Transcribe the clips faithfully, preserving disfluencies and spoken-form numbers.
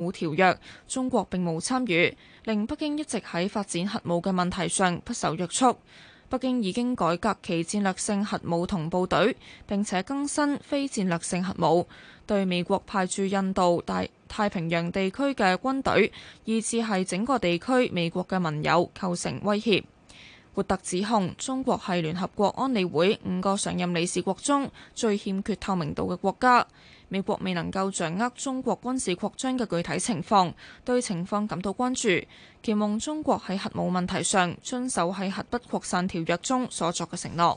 武條約，中國並無參與，令北京一直喺發展核武嘅問題上不受約束。北京已經改革其戰略性核武同部隊，並且更新非戰略性核武，對美國派駐印度大太平洋地區嘅軍隊，以至係整個地區美國嘅盟友構成威脅。活特指控中國係聯合國安理會五個常任理事國中最欠缺透明度嘅國家，美國未能夠掌握中國軍事擴張嘅具體情況，對情況感到關注，期望中國喺核武問題上遵守喺核不擴散條約中所作嘅承諾。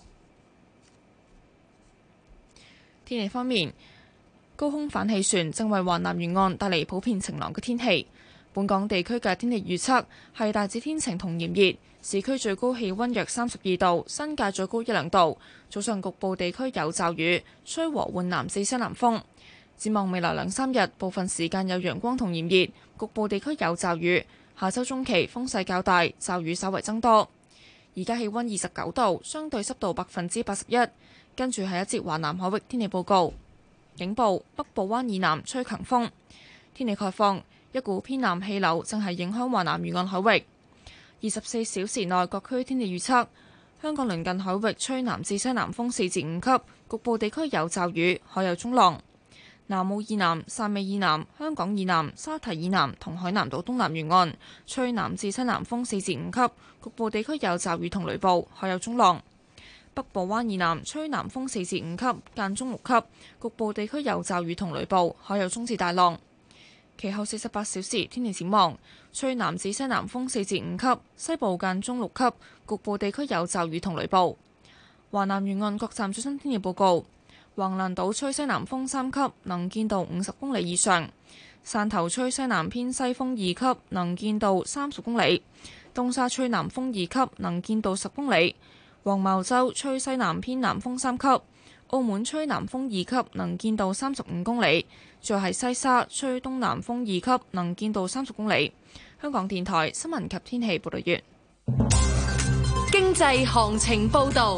天氣方面，高空反氣旋正為華南沿岸帶嚟普遍晴朗嘅天氣。本港地區嘅天氣預測係大致天晴同炎熱，市區最高氣溫約三十二度，新界最高一兩度。早上局部地區有驟雨，吹和緩南至西南風。展望未來兩三日，部分時間有陽光同炎熱，局部地區有驟雨。下周中期風勢較大，驟雨稍為增多。而家氣溫二十九度，相對濕度百分之八十一。跟住係一節華南海域天氣報告。警報：北部灣以南吹強風。天氣概況：一股偏南氣流正係影響華南沿岸海域。二十四小時內各區天氣預測：香港鄰近海域吹南至西南風四至五級，局部地區有驟雨，海有中浪。南澳以南、汕尾以南、香港以南、沙堤以南同海南島東南沿岸吹南至西南風四至五級，局部地區有驟雨同雷暴，海有中浪。北部灣以南吹南風四至五級，間中六級，局部地區有驟雨同雷暴，海有中至大浪。其後四十八小時天氣展望，吹南至西南風四至五級，西部間中六級，局部地區有驟雨同雷暴。華南沿岸各站最新天氣報告：橫瀾島吹西南風三級，能見度五十公里以上；汕頭吹西南偏西風二級，能見度三十公里；東沙吹南風二級，能見度十公里；黃茅洲吹西南偏南風三級；澳門吹南風二級，能見度三十五公里；再係西沙吹東南風二級，能見度三十公里。香港電台新聞及天氣報道完。 經濟行情報道。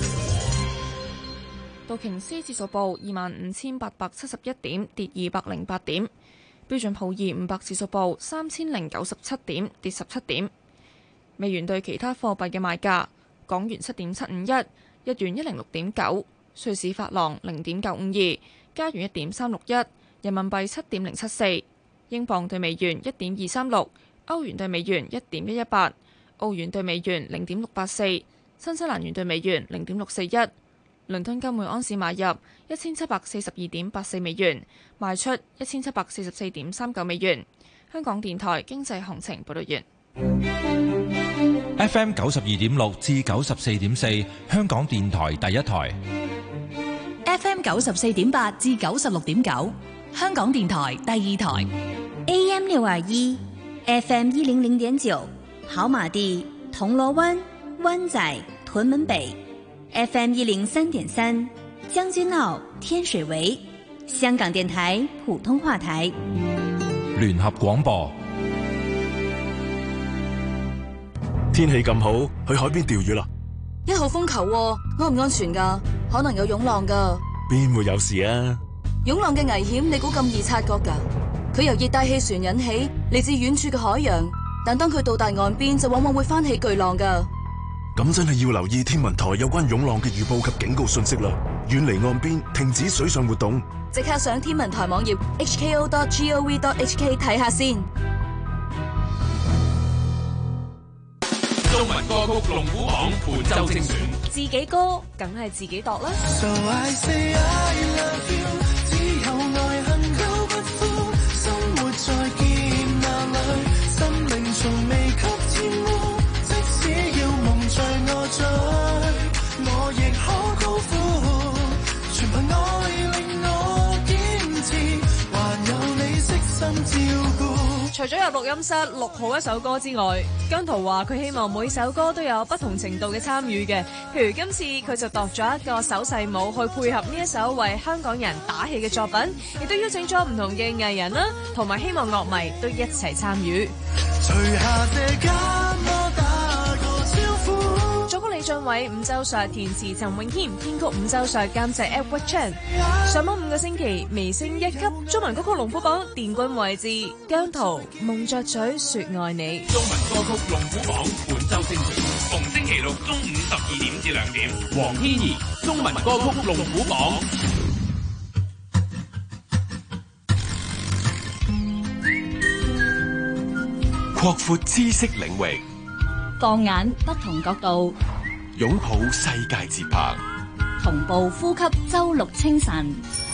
道瓊斯指數報二萬五千八百七十一點，跌二百零八點。標準普爾五百指數報三千零九十七點，跌十七點。美元對其他貨幣嘅賣價：港元七點七五一，日元一零六點九，瑞士法郎零點九五二，加元一點三六一，人民幣七點零七四，英鎊對美元一點二三六，歐元對美元一點一一八，澳元對美元零點六八四，新西蘭元對美元零點六四一。倫敦金每安士買入一千七百四十二點八四美元，賣出一千七百四十四點三九美元。香港電台經濟行情報道完。 F M 九十二點六至九十四點四，香港電台第一台。 F M 九十四點八至九十六點九，香港電台第二台。 A M 六二一，F M 一零零點九，跑馬地、銅鑼灣、灣仔、屯門北。F M 一零三點三，將軍澳、天水圍，香港電台普通話台。 聯合廣播。 天氣咁好，去海邊釣魚啦！ 一號風球喎，安唔安全噶？可能有湧浪噶。 邊會有事啊？ 湧浪嘅危險，你估咁易察覺噶？佢由熱帶氣旋引起，嚟自遠處嘅海洋，但當佢到達岸邊，就往往會翻起巨浪噶。 咁真係要留意天文台有關湧浪嘅預報及警告信息啦，遠離岸邊，停止水上活動。 即刻上天文台網頁 h k o dot gov dot h k 睇下先。 中文歌曲龍虎榜本周精選， 自己歌梗係自己度啦。 So I say I love you， 只有愛恨都不負，生活在劫難裏，生命從未給沾污，即使要夢在我在，我亦可高呼，全憑愛令我堅持，還有你悉心照顧。 除咗入錄音室錄好一首歌之外，姜濤話佢希望每首歌都有不同程度嘅參與嘅，譬如今次佢就度咗一個手勢舞去配合呢一首為香港人打氣嘅作品，亦都邀請咗唔同嘅藝人啦，同埋希望樂迷都一齊參與。 除下這間我打個招呼， 早歌李俊張偉、伍周碩填詞陳詠謙，編曲伍周碩，監製 Edward Chan。上網五個星期，微升一級，中文歌曲龍虎榜殿軍位置，姜濤夢着嘴說愛你。 中文歌曲龍虎榜本周精選，逢星期六中午十二點至兩點。黃天怡中文歌曲龍虎榜。 擴闊知識領域， 放眼不同角度， 擁抱世界節拍， 同步呼吸周六清晨。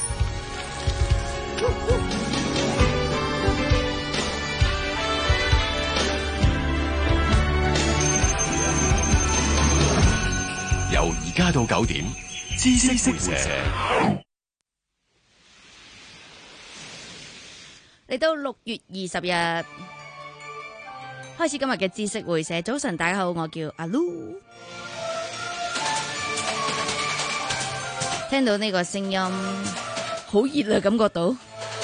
由而家到九點，知識會社。 嚟到六月二十日，開始今日嘅知識會社。早晨，大家好，我叫阿 Lu。聽到呢個聲音，好熱啊，感覺到。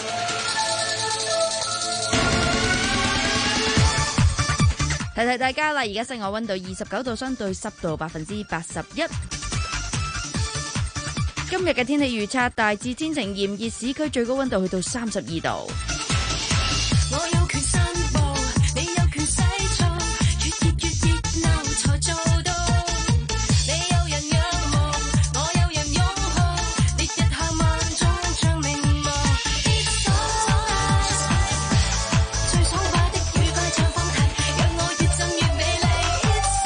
提提大家啦，而家室外溫度二十九度，相對濕度百分之八十一。今日嘅天氣預測大致天晴炎熱，市區最高溫度去到三十二度。 我有權散步，你有權洗澡，越熱越熱鬧才做到。你有人仰慕，我有人擁抱，烈日下萬種像明眸。It's alright，最爽快的愉快像放題，讓我越震越美麗。It's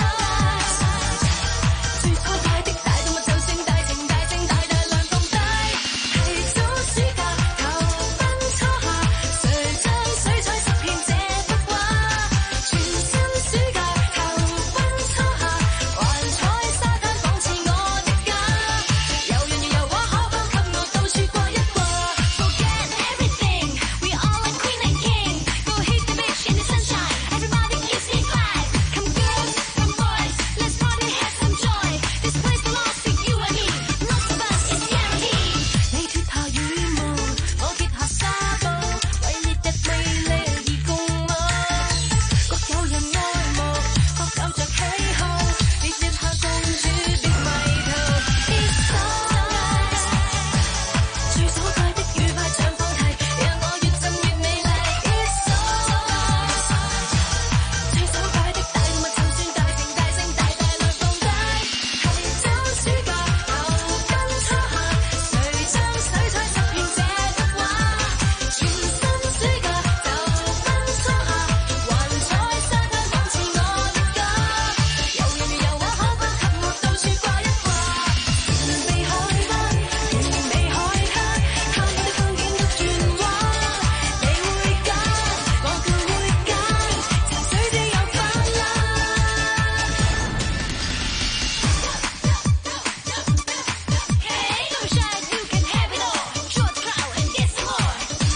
alright，最爽快的大動物就聲大情大聲大大量放低，提早暑假求婚初夏，誰將水彩濕遍這幅畫？全新暑假求婚初夏，還彩沙灘仿似我的家。遊人如油畫，可否給我到處掛一掛 ？Forget everything, we all like queen and king. Go hit the beach in the sunshine, everybody kiss me fly. Come girls, come boys, let's party, have some joy. This place belongs to you and me, lots of us is guaranteed. 你脫下羽毛，我結下紗布，為烈日魅力而共舞。各有人愛慕，各有着喜好，烈日下共處別迷途。It's alright，最爽快的愉快像放題，讓我越震越美麗。It's alright，最爽快的大動物就算大情大聲大大量放低，提早暑假求婚初夏，誰將水彩濕遍這幅畫？全新暑假求婚初夏，還彩沙灘仿似我的家。遊人如油畫，可否給我到處掛一掛？神秘海灣，完美海灘，看到的風景都轉彎。你會揀，我更會揀，情緒自由泛濫。Hey, don't shy, you can have it all. Draw the crowd and get some more.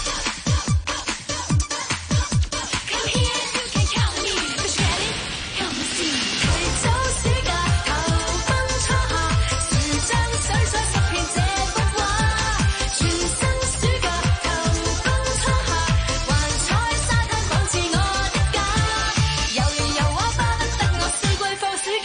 Come here, you can count on me. Push ready, help me see. 提早暑假求婚初夏，誰將水彩濕遍這幅畫？全新暑假求婚初夏，還彩沙灘仿似我的家。遊人油畫巴不得我四季放暑假。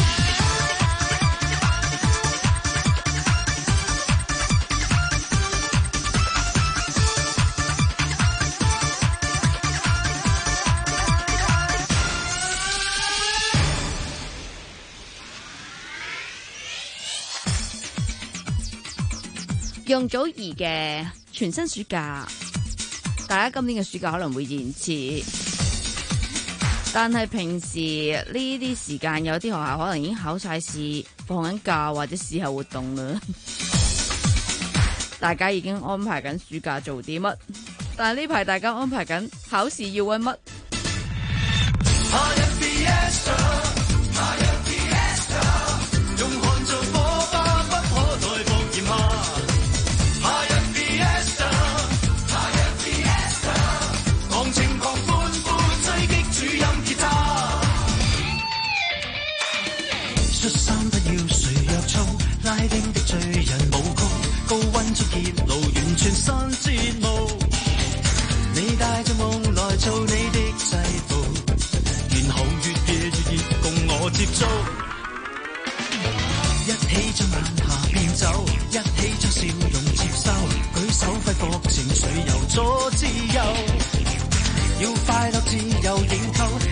容祖兒嘅全新暑假，大家今年嘅暑假可能會延遲，但係平時呢啲時間有啲學校可能已經考晒試，放緊假或者試後活動啦。大家已經安排緊暑假做啲乜，但係呢排大家安排緊考試要溫乜？ 用汗做火花，不可待放炎夏。夏日 Fiesta， 夏日 Fiesta， 狂情狂歡呼，追擊主音吉他。恤衫不要誰約束，拉丁的醉人舞曲，高溫速結路，完全新節目。你帶着夢來做你的制服，然後越夜越熱，共我接觸。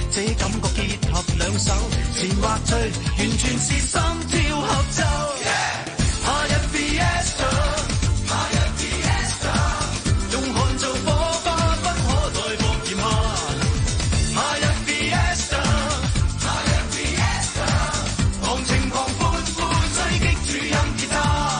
這感覺結合兩手，前或退，完全是心跳合奏。夏日 Fiesta， 夏日 Fiesta， 用汗做火花，不可待薄炎下。夏日 Fiesta， 夏日 Fiesta， 狂情狂歡呼，追擊主音吉他。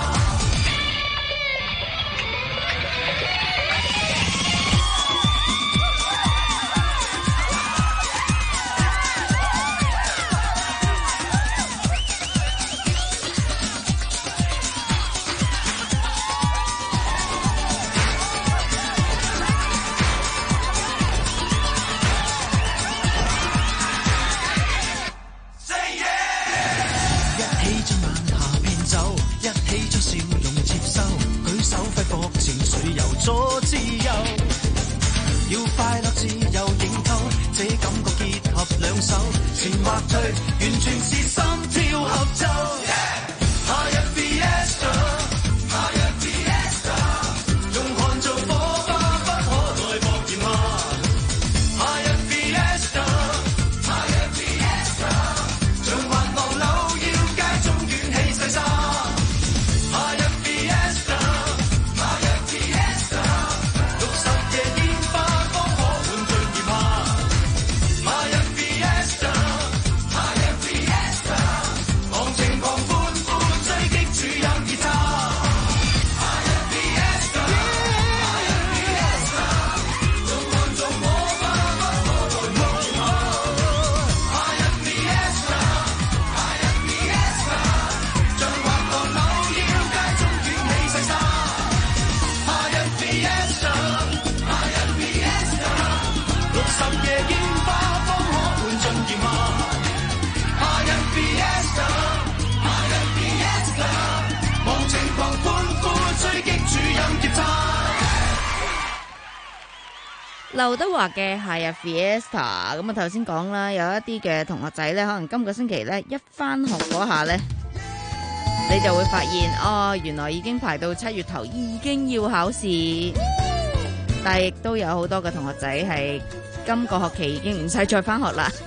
左自由，要快樂自由認透，這感覺結合兩手，前或退，完全是心跳合奏。夏日 Fiesta， 夏日 Fiesta， 用汗做火花，不可待薄炎下。夏日 Fiesta， 夏日 Fiesta， 像滑浪扭腰，街中捲起細沙。夏日 Fiesta， 夏日 Fiesta，六十夜煙花方可換醉炎下。夏日 Fiesta， 夏日 Fiesta， 狂情狂歡呼，追擊主音吉他。夏日 Fiesta， 夏日 Fiesta， 用汗做火花，不可待薄炎下。夏日 Fiesta， 夏日 Fiesta， 像滑浪扭腰，街中捲起細沙。夏日 Fiesta， 夏日 Fiesta， 六十夜煙花方可換盡炎下。夏日 Fiesta， 夏日 Fiesta， 狂情狂歡呼，追擊主音吉他。 劉德華嘅夏日 Fiesta， 咁啊頭先講啦，有一啲嘅同學仔咧，可能今個星期咧一返學嗰下咧，你就會發現哦，原來已經排到七月頭，已經要考試，但係亦都有好多嘅同學仔係今個學期已經唔使再返學啦。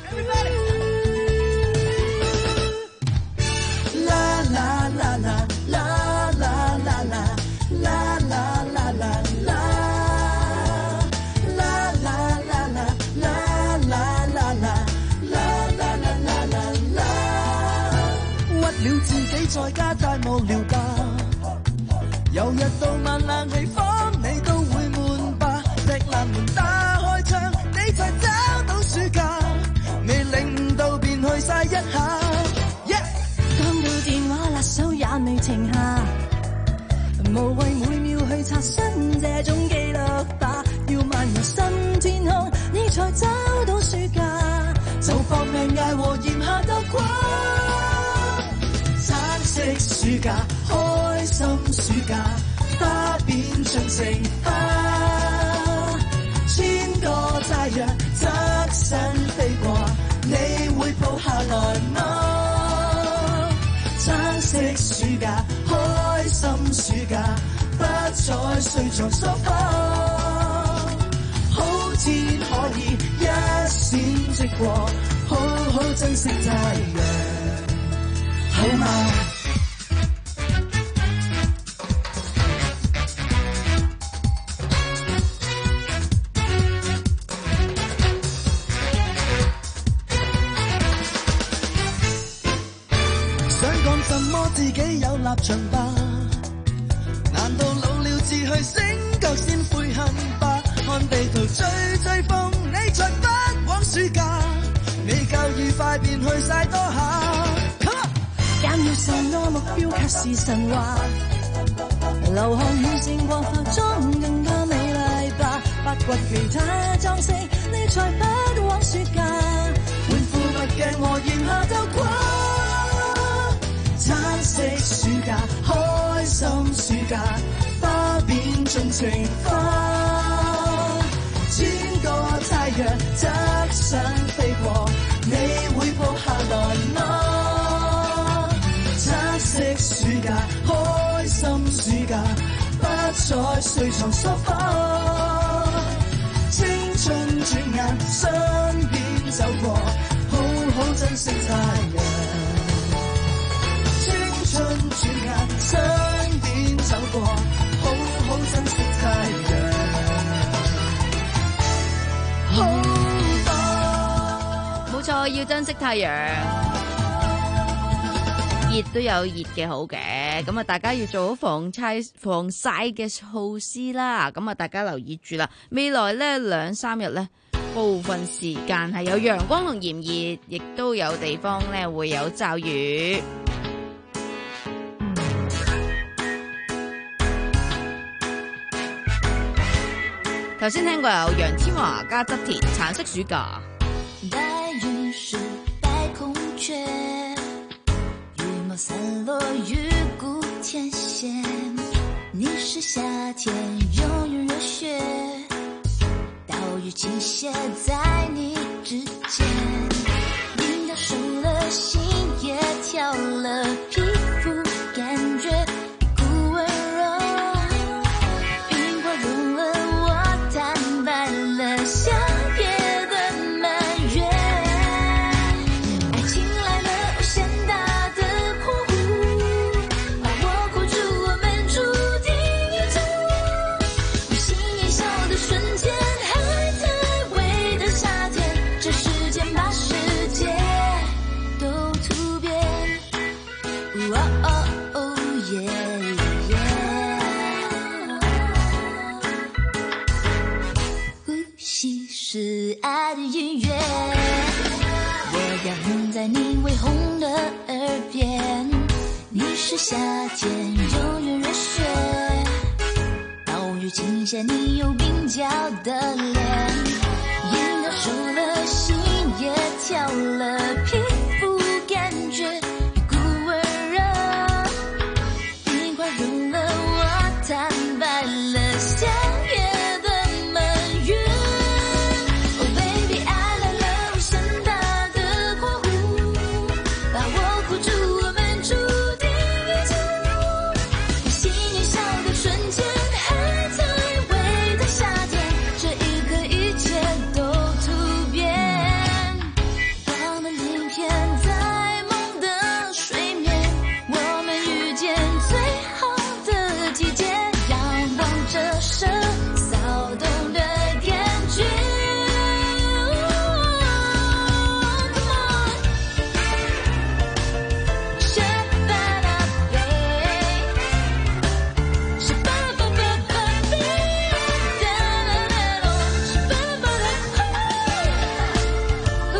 啦啦啦啦啦啦啦啦啦啦啦啦啦啦。屈了自己在家太無聊吧，由日到晚冷氣房你都會悶吧，石欄門打開窗你才找到暑假，未領到便去曬一下。 講到電話辣手也未停下，無謂每秒去刷新這種記錄吧，要漫遊新天空你才找到暑假， 就搏命捱和炎夏鬥跨。橙色暑假，開心暑假，花變盡情花，千個太陽側身飛過，你會抱下來嗎？橙色暑假，開心暑假，不再睡在梳化，好天可以一閃即過，好好珍惜太陽，好嗎？想講什麼自己有立場吧，難道老了自去醒覺先悔恨吧？看地圖追追風，你才不枉暑假，未夠愉快便去曬多下。 減了什麼目標卻是神話，流汗顯勝過化妝更加美麗吧，發掘其他裝飾你才不枉暑假， 換副墨鏡和炎夏鬥跨。橙色暑假，開心暑假，花變盡情花，千個太陽側身飛過，你會抱下來嗎？橙色暑假，開心暑假，不再睡床梳化，青春轉眼身邊走過， 惜他人。青春轉眼身邊走過，好好珍惜他人。好多冇錯，要珍惜太陽。熱都有熱嘅好嘅，咁啊大家要做好防曬防曬嘅措施啦。咁啊大家留意住啦，未來呢兩三日呢，部分時間係有陽光同炎熱，亦都有地方呢會有驟雨。頭先聽過有楊千嬅加側田橙色暑假。 白雲是白孔雀，羽毛散落於古田線，你是夏天永遠熱血，島嶼傾瀉在你指尖，雲掉熟了，心也跳了，皮膚感覺一股溫柔，雲花融了，我坦白了，夏夜的滿月，愛情來了，無限大的火湖，把我困住，我們注定一途，會心一笑的瞬間，還在味的夏天，這時間把世界都突變，哦哦哦耶耶，呼吸是愛的音樂，我要哼在你微紅的耳邊，你是夏天永遠熱血，島嶼傾瀉你有鬢角的臉，眼都熟了，心也跳了，皮膚感覺一股溫熱，雲花融了，我坦白了，夏夜的滿月。Oh baby，愛來了，無限大的火湖，把我困住，我們注定一途，會心一笑的瞬間，還在味的夏天，這一刻一切都突變，我們鱗片在夢的水面，我們遇見最好的季節，仰望這聲騷動的感覺。Come on，是吧啦，babe，是吧吧吧吧，babe，哒啦啦啦，是吧吧啦，呼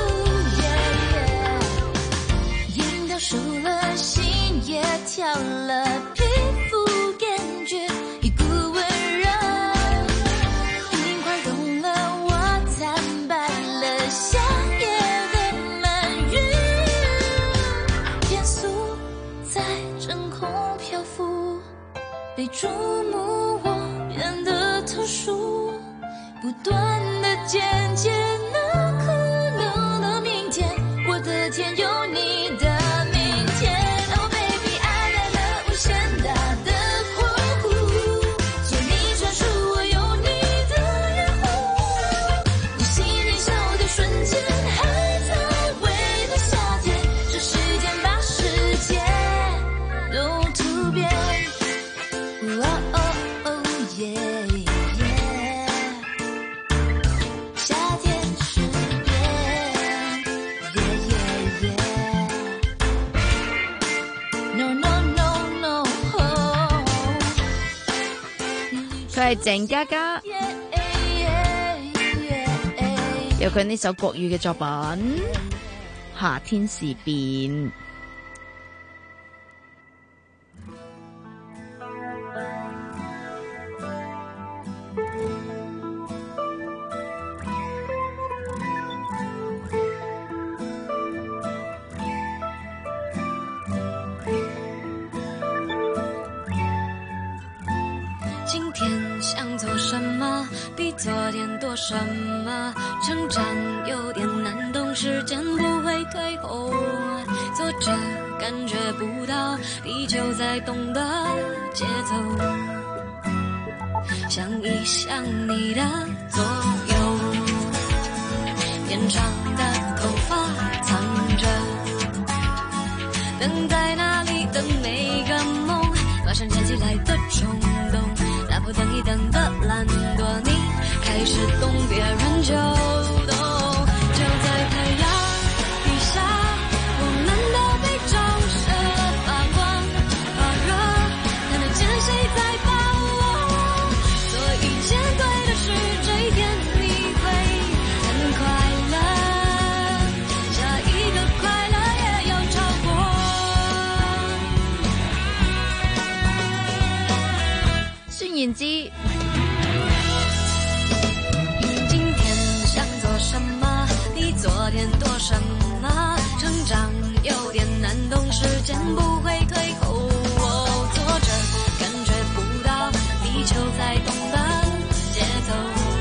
耶耶，眼都熟了，心也跳了，皮膚感覺一股溫熱，雲花融了，我坦白了，夏夜的滿月，天素在真空漂浮，被注目我變得特殊，不斷的漸漸那可能的明天，我的天有你的明天。Oh baby，愛來了，無限大的火湖，有你專屬，我有你的熱乎，會心一笑的瞬間，還在味的夏天，這時間把世界都突變，哦哦哦耶耶，夏天是變，耶耶耶，no no no no， 佢係鄭嘉嘉，有佢呢首國語嘅作品《夏天是變》。 今天想做什麼，比昨天多什麼，成長有點難懂，時間不會退後，坐着感覺不到地球在動的節奏，想一想你的左右，變長的頭髮藏别人就懂。就在太阳底下，我们都被照射发光发热，看得见谁在把握。做一件对的事，这一天你会很快乐，下一个快乐也要超过。 孫燕姿。 昨天多什么成长有点难懂，时间不会退后。哦，坐着感觉不到地球在动的节奏，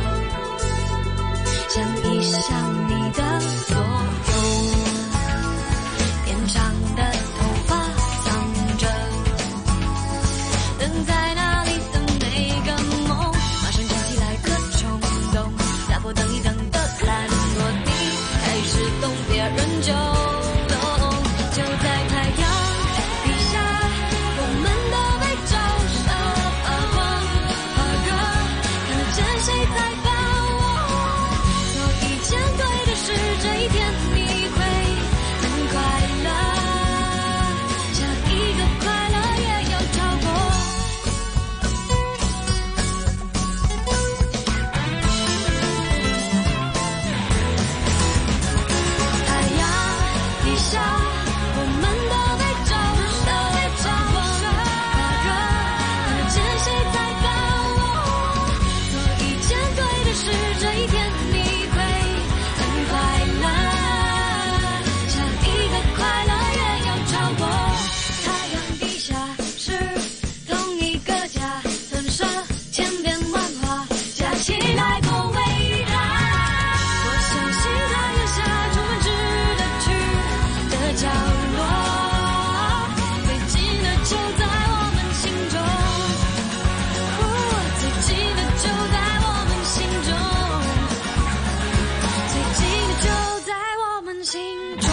想一想你的左右，变长的头发藏着，等在哪里的每个梦，马上想起来的冲动，打破等一等的懒惰地开始懂别人就懂。就在太阳底下，我们都被照射发光发热，看得见谁在把握。做一件对的事，这一天你会很快乐，下一个快乐也要超过。太阳底下，我们都被照射发光发热，看得见谁在把握。做一件对的事，这一天你会很快乐，下一个快乐也要超过。太阳底下是同一个家，喷射千变万化，加起来多伟大。我相信太阳下充满值得去的角落，最近的就在我们心中，哦，最近的就在我们心中，最近的就在我們心中。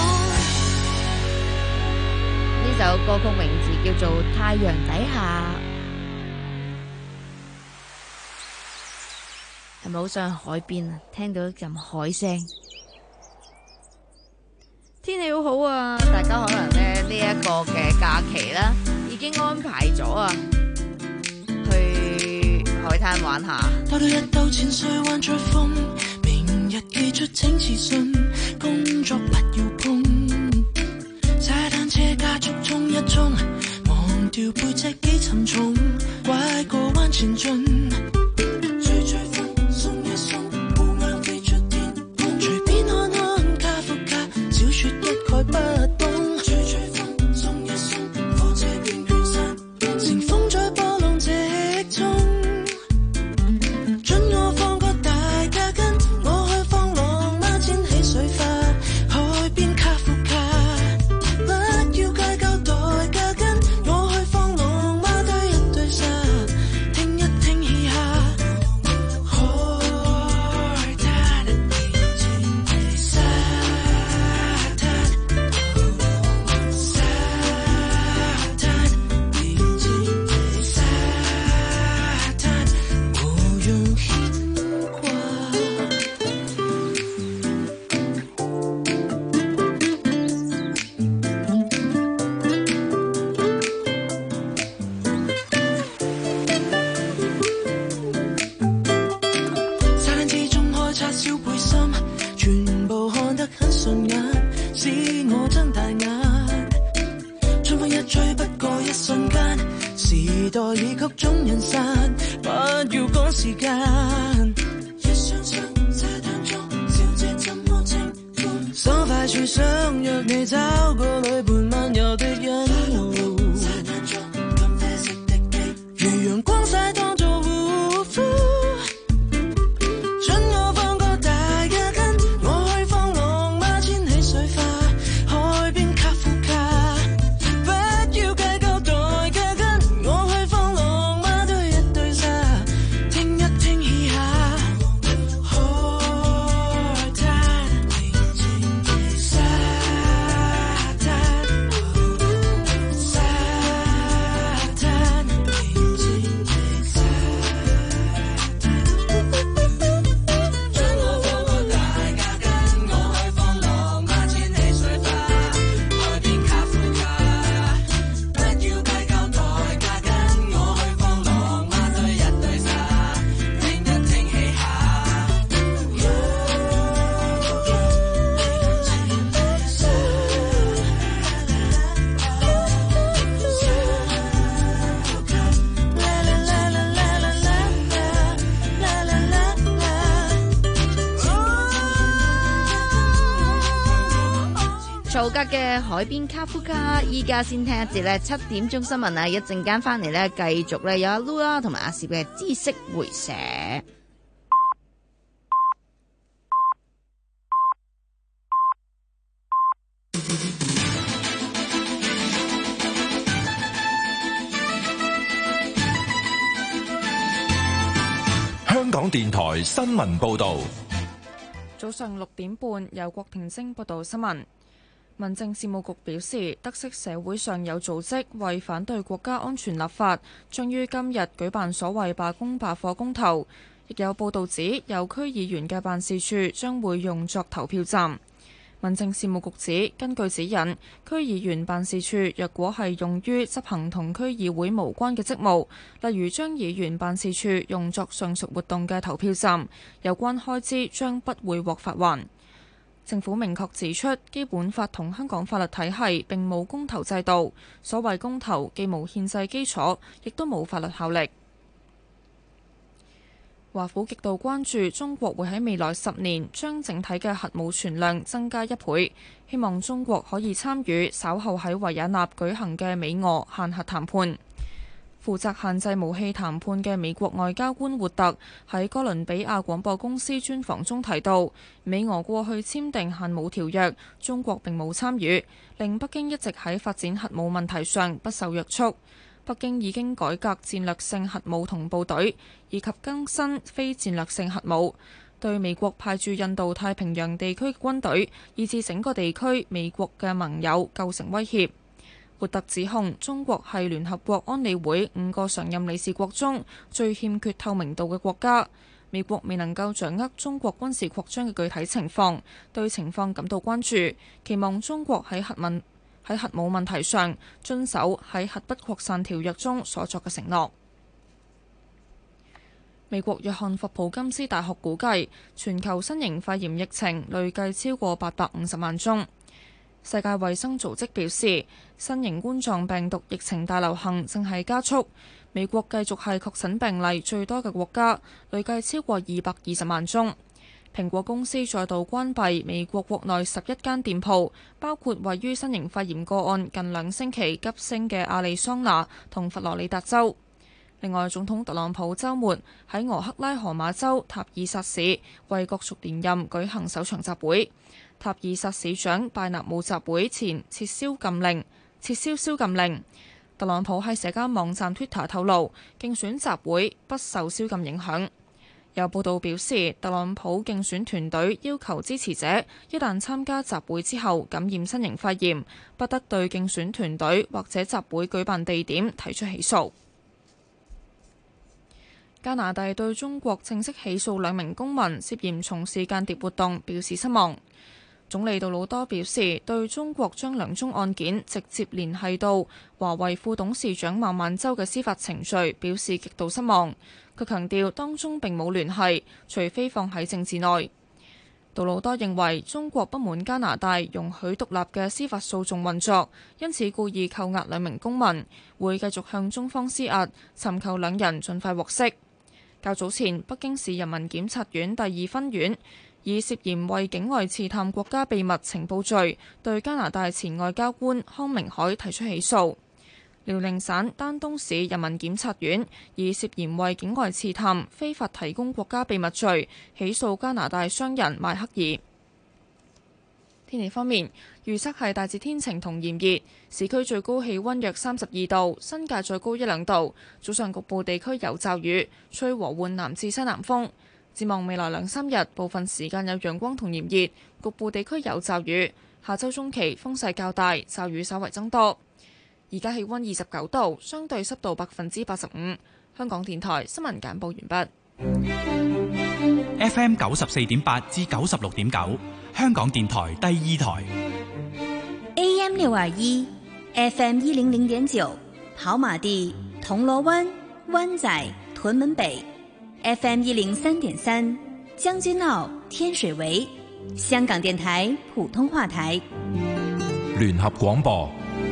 呢首歌曲名字叫做《太陽底下》，係咪好想去海邊啊？聽到一陣海聲，天氣好好啊！大家可能咧呢一個嘅假期啦，已經安排咗啊，去海灘玩下。 兜到一兜淺水灣吹風，明日寄出請辭信，工作不要碰。踩單車加速衝一衝，忘掉背脊幾沉重，拐個彎前進。吹吹風，鬆一鬆，烏鴉飛出天空。隨便看看卡夫卡，小說一概不懂。吹吹風，鬆一鬆，火車捲捲山，乘風在波浪直衝。准我放個大家跟，我去放浪孖濺起水花，海邊卡夫卡。不要計較代價跟，我去放浪孖堆一堆沙，聽一聽嘻哈。海灘平靜沙灘，沙灘平靜沙灘，無用牽掛。沙灘之中開叉燒背心，全部看得很順眼，使我睜大眼。春風一吹，不過一瞬間，時代已曲終人散，不要趕時間。一雙雙沙灘中，小姐怎麼稱呼？爽快處想約你找個女伴漫遊的人。沙灘中咁啡色的地，如陽光曬當作護膚。准我放個大家跟，我去放浪孖濺起水花，海邊卡夫卡。不要計較代價跟，我去放浪孖堆一堆沙，聽一聽嘻哈。海灘平靜沙灘。 曹格嘅海邊卡夫卡，依家先聽一節咧七點鐘新聞啊！一陣間翻嚟咧，繼續咧有阿 Lu 啦同埋阿攝嘅知識回社。 香港電台新聞報導。 早上六點半，由郭婷晶報道新聞。民政事務局表示，得悉社會上有組織為反對國家安全立法，將於今日舉辦所謂罷工罷課公投。亦有報導指，有區議員嘅辦事處將會用作投票站。民政事務局指，根據指引，區議員辦事處若果係用於執行同區議會無關嘅職務，例如將議員辦事處用作上述活動嘅投票站，有關開支將不會獲發還。政府明確指出，基本法同香港法律體系並冇公投制度，所謂公投既無憲制基礎，亦都冇法律效力。華府極度關注中國會喺未來十年將整體嘅核武存量增加一倍，希望中國可以參與稍後喺維也納舉行嘅美俄限核談判。負責限制武器談判嘅美國外交官活特喺哥倫比亞廣播公司專訪中提到，美俄過去簽訂限武條約，中國並冇參與，令北京一直喺發展核武問題上不受約束。北京已經改革戰略性核武同部隊，以及更新非戰略性核武，對美國派駐印度太平洋地區軍隊，以至整個地區美國嘅盟友構成威脅。活特指控中國係聯合國安理會五個常任理事國中最欠缺透明度嘅國家，美國未能夠掌握中國軍事擴張嘅具體情況，對情況感到關注，期望中國喺核問喺核武問題上遵守喺核不擴散條約中所作嘅承諾。美國約翰霍普金斯大學估計，全球新型肺炎疫情累計超過八百五十萬宗。世界衛生組織表示，新型冠狀病毒疫情大流行正係加速。美國繼續係確診病例最多嘅國家，累計超過二百二十萬宗。蘋果公司再度關閉美國國內十一間店鋪，包括位於新型肺炎個案近兩星期急升嘅亞利桑那同佛羅里達州。另外，總統特朗普週末喺俄克拉荷馬州塔爾薩市為角逐連任舉行首場集會。塔爾薩市長拜納姆集會前撤銷禁令，撤銷宵禁令。特朗普喺社交網站 Twitter 透露，競選集會不受宵禁影響。有報道表示，特朗普競選團隊要求支持者一旦參加集會之後感染新型肺炎，不得對競選團隊或者集會舉辦地點提出起訴。加拿大對中國正式起訴兩名公民涉嫌從事間諜活動表示失望。總理杜魯多表示，對中國將兩宗案件直接聯繫到華為副董事長孟晚舟嘅司法程序表示極度失望。佢強調當中並冇聯繫，除非放喺政治內。杜魯多認為中國不滿加拿大容許獨立嘅司法訴訟運作，因此故意扣押兩名公民，會繼續向中方施壓，尋求兩人盡快獲釋。較早前，北京市人民檢察院第二分院以涉嫌為境外刺探國家秘密情報罪，對加拿大前外交官康明凱提出起訴。遼寧省丹東市人民檢察院以涉嫌為境外刺探、非法提供國家秘密罪，起訴加拿大商人邁克爾。天氣方面，預測係大致天晴同炎熱，市區最高氣溫約三十二度，新界再高一兩度。早上局部地區有驟雨，吹和緩南至西南風。展望未來兩三日，部分時間有陽光同炎熱，局部地區有驟雨。下周中期風勢較大，驟雨稍為增多。而家氣溫二十九度，相對濕度百分之八十五。香港電台新聞簡報完畢。 F M 九十四點八至九十六點九，香港電台第二台。 A M 六二一 ，F M 一零零點九，跑馬地、銅鑼灣、灣仔、屯門北。F M 一零三點三，將軍澳、天水圍。香港電台普通話台。 聯合廣播。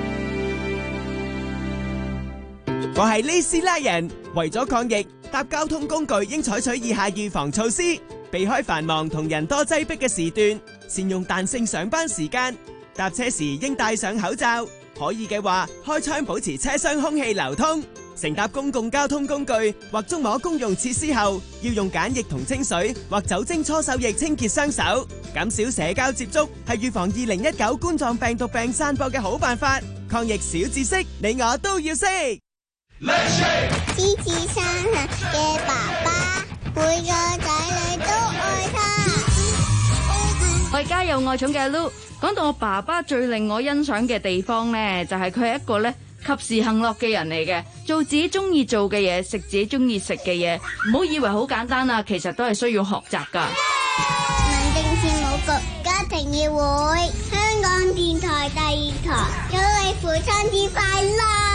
我係呢斯拉人，為咗抗疫，搭交通工具應採取以下預防措施：避開繁忙同人多擠迫嘅時段，善用彈性上班時間， 搭車時應戴上口罩，可以嘅話開窗保持車廂空氣流通。乘搭公共交通工具或觸摸公用設施後，要用梘液同清水或酒精搓手液清潔雙手。減少社交接觸係預防二零一九冠狀病毒病散播嘅好辦法。抗疫小知識，你我都要識。 獅子山下嘅爸爸，每個仔女都愛他。 我係家有愛寵嘅 Lu。講到我爸爸最令我欣賞嘅地方呢，就係佢係一個咧及時行樂嘅人嚟嘅，做自己中意做嘅嘢，食自己中意食嘅嘢。唔好以為好簡單啊，其實都係需要學習噶。 民政事務局家庭議會，香港電台第二台，祝你父親節快樂！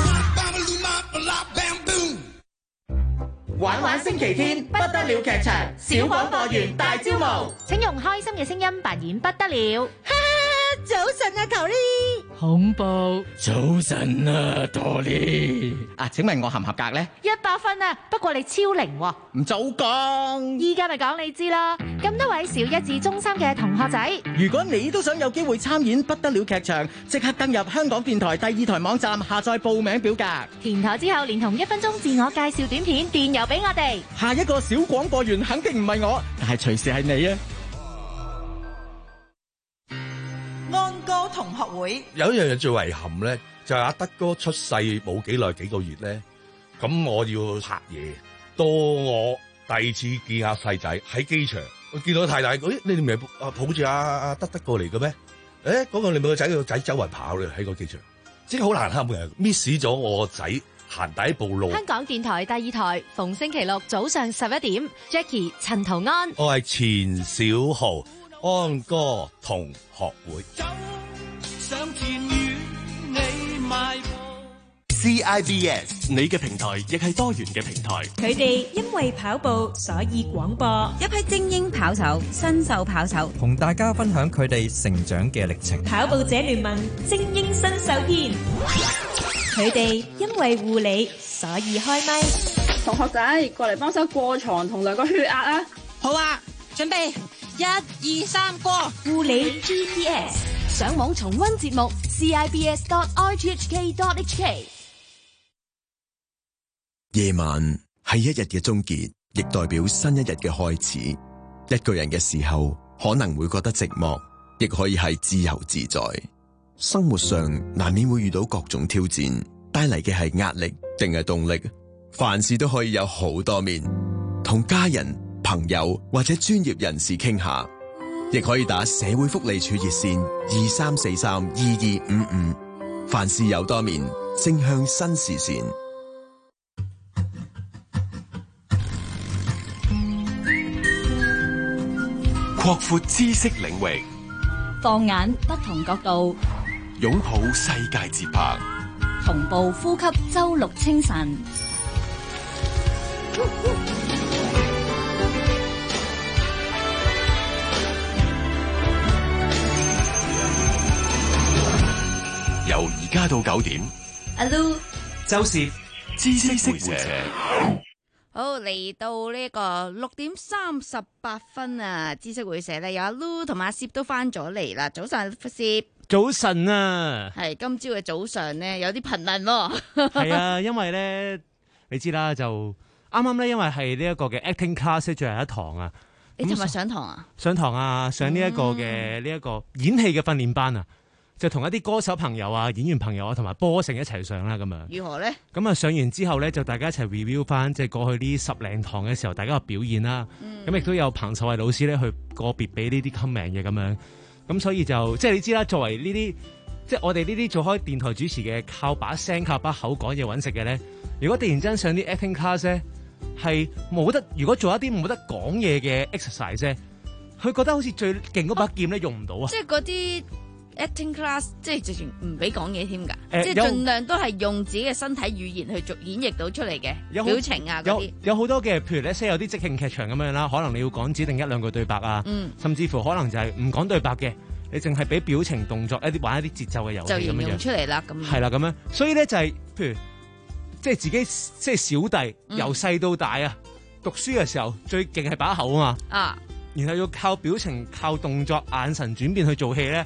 玩玩星期天不得了劇場小廣播員大招募， 請用開心嘅聲音扮演不得了。 早晨啊，球呢恐怖。 早晨啊，多呢啊，請問我合唔合格呢？ 一百分啊，不過你超齡喎。 唔早講， 依家咪講你知啦。咁多位小一至中三嘅同學仔， 如果你都想有機會參演不得了劇場，即刻登入香港電台第二台網站下載報名表格， 填妥之後連同一分鐘自我介紹短片電郵俾我哋。 下一個小廣播員肯定唔係我，但係隨時係你啊！ 安哥同學會有一樣嘢最遺憾咧，就係阿德哥出世冇幾耐幾個月咧，咁我要拍嘢。到我第二次見阿細仔喺機場，我見到太太，誒，你哋唔係抱住阿阿德德過嚟嘅咩？誒，嗰個你咪個仔個仔周圍跑咧喺個機場，即係好難堪嘅 miss 咗我個仔行第一步路。 香港電台第二台，逢星期六早上十一點 ，Jackie 陳圖安， 我係錢小豪。安哥同學會 C I B S 你嘅平台亦係多元嘅平台。 佢哋因為跑步所以廣播， 一批精英跑手、新秀跑手， 同大家分享佢哋成長嘅歷程。 跑步者聯盟精英新秀篇，佢哋因為護理所以開咪。 同學仔過嚟幫手過床同量個血壓啊！ 好啊，準備。一二三過， 護理 G P S 上網重溫節目 C I B S dot R T H K dot H K。 夜晚係一日嘅終結，亦代表新一日嘅開始。一個人嘅時候，可能會覺得寂寞，亦可以係自由自在。生活上難免會遇到各種挑戰，帶嚟嘅係壓力定係動力？凡事都可以有好多面，同家人、朋友或者專業人士傾下，亦可以打社會福利處熱線二三四三二二五五。凡事有多面，正向新視線。 擴闊知識領域， 放眼不同角度， 擁抱世界節拍， 同步呼吸周六清晨。 由而家到九點， 阿 Lu 周氏知識會社。 好，嚟到呢個六點三十八分啊！知識會社咧，有阿 Lu 同埋阿攝都翻咗嚟啦。早上，攝。 早晨啊！ 係今朝嘅早上咧，有啲頻能喎。 係啊，因為咧，你知啦，就啱啱咧，因為係呢一個嘅 acting class 最後一堂啊。 你尋日上堂啊？ 上堂啊，上呢一個嘅呢一個演戲嘅訓練班啊。就同一啲歌手朋友啊、演員朋友啊，同埋波成一齊上啦，咁樣。 如何咧？ 咁啊，上完之後咧，就大家一齊 review 翻，即係過去呢十零堂嘅時候，大家嘅表現啦。咁亦都有彭秀慧老師咧，去個別俾呢啲 comment 嘅咁樣。咁所以就即係你知啦，作為呢啲即係我哋呢啲做開電台主持嘅，靠把聲、靠把口講嘢揾食嘅咧，如果突然間上啲 acting class 咧，係冇得，如果做一啲冇得講嘢嘅 exercise 咧，佢覺得好似最勁嗰把劍咧用唔到啊！ 即係嗰啲。acting class 即係直情唔俾講嘢添㗎， 呃、 即係盡量都係用自己嘅身體語言去做演繹到出嚟嘅表情啊嗰啲。 有好多嘅，譬如咧，即係有啲即興劇場咁樣啦，可能你要講指定一兩句對白啊，嗯、甚至乎可能就係唔講對白嘅，你淨係俾表情動作一啲玩一啲節奏嘅遊戲咁樣。就形容出嚟啦，咁係啦咁樣。所以咧就係、是、譬如即係自己即係小弟由細到大啊，嗯、讀書嘅時候最勁係把口啊嘛。啊，然後要靠表情、靠動作、眼神轉變去做戲咧。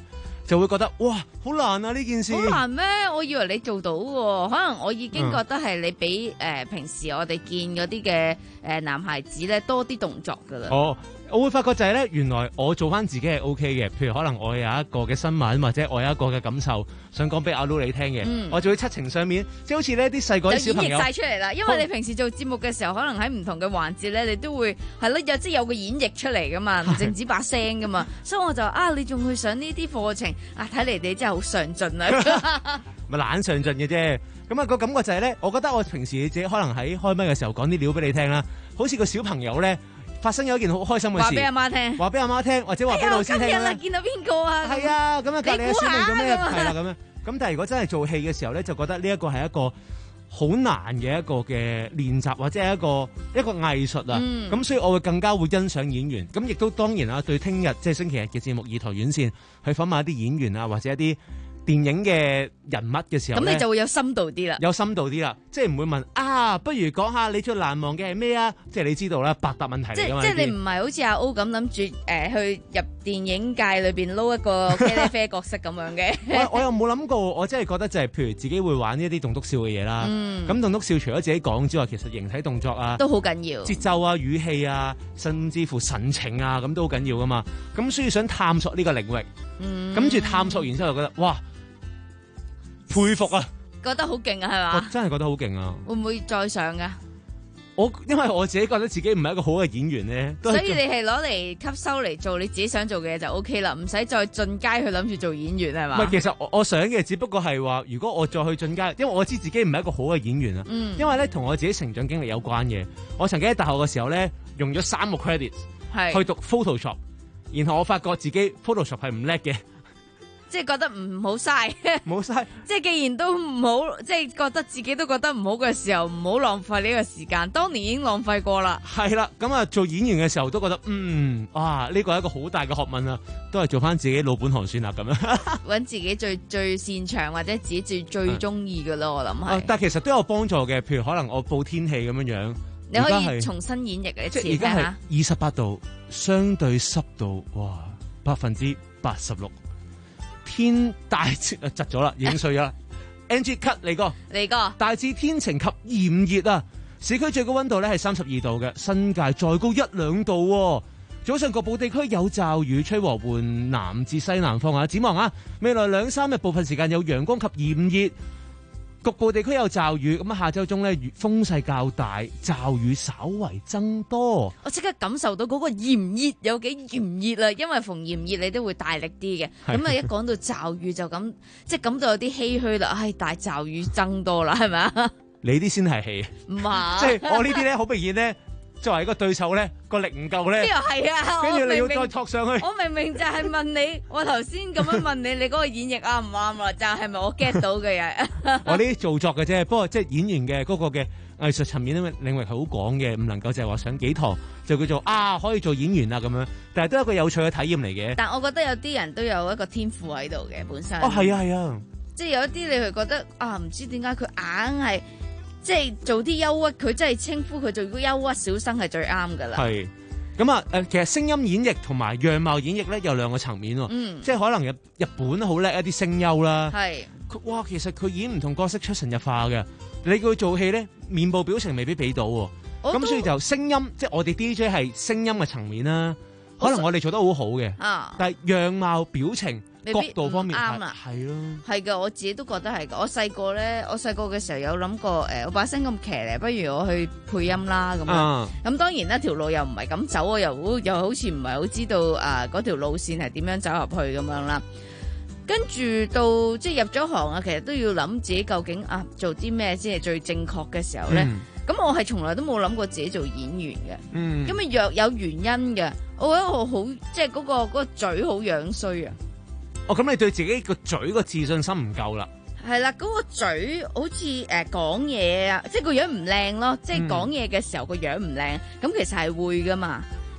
就會覺得哇好難啊呢件事。 好難咩？我以為你做到喎，可能我已經覺得係你比誒、呃、平時我哋見嗰啲嘅誒男孩子咧多啲動作㗎啦。 哦，我會發覺就係咧，原來我做翻自己係 O K 嘅。譬如可能我有一個嘅新聞，或者我有一個嘅感受，想講俾阿 Lu 你聽嘅， 嗯、 我就會七情上面，即係好似呢啲細個啲小朋友就演繹晒出嚟啦。因為你平時做節目嘅時候，可能喺唔同嘅環節咧，你都會係咯，有即係有個演繹出嚟噶嘛，唔淨止把聲噶嘛。所以我就啊，你仲去上呢啲課程啊？睇嚟你真係好上進啊！ 咪懶上進嘅啫。咁啊個感覺就係咧，我覺得我平時自己可能喺開咪嘅時候講啲料俾你聽啦，好似個小朋友咧。發生咗一件好開心嘅事， 話俾阿媽聽， 話俾阿媽聽，或者話俾老師聽。 今日啦，見到邊個啊？ 係啊，咁啊，隔離嘅小明做咩？係啦，咁樣。咁但係如果真係做戲嘅時候咧，就覺得呢一個係一個好難嘅一個嘅練習，或者係一個一個藝術啊。咁、嗯、所以我會更加會欣賞演員。咁亦都當然啊，對聽日即係星期日嘅節目二台院線去訪問一啲演員啊，或者一啲電影嘅人物嘅時候， 咁你就會有深度啲啦， 有深度啲啦，即係唔會問啊，不如講下你最難忘嘅係咩啊？即係你知道啦，百搭問題嚟㗎嘛。 即係你唔係好似阿 O 咁諗住誒去入電影界裏邊撈一個茄喱啡角色咁樣嘅。 我我又冇諗過，我真係覺得就係譬如自己會玩呢一啲棟篤笑嘅嘢啦。咁棟篤笑除咗自己講之外，其實形體動作啊都好緊要， 節奏啊、語氣啊，甚至乎神情啊，咁都好緊要㗎嘛。咁所以想探索呢個領域，跟住、嗯、探索完之後就覺得哇！佩服啊！ 覺得好勁啊，係嘛？ 我真係覺得好勁啊！ 會唔會再上噶？ 我因為我自己覺得自己唔係一個好嘅演員咧， 所以你係攞嚟吸收嚟做你自己想做嘅嘢就 O K 啦，唔使再進階去諗住做演員係嘛？ 唔係，其實我我想嘅只不過係話，如果我再去進階，因為我知自己唔係一個好嘅演員啊。嗯、因為咧同我自己成長經歷有關嘅。我曾經喺大學嘅時候咧，用咗三個 credit 係去讀 Photoshop， 然後我發覺自己 Photoshop 係唔叻嘅。 即係覺得唔好嘥， 冇嘥。 即係既然都唔好，即係覺得自己都覺得唔好嘅時候，唔好浪費呢個時間。當年已經浪費過啦。 係啦，咁啊做演員嘅時候都覺得，嗯，啊呢個係一個好大嘅學問啊，都係做翻自己老本行算啦，咁樣。 揾自己最最擅長或者自己最最中意嘅咯，我諗係、 啊。但係其實都有幫助嘅，譬如可能我報天氣咁樣樣， 你可以重新演繹一次。 而家係二十八度，相對濕度哇百分之八十六。天大致啊，窒咗啦，已經碎咗啦。Angie cut 嚟個嚟個大致天晴及炎熱啊！市區最高溫度咧係三十二度嘅，新界再高一兩度，啊。早上局部地區有驟雨，吹和緩南至西南風啊！展望啊，未來兩三日部分時間有陽光及炎熱。局部地區有驟雨，咁啊下週中咧風勢較大，驟雨稍為增多。 我即刻感受到嗰個炎熱有幾炎熱啦，因為逢炎熱你都會大力啲嘅。咁啊一講到驟雨就咁，即係感到有啲唏噓啦。唉，大驟雨增多啦，係咪啊？ 你啲先係氣， 唔係， 即係我呢啲咧好明顯咧。作為一個對手咧，個力唔夠咧， 呢個係啊， 跟住你要再托上去。 我明明就係問你，我頭先咁樣問你，你嗰個演繹啱唔啱啦？就係咪我 get 到嘅嘢？ 我呢啲做作嘅啫，不過即係演員嘅嗰個嘅藝術層面咧，領域係好廣嘅，唔能夠就係話上幾堂就叫做啊可以做演員啦咁樣，但係都係一個有趣嘅體驗嚟嘅。 但我覺得有啲人都有一個天賦喺度嘅本身。 哦，係啊，係啊， 即係有一啲你會覺得啊，唔知點解佢硬係。即係做啲憂鬱，佢真係稱呼佢做憂鬱小生係最啱噶啦。 係咁啊！誒，其實聲音演繹同埋樣貌演繹咧有兩個層面喎。嗯，即係可能日日本好叻一啲聲優啦。係佢哇，其實佢演唔同角色出神入化嘅。你叫佢做戲咧，面部表情未必俾到喎。咁所以就聲音，即係我哋 D J 係聲音嘅層面啦。可能我哋做得好好嘅。啊，但係樣貌表情。角度方面啱啦，係咯， 係㗎，我自己都覺得係㗎。我細個咧，我細個嘅時候有諗過，誒、呃，我把聲咁騎咧，不如我去配音啦咁樣。咁、啊、當然啦，條路又唔係咁走，我又又好似唔係好知道啊嗰條路線係點樣走入去咁樣啦。跟住到即係入咗行啊，其實都要諗自己究竟啊做啲咩先係最正確嘅時候咧。咁、嗯、我係從來都冇諗過自己做演員嘅。嗯，咁啊若有原因嘅，我覺得我好即係嗰個嗰、嗰個嘴好樣衰啊。 哦，咁你對自己個嘴個自信心唔夠啦？ 係啦，嗰、嗰個嘴好似誒講嘢啊，即係個樣唔靚咯，即係講嘢嘅時候個樣唔靚，咁、嗯、其實係會噶嘛。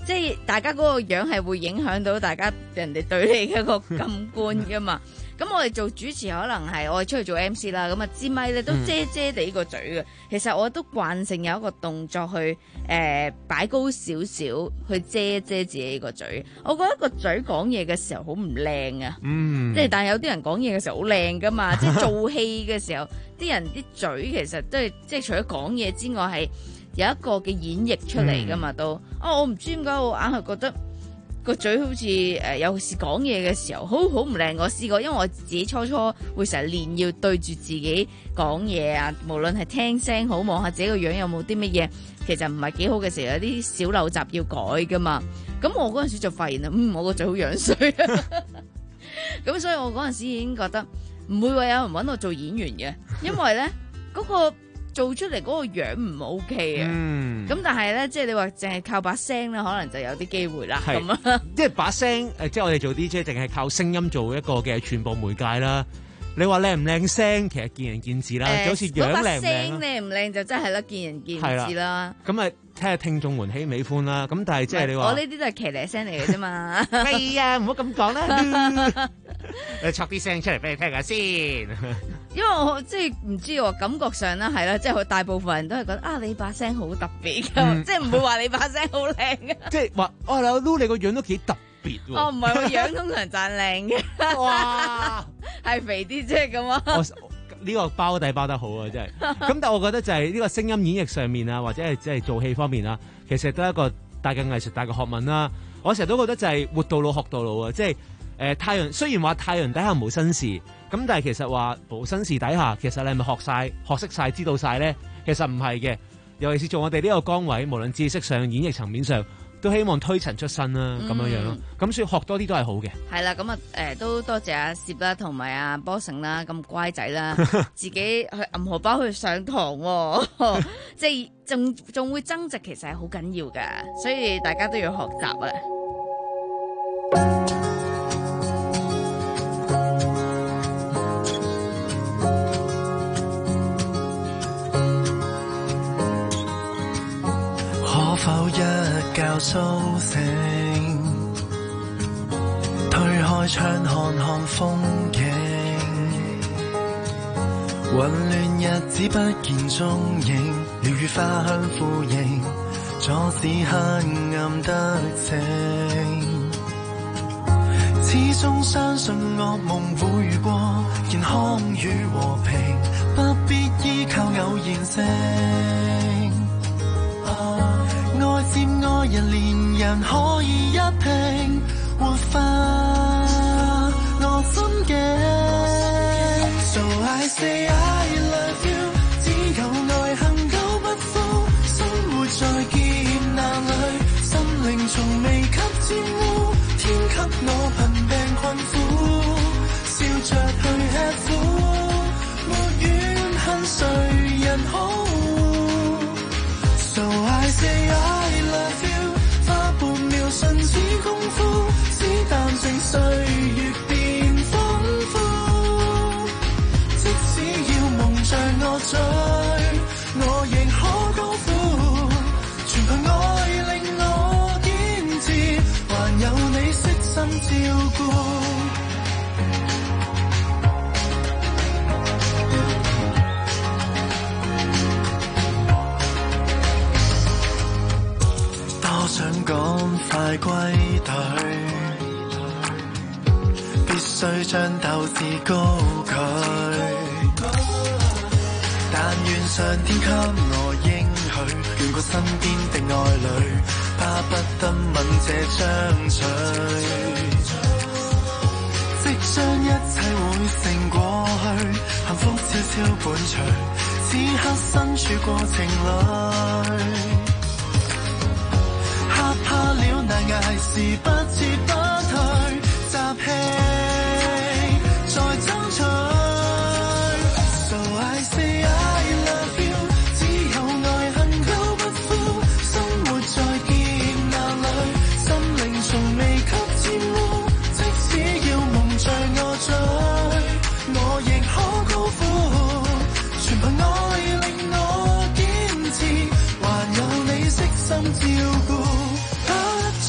即係大家嗰個樣係會影響到大家人哋對你嘅一個感官噶嘛。咁我哋做主持可能係我哋出去做 M C 啦，咁啊支咪咧都遮遮地個嘴嘅。其實我都慣性有一個動作去誒擺、呃、高少少去遮遮自己個嘴。我覺得個嘴講嘢嘅時候好唔靚啊， 嗯， 即係但係有啲人講嘢嘅時候好靚噶嘛，即係做戲嘅時候，啲人啲嘴其實都係即係除咗講嘢之外係有一個嘅演繹出嚟噶嘛，都啊我唔知點解我硬係覺得。個嘴好似誒、呃，有時講嘢嘅時候，好好唔靚。我試過，因為我自己初初會成日練，要對住自己講嘢啊。無論係聽聲好，望下自己個樣有冇啲乜嘢，其實唔係幾好嘅時候，有啲小陋習要改噶嘛。咁我嗰陣時就發現啦，嗯，我個嘴好樣衰啊。咁所以我嗰陣時已經覺得唔會話有人揾我做演員嘅，因為咧嗰、嗰個。做出嚟嗰個樣唔 OK 啊，咁、嗯、但係咧，即係你話淨係靠把聲咧，可能就有啲機會啦。咁啊， 即係把聲誒，即係我哋做 D J，淨係靠聲音做一個嘅傳播媒介啦。你話靚唔靚聲，其實見仁見智啦，呃、就好似樣靚唔靚。嗰把聲靚唔靚就真係啦，見仁見智啦。咁啊，睇下聽眾們喜唔喜歡啦。咁但係即係你話， 我呢啲都係騎呢聲嚟嘅啫嘛。 係啊，唔好咁講啦。你撮啲聲出嚟俾你聽下先。 因為我即係唔知喎，感覺上啦係啦，即係大部分人都係覺得啊，你把聲好特別㗎，嗯、即係唔會話你把聲好靚嘅。即係話哦，阿 Lu 你個樣都幾特別喎。哦，唔係，我樣通常讚靚嘅。哇，係肥啲啫咁啊。呢、 呢個包底包得好啊，真係。咁但係我覺得就係呢個聲音演繹上面啊，或者係即係做戲方面啊，其實都係一個大嘅藝術、大嘅學問啦。我成日都覺得就係活到老學到老啊，即係誒、呃、太陽雖然話太陽底下無新事。咁但係其實話無新事底下，其實你係咪學晒、學識晒、知道晒咧？其實唔係嘅，尤其是做我哋呢個崗位，無論知識上、演繹層面上，都希望推陳出新啦，咁、嗯、樣樣咯。咁所以學多啲都係好嘅。係啦，咁啊誒都多謝阿攝啦，同埋阿波成啦，咁乖仔啦，自己去揞荷包去上堂、哦，即係仲仲會增值，其實係好緊要㗎，所以大家都要學習啊。 可否一覺甦醒，推開窗看看風景，混亂日子不見蹤影，鳥語花香呼應，阻止黑暗得逞。始終相信惡夢會過，健康與和平，不必依靠偶然性。愛接愛人，連人可以一拼，活化我心境。So I say I love you， 只有愛恒久不枯，生活在劫難裏，心靈從未給沾污，天給我貧病困苦，笑着去吃苦，沒怨恨誰人好。So I say I love you， 花半秒瞬似功夫，只淡靜歲月變豐富。即使要夢像我醉，我仍可高呼。全憑愛令我堅持，還有你悉心照顧。想趕快歸隊，必須將鬥志高舉。但願上天給我應許，眷顧身邊的愛侶，巴不得吻這張嘴。即將一切會成過去，幸福悄悄伴隨，此刻身處過程裏。怕了難捱時不撤不退，集氣再爭取。So I say I love you， 只有愛恒久不枯，生活在劫難裏，心靈從未給沾污。即使要夢像我醉，我亦可高呼。全憑愛令我堅持，還有你悉心照顧。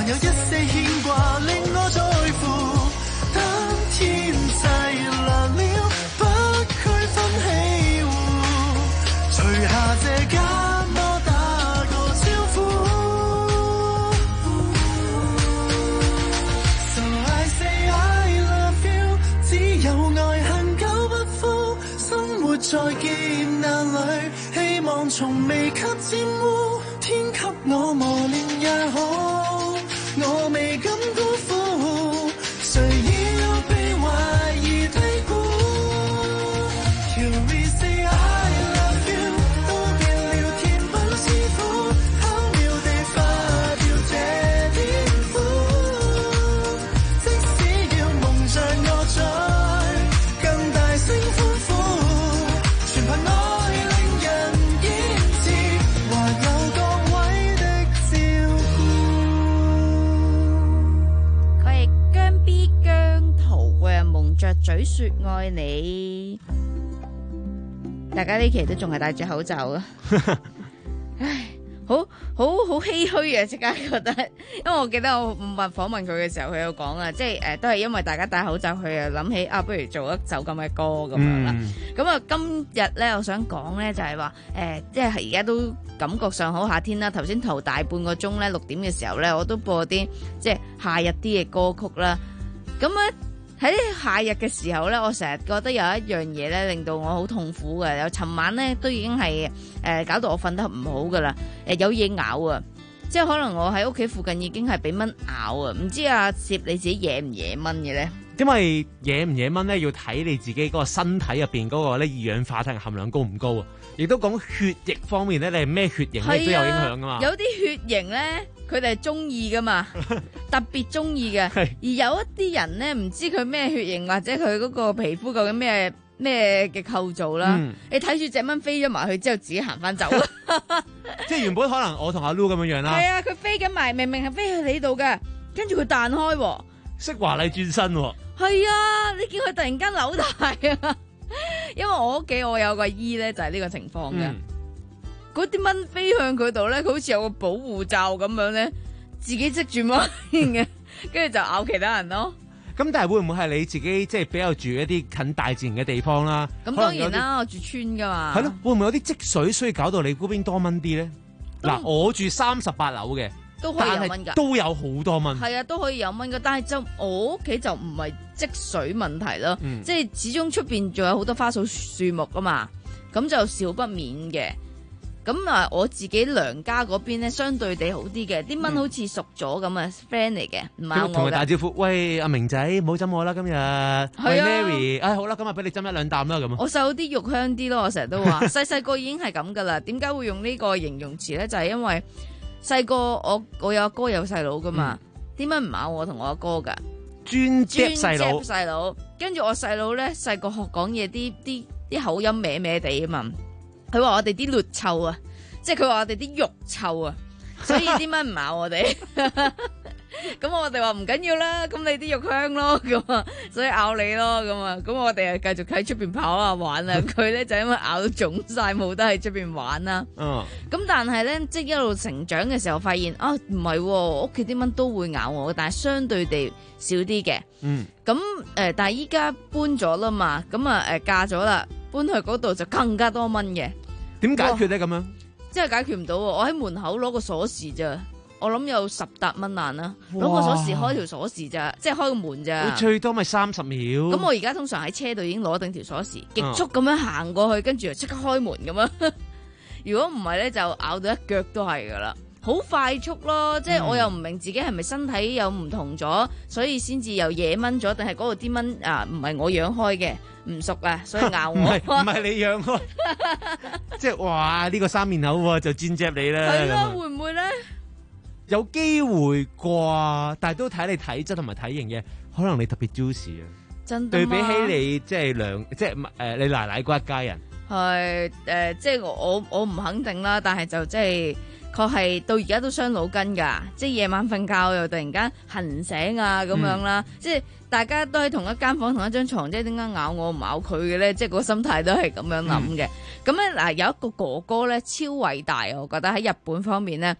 還有一些牽掛令我在乎。當天際涼了，不區分喜惡，除下這緘麼打個招呼。So I say I love you， 只有愛恨久不枯，生活在劫難裏，希望從未給沾污，天給我磨練也好，我未敢辜負，誰要被懷疑低估。Till we say I love you， 都變了甜品師傅，巧妙地化掉這天賦。即使要蒙着我再更大聲歡呼，全憑愛令人堅持，還有各位的照顧。 佢係姜 B 姜濤嘅蒙着嘴說愛你，大家呢期都仲係戴住口罩啊！唉，好好好唏噓啊！即刻覺得，因為我記得我五百訪問佢嘅時候，佢有講啊，即係誒、呃、都係因為大家戴口罩，佢又諗起啊，不如做一首咁嘅歌咁樣啦。咁啊、嗯，今日咧，我想講咧就係話誒，即係而家都感覺上好夏天啦。頭先頭大半個鐘咧，六點嘅時候咧，我都播啲即係夏日啲嘅歌曲啦。咁咧喺夏日嘅時候咧，我成日覺得有一樣嘢咧，令到我好痛苦嘅。有尋晚咧都已經係誒、呃、搞到我瞓得唔好噶啦。誒、呃、有嘢咬啊，即係可能我喺屋企附近已經係俾蚊咬啊。唔知阿攝你自己惹唔惹蚊嘅咧？ 因為惹唔惹蚊咧，要睇你自己嗰個身體入邊嗰個咧二氧化碳含量高唔高啊。亦都講血液方面咧，你係咩血型咧都有影響噶嘛。 有啲血型咧，佢哋係中意噶嘛，特別中意嘅。而有一啲人咧，唔知佢咩血型或者佢嗰個皮膚究竟咩咩嘅構造啦。嗯、你睇住隻蚊飛咗埋去之後，自己行翻走。 即係原本可能我同阿 Lu 咁樣樣啦。 係啊，佢飛緊埋，明明係飛去你度嘅，跟住佢彈開， 識華麗轉身。 係啊，你見佢突然間扭大啊！因為我屋企我有個姨咧，就係呢個情況嘅。嗰啲蚊飛向佢度咧，佢好似有個保護罩咁樣咧，自己織住蚊嘅，跟住就咬其他人咯。 咁但係會唔會係你自己即係比較住一啲近大自然嘅地方啦？ 咁當然啦，我住村噶嘛。 係咯，會唔會有啲積水，所以搞到你嗰邊多蚊啲咧？嗱，我住三十八樓嘅。 都可以有蚊㗎， 都有好多蚊。 係啊，都可以有蚊㗎，但係就我屋企就唔係積水問題咯，嗯、即係始終出邊仲有好多花草樹木啊嘛，咁就少不免嘅。咁啊，我自己娘家嗰邊咧，相對地好啲嘅，啲蚊好似熟咗咁啊 friend 嚟嘅，唔咬我㗎。 同佢打招呼，喂阿明仔，唔好針我啦今日。喂 Mary，唉好啦，今日俾你針一兩啖啦咁。 我細佬啲肉香啲咯，我成日都話，細細個已經係咁噶啦。點解會用呢個形容詞咧？就係、是、因為細個我我有阿哥有細佬噶嘛，點解唔咬我同我阿哥噶？ 專接細佬， 細佬，跟住我細佬咧細個學講嘢，啲啲啲口音歪歪地啊嘛。佢話我哋啲劣臭啊，即係佢話我哋啲肉臭啊，所以啲蚊唔咬我哋。咁我哋話唔緊要啦，咁你啲肉香咯，咁啊，所以咬你咯，咁啊，咁我哋啊繼續喺出邊跑啊玩啊。佢咧就因為咬到腫晒，冇得喺出邊玩啦。嗯。咁但係咧，即係一路成長嘅時候，發現啊，唔係，屋企啲蚊都會咬我，但係相對地少啲嘅。嗯。咁誒、呃，但係依家搬咗啦嘛，咁啊誒嫁咗啦，搬去嗰度就更加多蚊嘅。 點解決咧咁樣？ 即係解決唔到，我喺門口攞個鎖匙咋，我諗有十笪蚊爛啦，攞個鎖匙開條鎖匙咋，即係開個門咋。 最多咪三十秒。 咁我而家通常喺車度已經攞定條鎖匙，極速咁樣行過去，跟住就即刻開門咁樣。如果唔係咧，就咬到一腳都係噶啦，好快速咯。即係我又唔明自己係咪身體有唔同咗，所以先至又惹蚊咗，定係嗰度啲蚊啊唔係我養開嘅。唔熟啊，所以咬我。唔係唔係你養開，即係哇呢、這個三面口就專接你啦。 係咯，會唔會咧？ 有機會啩，但係都睇你體質同埋體型嘅，可能你特別 juicy 啊。 真對比起你即係娘，即係誒、呃、你奶奶嗰一家人。 係誒、呃，即係我我唔肯定啦，但係就即係確係到而家都傷腦筋㗎，即係夜晚瞓覺又突然間痕醒啊咁樣啦，嗯、即係。大家都喺同一間房同一張床，即係點解咬我唔咬佢嘅咧？即係個心態都係咁樣諗嘅。咁咧嗱，有一個哥哥咧超偉大，我覺得喺日本方面咧，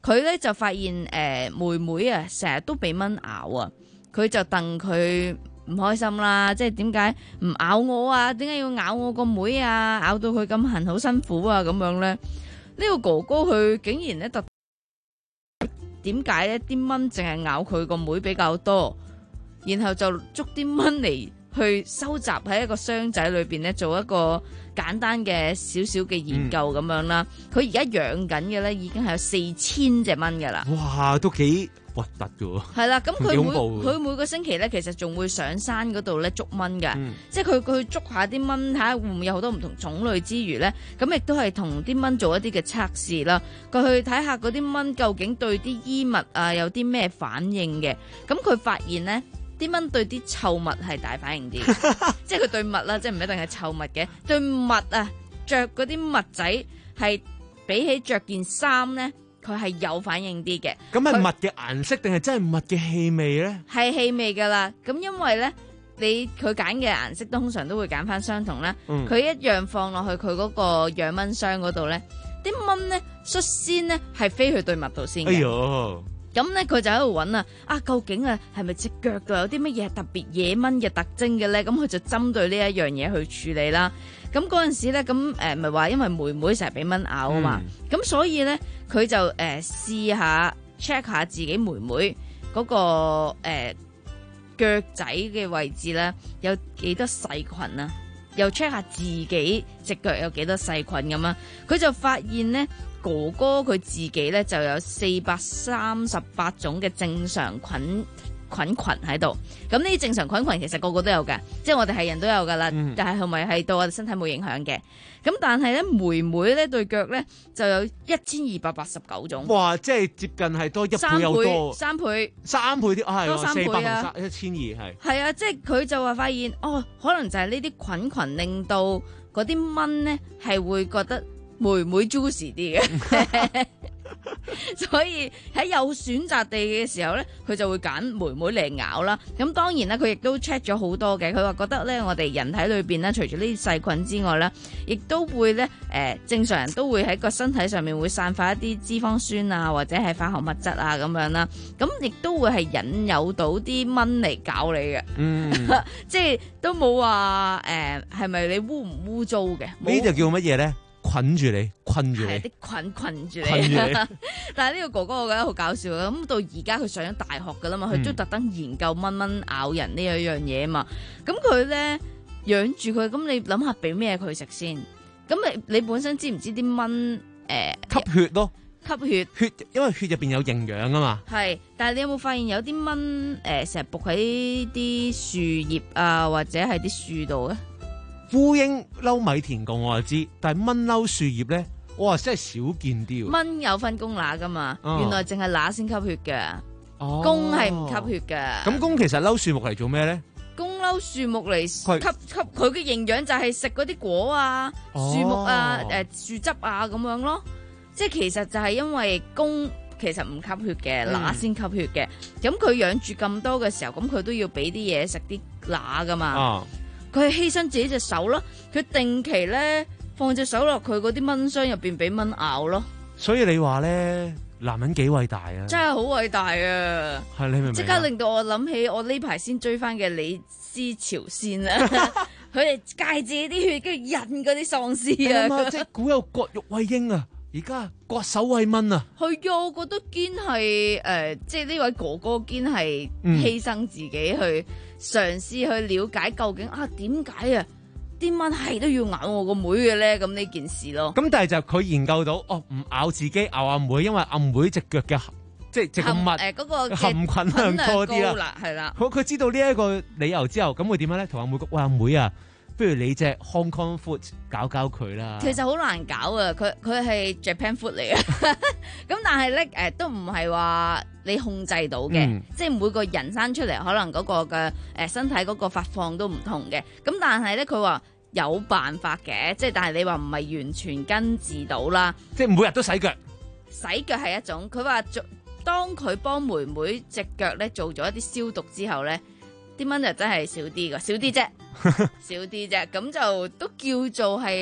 佢咧就發現誒、呃、妹妹啊，成日都俾蚊咬啊，佢就戥佢唔開心啦，即係點解唔咬我啊？點解要咬我個妹啊？咬到佢咁痕，好辛苦啊咁樣咧？呢、這個哥哥佢竟然咧特點解咧啲蚊淨係咬佢個妹比較多，然後就捉啲蚊嚟去收集喺一個箱仔裏邊咧，做一個簡單嘅少少嘅研究咁樣啦。佢而家養緊嘅咧已經係有四千隻蚊噶啦。 哇，都幾核突噶喎。 係啦，咁佢每幾恐怖佢每個星期咧，其實仲會上山嗰度咧捉蚊噶， 嗯即係佢佢捉下啲蚊，睇下會唔會有好多唔同種類之餘咧，咁亦都係同啲蚊做一啲嘅測試啦。佢去睇下嗰啲蚊究竟對啲衣物啊有啲咩反應嘅。咁佢發現咧，啲蚊對啲臭物係大反應啲，即係佢對襪啦，即係唔一定係臭物嘅，對襪啊，着嗰啲襪仔係比起着件衫咧，佢係有反應啲嘅。 咁係襪嘅顏色定係真係襪嘅氣味咧？ 係氣味噶啦，咁因為咧，你佢揀嘅顏色通常都會揀翻相同啦。佢、嗯、一樣放落去佢嗰個養蚊箱嗰度咧，啲蚊咧率先咧係飛去對襪度先嘅。 哎呦！ 咁咧佢就喺度揾啊，啊究竟啊係咪隻腳度有啲乜嘢特別惹蚊嘅特徵嘅咧？咁佢就針對呢一樣嘢去處理啦。咁嗰陣時咧，咁誒咪話因為妹妹成日俾蚊咬啊嘛，咁、嗯、所以咧佢就誒試、呃、下 check 下自己妹妹嗰、嗰個誒、呃、腳仔嘅位置咧有幾多細菌啊，又 check 下自己隻腳有幾多細菌咁啊，佢就發現咧。哥哥佢自己咧就有四百三十八種嘅正常菌菌群喺度，咁呢啲正常菌群其實個個都有嘅，即係我哋係人都有噶啦，嗯、但係係咪係對我哋身體冇影響嘅？咁但係咧妹妹咧對腳咧就有一千二百八十九種。哇！即係接近係多一倍有多，三倍三倍啲啊，係多三倍啊，一千二係係啊，即係佢就話發現哦，可能就係呢啲菌群令到嗰啲蚊咧係會覺得。妹妹 juicy 啲嘅，所以喺有選擇地嘅時候咧，佢就會揀妹妹嚟咬啦。咁當然啦，佢亦都 check 咗好多嘅。佢話覺得咧，我哋人體裏邊咧，除咗呢啲細菌之外咧，亦都會咧，誒、呃、正常人都會喺個身體上面會散發一啲脂肪酸啊，或者係化學物質啊咁樣啦。咁亦都會係引誘到啲蚊嚟搞你嘅。嗯，即係都冇話誒係咪你污唔污糟嘅？呢就叫乜嘢咧？困住你，困住你，係啲菌困住你。困住你但係呢個哥哥我覺得好搞笑啊！咁到而家佢上咗大學噶啦嘛，佢都特登研究蚊蚊咬人呢一樣嘢啊嘛。咁佢咧養住佢，咁你諗下俾咩佢食先？咁你你本身知唔知啲蚊誒、呃、吸血咯？吸血血，因為血入邊有營養啊嘛。係，但係你有冇發現有啲蚊誒成日伏喺啲樹葉啊，或者係啲樹度咧？烏蠅嬲米田共我就知，但係蚊嬲樹葉咧，我話真係少見啲。蚊有分公乸噶嘛，哦、原來淨係乸先吸血嘅，哦、公係唔吸血嘅。咁公其實嬲樹木嚟做咩咧？公嬲樹木嚟吸吸佢嘅營養就係食嗰啲果啊、樹、哦、木啊、誒、呃、樹汁啊咁樣咯。即係其實就係因為公其實唔吸血嘅，乸先、嗯、吸血嘅。咁佢養住咁多嘅時候，咁佢都要俾啲嘢食啲乸噶嘛。哦佢係犧牲自己隻手咯，佢定期咧放隻手落佢嗰啲蚊箱入邊俾蚊咬咯。所以你話咧，男人幾偉大啊！真係好偉大啊！係你明唔明？即刻令到我諗起我呢排先追翻嘅李屍朝鮮啊！佢哋戒自己啲血，跟住印嗰啲喪屍啊！即係古有割肉餵鷹啊，而家割手餵蚊啊！係啊，我覺得堅係誒，即係呢位哥哥堅係犧牲自己去。嗯嘗試去了解究竟啊點解啊啲蚊係都要咬我個妹嘅咧？咁呢件事咯。咁但係就佢研究到哦，唔咬自己咬阿妹，因為阿妹隻腳嘅即係隻個襪誒嗰個含菌量多啲啦，係啦。好，佢知道呢一個理由之後，咁會點樣咧？同阿妹講：喂，阿妹啊，不如你隻 Hong Kong foot 搞搞佢啦。其實好難搞啊，佢佢係 Japan foot 嚟嘅。咁但係咧誒，都唔係話。你控制到嘅，嗯、即係每個人生出嚟可能嗰個嘅誒身體嗰個發放都唔同嘅，咁但係咧佢話有辦法嘅，即係但係你話唔係完全根治到啦，即係每日都洗腳，洗腳係一種，佢話做當佢幫妹妹隻腳咧做咗一啲消毒之後咧，啲蚊就真係少啲㗎，少啲啫，少啲啫，咁就都叫做係。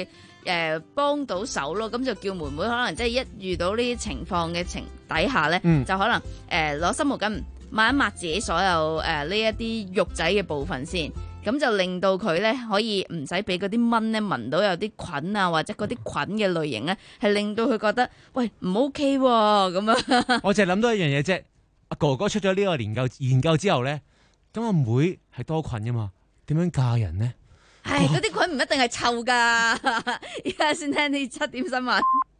誒幫到手咯。咁就叫妹妹可能即係一遇到呢啲情況嘅情底下咧， 嗯就可能誒攞濕毛巾抹一抹自己所有誒呢一啲肉仔嘅部分先。咁就令到佢咧可以唔使俾嗰啲蚊咧聞到有啲菌啊，或者嗰啲菌嘅類型咧，係令到佢覺得喂唔 OK 喎咁樣。 我就係諗到一樣嘢啫，阿哥哥出咗呢個研究研究之後咧，咁阿妹係多菌噶嘛，點樣嫁人呢？ 唉，嗰啲菌唔一定係臭㗎。而家先聽呢七點新聞。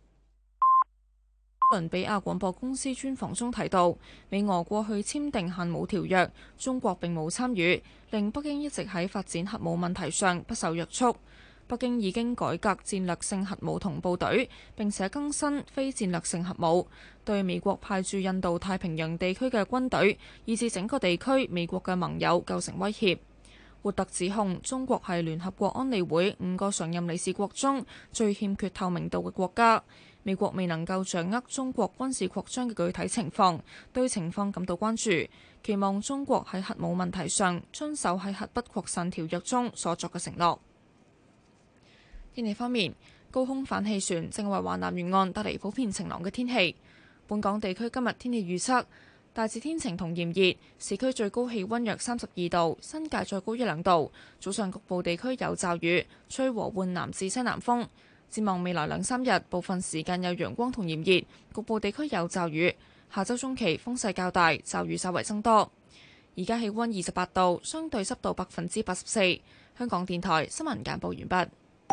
哥倫比亞廣播公司專訪中提到，美俄過去簽訂限武條約，中國並冇參與，令北京一直喺發展核武問題上不受約束。北京已經改革戰略性核武同部隊，並且更新非戰略性核武，對美國派駐印度太平洋地區嘅軍隊，以至整個地區美國嘅盟友構成威脅。活特指控中國係聯合國安理會五個常任理事國中最欠缺透明度嘅國家。美國未能夠掌握中國軍事擴張嘅具體情況，對情況感到關注，期望中國喺核武問題上遵守喺核不擴散條約中所作嘅承諾。天氣方面，高空反氣旋正為華南沿岸帶嚟普遍晴朗嘅天氣。本港地區今日天氣預測大致天晴同炎熱，市區最高氣溫約三十二度，新界再高一兩度。早上局部地區有驟雨，吹和緩南至西南風。展望未來兩三日，部分時間有陽光同炎熱，局部地區有驟雨。下周中期風勢較大，驟雨稍為增多。而家氣溫二十八度，相對濕度百分之八十四。香港電台新聞簡報完畢。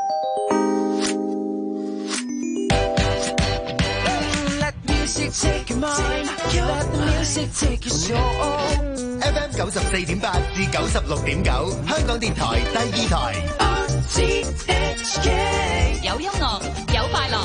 F M 九十四點八至九十六點九，香港電台第二台。 有音樂，有快樂。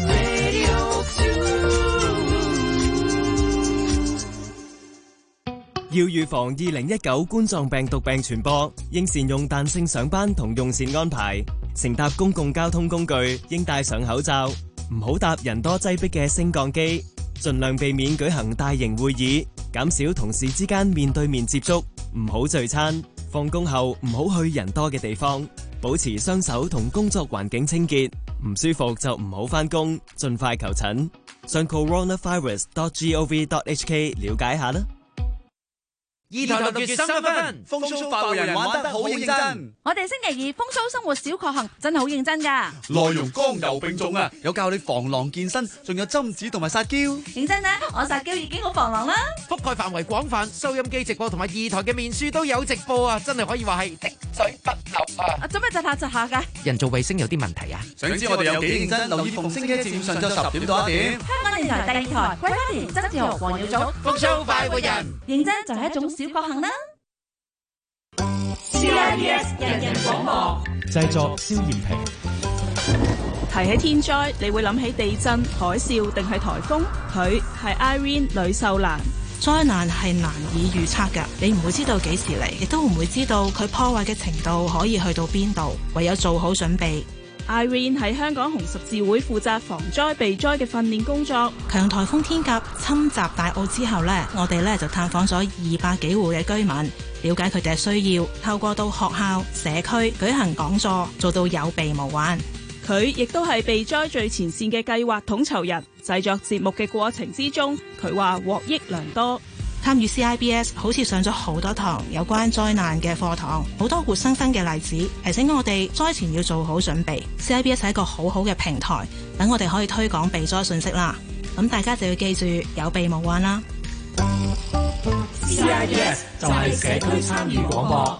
要預防二零一九冠狀病毒病傳播，應善用彈性上班同用膳安排。乘搭公共交通工具應戴上口罩，唔好搭人多擠迫嘅升降機，盡量避免舉行大型會議，減少同事之間面對面接觸，唔好聚餐。放工後唔好去人多嘅地方，保持雙手同工作環境清潔。唔舒服就唔好返工，盡快求診。上 coronavirus dot gov dot hk 了解下啦。 二台六月三十分，風騷快活人玩得好認真。 我哋星期二風騷生活小確幸真係好認真噶， 內容剛柔並重啊，有教你防狼健身，仲有針子同埋撒嬌。 認真啦，我撒嬌已經好防狼啦。 覆蓋範圍廣泛，收音機直播同埋二台嘅面書都有直播啊，真係可以話係滴水不漏啊！ 啊，做咩窒下窒下噶？ 人造衛星有啲問題啊！ 想知我哋有幾認真？留意逢星期一至五上晝十點到一點。 香港電台第二台，鬼花田、曾志豪、黃耀祖， 風騷快活人， 認真就係一種小確幸啦。 C I B S 人人廣播， 製作蕭艷平。 提起天災，你會諗起地震、海嘯定係颱風？佢係 Irene 呂秀蘭。 災難係難以預測㗎，你唔會知道幾時嚟，亦都唔會知道佢破壞嘅程度可以去到邊度，唯有做好準備。 Irene 喺香港紅十字會負責防災避災嘅訓練工作。 強颱風天鴿侵襲大澳之後呢，我哋呢就探訪咗二百幾戶嘅居民，了解佢哋嘅需要，透過到學校、社區舉行講座，做到有備無患。 佢亦都係避災最前線嘅計劃統籌人。製作節目嘅過程之中，佢話獲益良多。 參與 C I B S 好似上咗好多堂有關災難嘅課堂，好多活生生嘅例子，提醒我哋災前要做好準備。C I B S 係一個好好嘅平台，等我哋可以推廣避災信息啦。咁大家就要記住有備無患啦。 C I B S 就係社區參與廣播。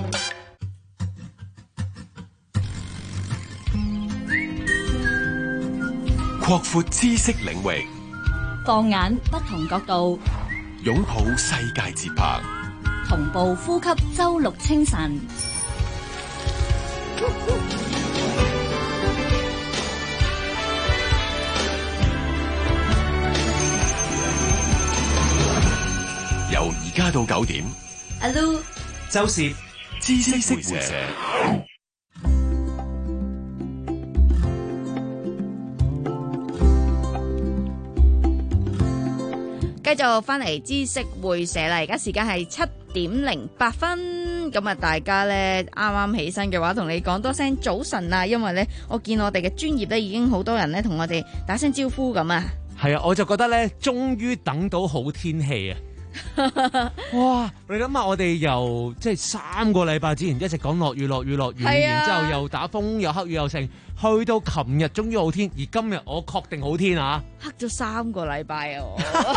擴闊知識領域， 放眼不同角度， 擁抱世界節拍， 同步呼吸周六清晨。 由而家到九點， 阿 Lu、 周攝知識會社。 繼續翻嚟知識會社啦，而家時間係七點零八分。 咁啊，大家咧啱啱起身嘅話，同你講多聲早晨啊，因為咧我見我哋嘅專業咧已經好多人咧同我哋打聲招呼咁啊。 係啊，我就覺得咧，終於等到好天氣啊！哇！你諗下，我哋由即係三個禮拜之前一直講落雨、落雨、落雨，然之後又打風、又黑雨又盛，去到琴日終於好天，而今日我確定好天啊！ 黑咗三個禮拜啊！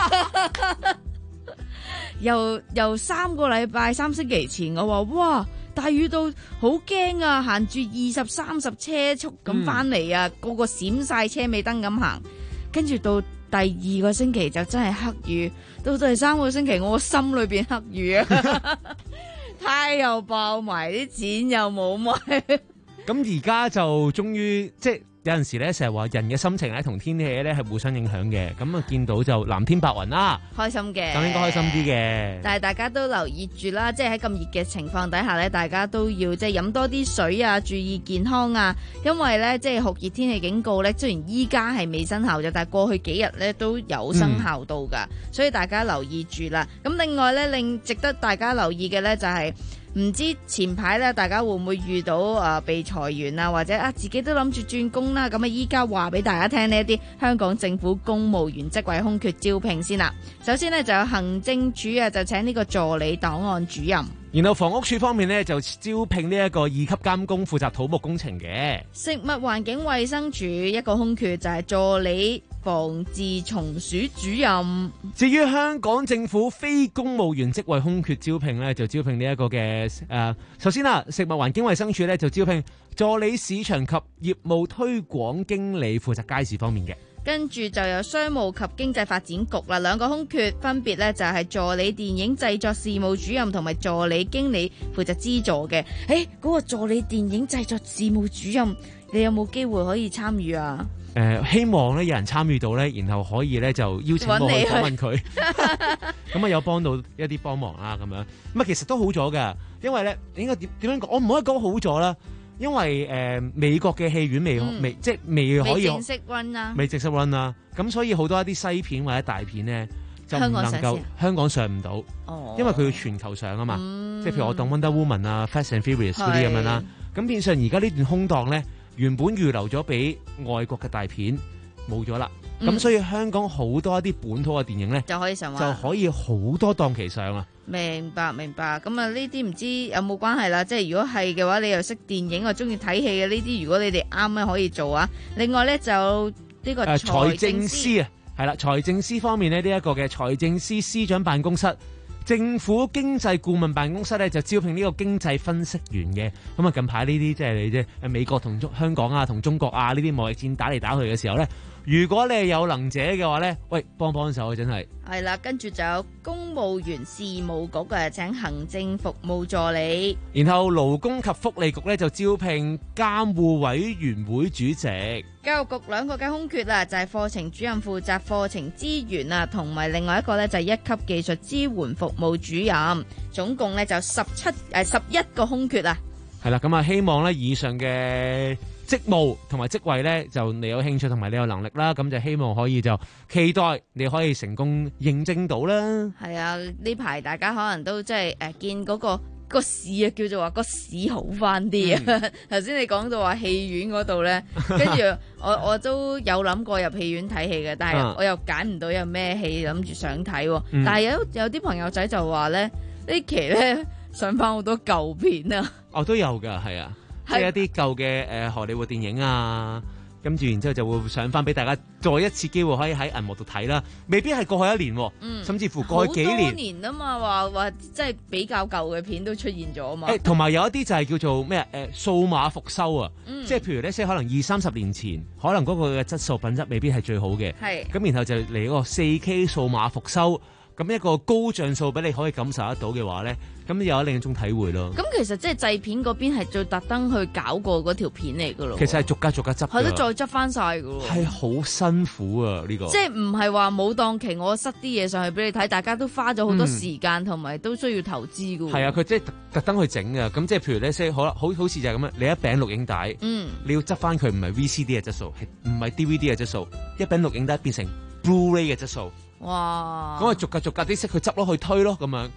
由由三個禮拜三星期前，我話哇大雨到好驚啊，行住二十三十車速咁翻嚟啊，嗯、個個閃晒車尾燈咁行，跟住到第二個星期就真係黑雨，到第三個星期我個心裏邊黑雨啊，胎又爆埋，啲錢又冇埋。 咁而家就終於即係有陣時咧，成日話人嘅心情咧同天氣咧係互相影響嘅。咁啊見到就藍天白雲啦， 開心嘅， 咁應該開心啲嘅。 但係大家都留意住啦，即係喺咁熱嘅情況底下咧，大家都要即係飲多啲水啊，注意健康啊。因為咧即係酷熱天氣警告咧，雖然依家係未生效嘅，但係過去幾日咧都有生效到噶，嗯、所以大家留意住啦。咁另外咧，令值得大家留意嘅咧就係、是。唔知前排咧，大家會唔會遇到啊、呃、被裁員啊，或者啊自己都諗住轉工啦？咁啊，依家話俾大家聽呢一啲香港政府公務員職位空缺招聘先啦。首先呢，就有行政署啊，就請呢個助理檔案主任。 然後房屋署方面呢，就招聘呢一個二級監工，負責土木工程嘅。 食物環境衛生署一個空缺就係助理防治蟲鼠主任。 至於香港政府非公務員職位空缺招聘呢，就招聘呢一個嘅誒、呃，首先啦，食物環境衛生署呢，就招聘助理市場及業務推廣經理，負責街市方面嘅。 跟住就有商務及經濟發展局啦，兩個空缺分別咧就係助理電影製作事務主任同埋助理經理負責資助嘅。誒，嗰個助理電影製作事務主任，你有冇機會可以參與啊？ 誒、呃，希望咧有人參與到咧，然後可以咧就邀請我去訪問佢，咁啊有幫到一啲幫忙啦，咁樣咁啊其實都好咗噶，因為咧應該點點樣講？我唔可以講好咗啦。因為誒、呃、美國嘅戲院未、嗯、未即係未可以未正式 run 啦， 未正式 run 啦，咁所以好多一啲西片或者大片咧就唔能夠香港上唔到， 哦、 因為佢要全球上啊嘛， 嗯、 即係譬如我當 Wonder Woman 啊、Fast and Furious 嗰啲咁樣啦，咁變相而家呢段空檔咧原本預留咗俾外國嘅大片冇咗啦，咁、嗯、所以香港好多一啲本土嘅電影咧就可以上， 就可以好多檔期上啊。 明白明白，咁啊呢啲唔知有冇關係啦，即係如果係嘅話，你又識電影，我中意睇戲嘅呢啲，如果你哋啱咧可以做啊。另外咧就呢個財政司啊，係啦，財政司方面呢，呢、這、一個嘅財政司司長辦公室、政府經濟顧問辦公室咧就招聘呢個經濟分析員嘅。咁啊近排呢啲即係你即係美國同中香港啊同中國啊呢啲貿易戰打嚟打去嘅時候咧，如果你係有能者嘅話咧，喂幫幫手啊真係。 係啦，跟住就有公務員事務局嘅請行政服務助理， 然後勞工及福利局咧就招聘監護委員會主席。 教育局兩個嘅空缺啊，就係課程主任負責課程資源啊，同埋另外一個咧就係一級技術支援服務主任，總共咧就十七誒十一個空缺啊。 係啦，咁啊希望咧以上嘅職務同埋職位咧，就你有興趣同埋你有能力啦，咁就希望可以就期待你可以成功認證到啦。 係啊，呢排大家可能都即係誒見嗰個個市啊，叫做話個市好翻啲啊。頭先、嗯、你講到話戲院嗰度咧，跟住我我都有諗過入戲院睇戲嘅，但係我又揀唔到有咩戲諗住想睇。嗯、但係有有啲朋友仔就話咧，呢期咧上翻好多舊片啊。 哦，都有噶，係啊。即係一啲舊嘅誒荷里活電影啊，跟住然之後就會上翻俾大家再一次機會可以喺銀幕度睇啦。未必係過去一年，嗯、甚至乎過去幾年。好多年啊嘛，話話即係比較舊嘅片都出現咗啊嘛。 誒，同埋有一啲就係叫做咩誒數碼復修啊， 嗯、 即係譬如咧，即係可能二三十年前，可能嗰個嘅質素品質未必係最好嘅。 係。 咁然後就嚟一個四 K 數碼復修。咁一個高像素俾你可以感受得到嘅話咧，咁有另一種體會咯。 咁其實即係製片嗰邊係最特登去搞過嗰條片嚟噶咯。 其實係逐家逐家執， 係都再執翻晒噶咯。 係好辛苦啊！呢個即係唔係話冇檔期，我塞啲嘢上去俾你睇，大家都花咗好多時間同埋都需要投資噶。 係啊，佢即係特特登去整嘅。咁即係譬如咧，即係好啦，好好似就係咁樣，你一餅錄影帶， 嗯， 你要執翻佢唔係 V C D 嘅質素，係唔係 D V D 嘅質素，一餅錄影帶變成 Blu-ray 嘅質素。 哇！ 咁啊，逐格逐格啲色去執咯，去推咯，咁樣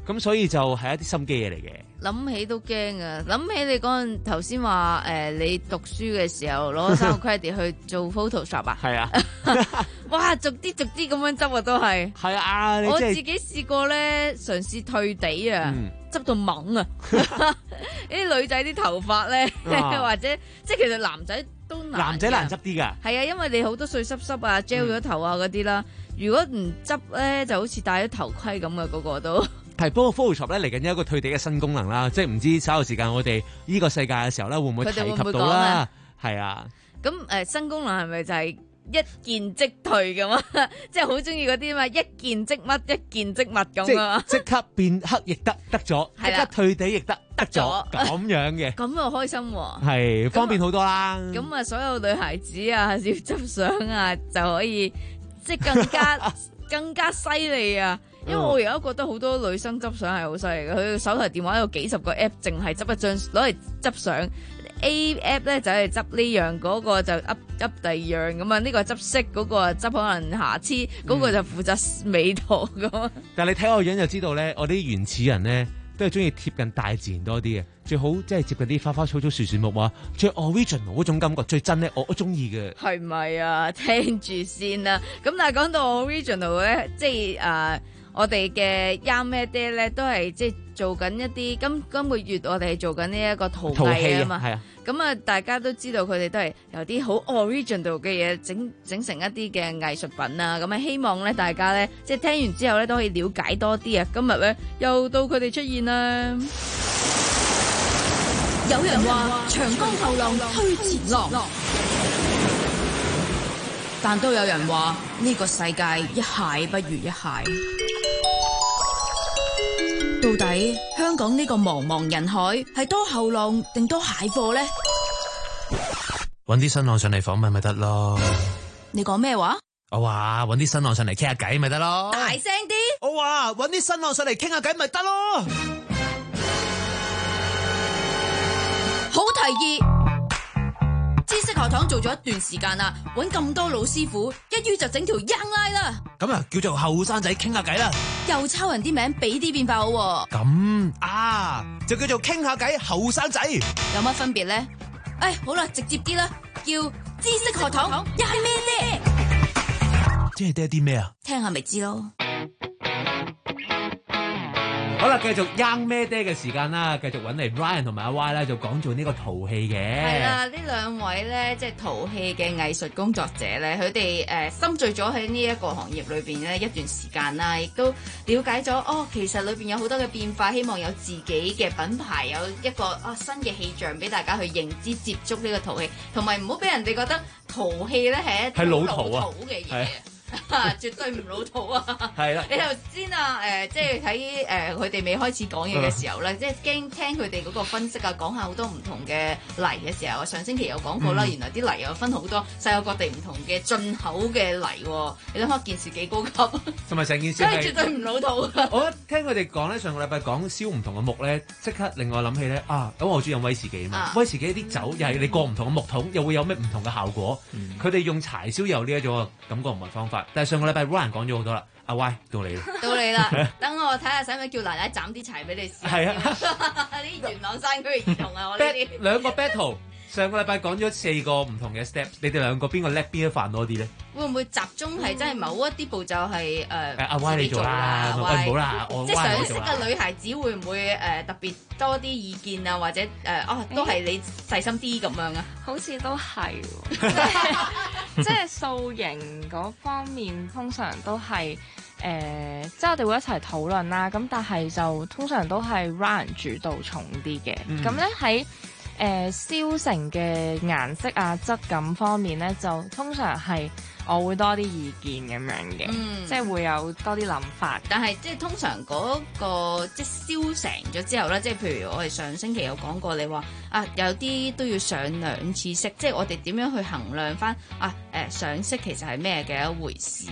咁所以就係一啲心機嘢嚟嘅。 諗起都驚啊！諗起你嗰陣頭先話誒，你讀書嘅時候攞三個 credit 去做 Photoshop 啊？ 係啊！ 哇，逐啲逐啲咁樣執啊，都係。 係啊！ 我自己試過咧，嘗試退地啊，執、嗯、到懵啊！啲女仔啲頭髮咧，啊、或者即係其實男仔都難。男仔難執啲㗎。係啊，因為你好多碎濕濕啊、gel 咗頭啊嗰啲啦。如果唔執咧，就好似戴咗頭盔咁嘅，個個都。 係，不過 Photoshop 咧嚟緊有一個退地嘅新功能啦，即係唔知稍後時間我哋呢個世界嘅時候咧，會唔會提及到啦？係啊。咁誒、呃、新功能係咪就係一件即退咁啊？即係好中意嗰啲嘛，一件即乜，一件即物咁啊！ 即刻變黑亦得，得咗；即刻退地亦得，得咗。咁樣嘅。 咁啊開心喎！ 係方便好多啦。 咁啊，所有女孩子啊，要執相啊，就可以即係更加更加犀利啊！因為我而家覺得好多女生執相係好犀利嘅，佢手提電話有幾十個 app， 淨係執一張攞嚟執相。A app 咧就係執呢樣，嗰個就 up up 第二樣咁啊。呢個執色，嗰個執可能瑕疵，嗰個就負責美圖咁。 但係你睇我樣就知道咧，我啲原始人咧都係中意貼近大自然多啲嘅，最好即係接近啲花花草草樹樹木啊，最 original 嗰種感覺最真咧，我我中意嘅。係咪啊？聽住先啦。咁但係講到 original 咧，即係誒。呃我哋嘅 Young Mad Day 咧，都係即係做緊一啲今今個月我哋係做緊呢一個陶藝啊嘛，係啊，咁啊大家都知道佢哋都係有啲好 original 嘅嘢整整成一啲嘅藝術品啊，咁啊希望咧大家咧即係聽完之後咧都可以了解多啲啊。今日咧又到佢哋出現啦。 有人話長江後浪推前浪， 但都有人話呢個世界一蟹不如一蟹。到底香港呢個茫茫人海係多後浪定多蟹貨呢？ 搵啲新浪上嚟訪問咪得咯。 你講咩話？ 我話搵啲新浪上嚟傾下偈咪得咯。 大聲啲！ 我話搵啲新浪上嚟傾下偈咪得咯。 好提議！知識學堂做咗一段時間啦，搵咁多老師傅，一於就整條 Young Line 啦。 咁啊，叫做後生仔傾下偈啦。 又抄人啲名，俾啲變化好。 咁啊，就叫做傾下偈後生仔。 有乜分別咧？誒，好啦，直接啲啦，叫知識學堂 Young Mad Day。 即係爹啲咩啊？ 聽下咪知咯。 好啦，繼續 Young Mad Day 嘅時間啦，繼續揾嚟 Ryan 同埋阿 Y 咧，就講做呢個陶器嘅。 係啦，呢兩位咧，即係陶器嘅藝術工作者咧，佢哋誒深醉咗喺呢一個行業裏邊咧一段時間啦，亦都了解咗哦，其實裏邊有好多嘅變化，希望有自己嘅品牌，有一個啊、哦、新嘅氣象俾大家去認知、接觸呢個陶器，同埋唔好俾人哋覺得陶器咧係一種老土嘅嘢。啊！絕對唔老土啊！係啦，你頭先啊，誒、呃，即係喺誒佢哋未開始講嘢嘅時候咧，即係驚聽佢哋嗰個分析啊，講下好多唔同嘅泥嘅時候，上星期有講過啦，嗯、原來啲泥又分好多世界各地唔同嘅進口嘅泥，你諗下件事幾高級， 同埋成件事真係絕對唔老土。 我聽佢哋講咧，上個禮拜講燒唔同嘅木咧，即刻令我諗起咧啊！咁我中意飲威士忌啊嘛，啊威士忌啲酒又係你過唔同嘅木桶，又會有咩唔同嘅效果。佢哋、嗯、用柴燒有呢一種感覺同埋方法。但係上個禮拜 Ryan 講咗好多啦，阿 Y 到你啦， 到你啦，等我睇下使唔使叫奶奶斬啲柴俾你試。係啊，啲元朗山區嘅兒童啊，我呢啲兩個 battle。上個禮拜講咗四個唔同嘅 steps，你哋兩個邊個叻邊一範多啲咧？ 會唔會集中係真係某一啲步驟係誒阿 Y 你做啦，唔好啦， 即係想識嘅女孩子會唔會誒、呃、特別多啲意見啊？或者誒哦都係你細心啲咁樣啊？ 好似都係，即係塑形嗰方面通常都係誒、呃，即係我哋會一齊討論啦。咁但係就通常都係 Ryan 主導重啲嘅。咁咧喺誒燒成嘅顏色啊質感方面咧，就通常係我會多啲意見咁樣嘅，嗯、即係會有多啲諗法。 但係即係通常嗰、嗰個即係燒成咗之後咧，即係譬如我哋上星期有講過，你話啊有啲都要上兩次色，即係我哋點樣去衡量翻啊誒上色其實係咩嘅一回事啊？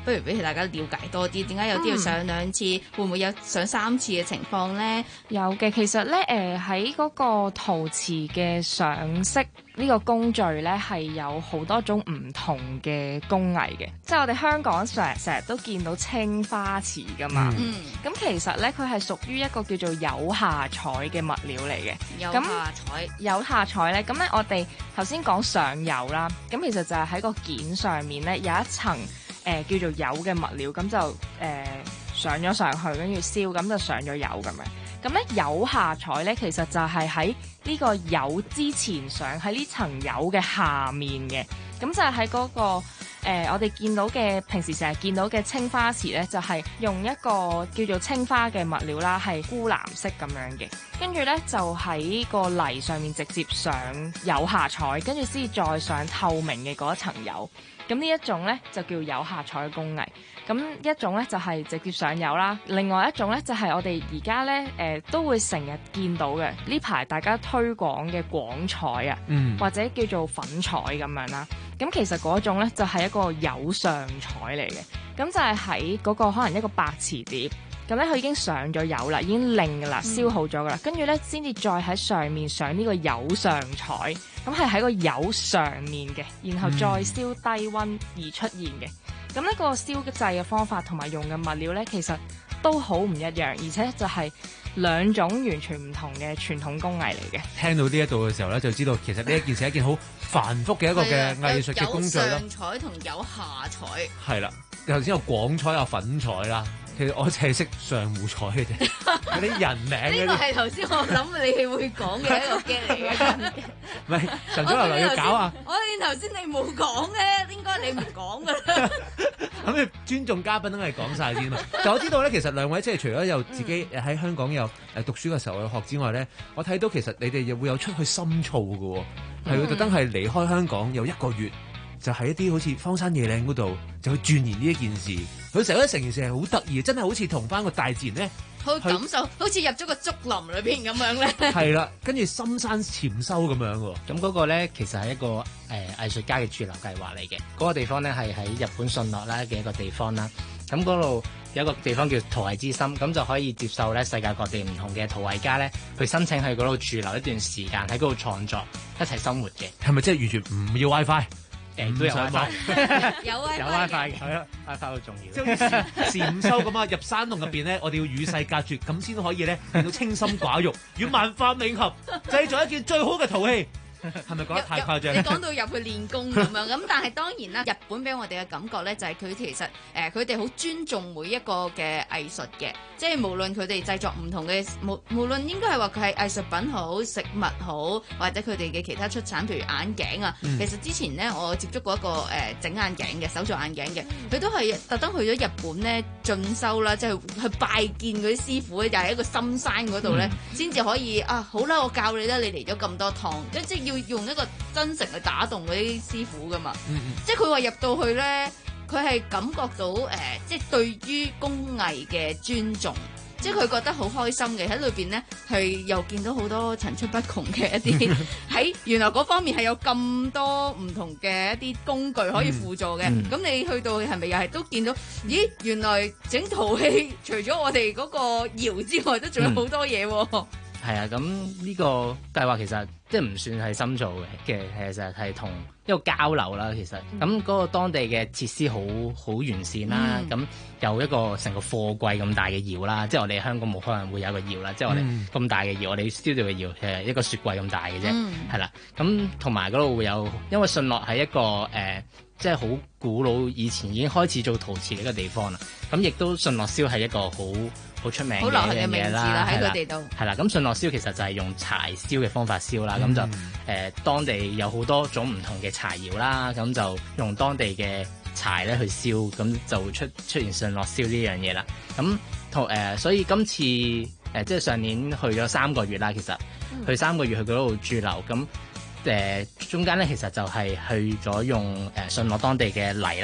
不如俾大家了解多啲，點解有啲要上兩次，嗯、會唔會有上三次嘅情況咧？ 有嘅，其實咧誒喺嗰個陶瓷嘅上色呢個工序咧係有好多種唔同嘅工藝嘅，即係我哋香港成成日都見到青花瓷噶嘛，咁、嗯、其實咧佢係屬於一個叫做有下彩嘅物料嚟嘅。 有下彩， 有下彩咧，咁咧我哋頭先講上釉啦，咁其實就係喺個件上面咧有一層誒、呃、叫做釉嘅物料，咁就誒、呃、上咗上去，跟住燒，咁就上咗釉咁樣。咁咧有下彩咧，其實就係喺呢個釉之前上喺呢層釉嘅下面嘅，咁就係喺嗰個誒、呃、我哋見到嘅平時成日見到嘅青花瓷咧，就係、是、用一個叫做青花嘅物料啦，係鈷藍色咁樣嘅，跟住咧就喺個泥上面直接上有下彩，跟住先至再上透明嘅嗰一層釉。咁呢一種咧就叫有下彩嘅工藝，咁一種咧就係直接上釉啦，另外一種咧就係我哋而家咧誒都會成日見到嘅，呢排大家推廣嘅廣彩啊，嗯、或者叫做粉彩咁樣啦。咁其實嗰種咧就係一個釉上彩嚟嘅，咁就係喺嗰個可能一個白瓷碟。咁咧佢已經上咗釉啦，已經令噶啦，燒好咗噶啦，跟住咧先至再喺上面上呢個釉上彩，咁係喺個釉上面嘅，然後再燒低溫而出現嘅。咁呢個燒製嘅方法同埋用嘅物料咧，其實都好唔一樣，而且就係兩種完全唔同嘅傳統工藝嚟嘅。 聽到呢一度嘅時候咧，就知道其實呢一件事係一件好繁複嘅一個嘅藝術嘅工序啦。 有上彩同有下彩。 係啦，頭先有廣彩有粉彩啦。其實我淨係識上湖彩嘅啫，嗰啲人名嗰啲。 呢個係頭先我諗你係會講嘅一個 game 嚟嘅。 唔係晨早流流要搞啊！ 我見頭先你冇講嘅，應該你唔講噶啦。 咁你尊重嘉賓都係講晒先嘛。就我知道咧，其實兩位即係除咗有自己喺香港有誒讀書嘅時候去學之外咧，我睇到其實你哋又會有出去深造嘅喎，係會特登係離開香港有一個月。就喺一啲好似荒山野嶺嗰度，就去鑽研呢一件事。佢成日覺得成件事係好得意，真係好似同翻個大自然咧， 去感受，好似入咗個竹林裏邊咁樣咧。係啦，跟住深山潛修咁樣喎。 咁嗰個咧其實係一個誒、呃、藝術家嘅駐留計劃嚟嘅。嗰、那個地方咧係喺日本信諾啦嘅一個地方啦。咁嗰度有一個地方叫陶藝之心，咁就可以接受咧世界各地唔同嘅陶藝家咧去申請去嗰度駐留一段時間，喺嗰度創作，一齊生活嘅。 係咪即係完全唔要 WiFi？ 誒都有 WiFi， 有 WiFi， 有 WiFi 嘅，係啊 ，WiFi 好重要。 即係好似禪修咁啊，入山洞入邊咧，我哋要與世隔絕，咁先可以咧令到清心寡欲，與萬化冥合，製造一件最好嘅陶器。係咪講得太誇張？ 你講到入去練功咁樣，咁但係當然啦，日本俾我哋嘅感覺咧，就係佢其實誒佢哋好尊重每一個嘅藝術嘅，即係無論佢哋製作唔同嘅，無無論應該係話佢係藝術品好、食物好，或者佢哋嘅其他出產，譬如眼鏡啊。嗯、其實之前咧，我接觸過一個誒整、呃、眼鏡嘅手做眼鏡嘅，佢都係特登去咗日本咧進修啦，即係去拜見嗰啲師傅咧，又係一個深山嗰度咧，先至、嗯、可以啊好啦，我教你啦，你嚟咗咁多趟，即係要。用一個真誠去打動嗰啲師傅噶嘛，嗯嗯即係佢話入到去咧，佢係感覺到誒、呃，即係對於工藝嘅尊重，即係佢覺得好開心嘅喺裏邊咧，係又見到好多層出不窮嘅一啲喺原來嗰方面係有咁多唔同嘅一啲工具可以輔助嘅。咁、嗯嗯、你去到係咪又係都見到？咦，原來整陶器除咗我哋嗰個窯之外，都仲有好多嘢喎、啊。 係啊，咁呢個計劃其實即係唔算係深造嘅，其實係同一個交流啦。其實咁嗰、嗯、個當地嘅設施好好完善啦，咁、嗯、有一個成個貨櫃咁大嘅窯啦，即係我哋香港冇可能會有一個窯啦，嗯、即係我哋咁大嘅窯，我哋 studio 嘅窯係一個雪櫃咁大嘅啫，係啦、嗯。咁同埋嗰度會有，因為信樂係一個誒、呃，即係好古老，以前已經開始做陶瓷嘅一個地方啦。咁亦都信樂燒係一個好好出名嘅一樣嘢啦，喺佢哋度係啦。咁信樂燒其實就係用柴燒嘅方法燒啦，咁、嗯、就誒、呃、當地有好多種唔同嘅柴窯啦，咁就用當地嘅柴咧去燒，咁就會出出現信樂燒呢樣嘢啦。咁同誒，所以今次誒、呃、即係上年去咗三個月啦，其實去三個月去嗰度駐留，咁誒、呃、中間咧其實就係去咗用誒信樂當地嘅泥啦。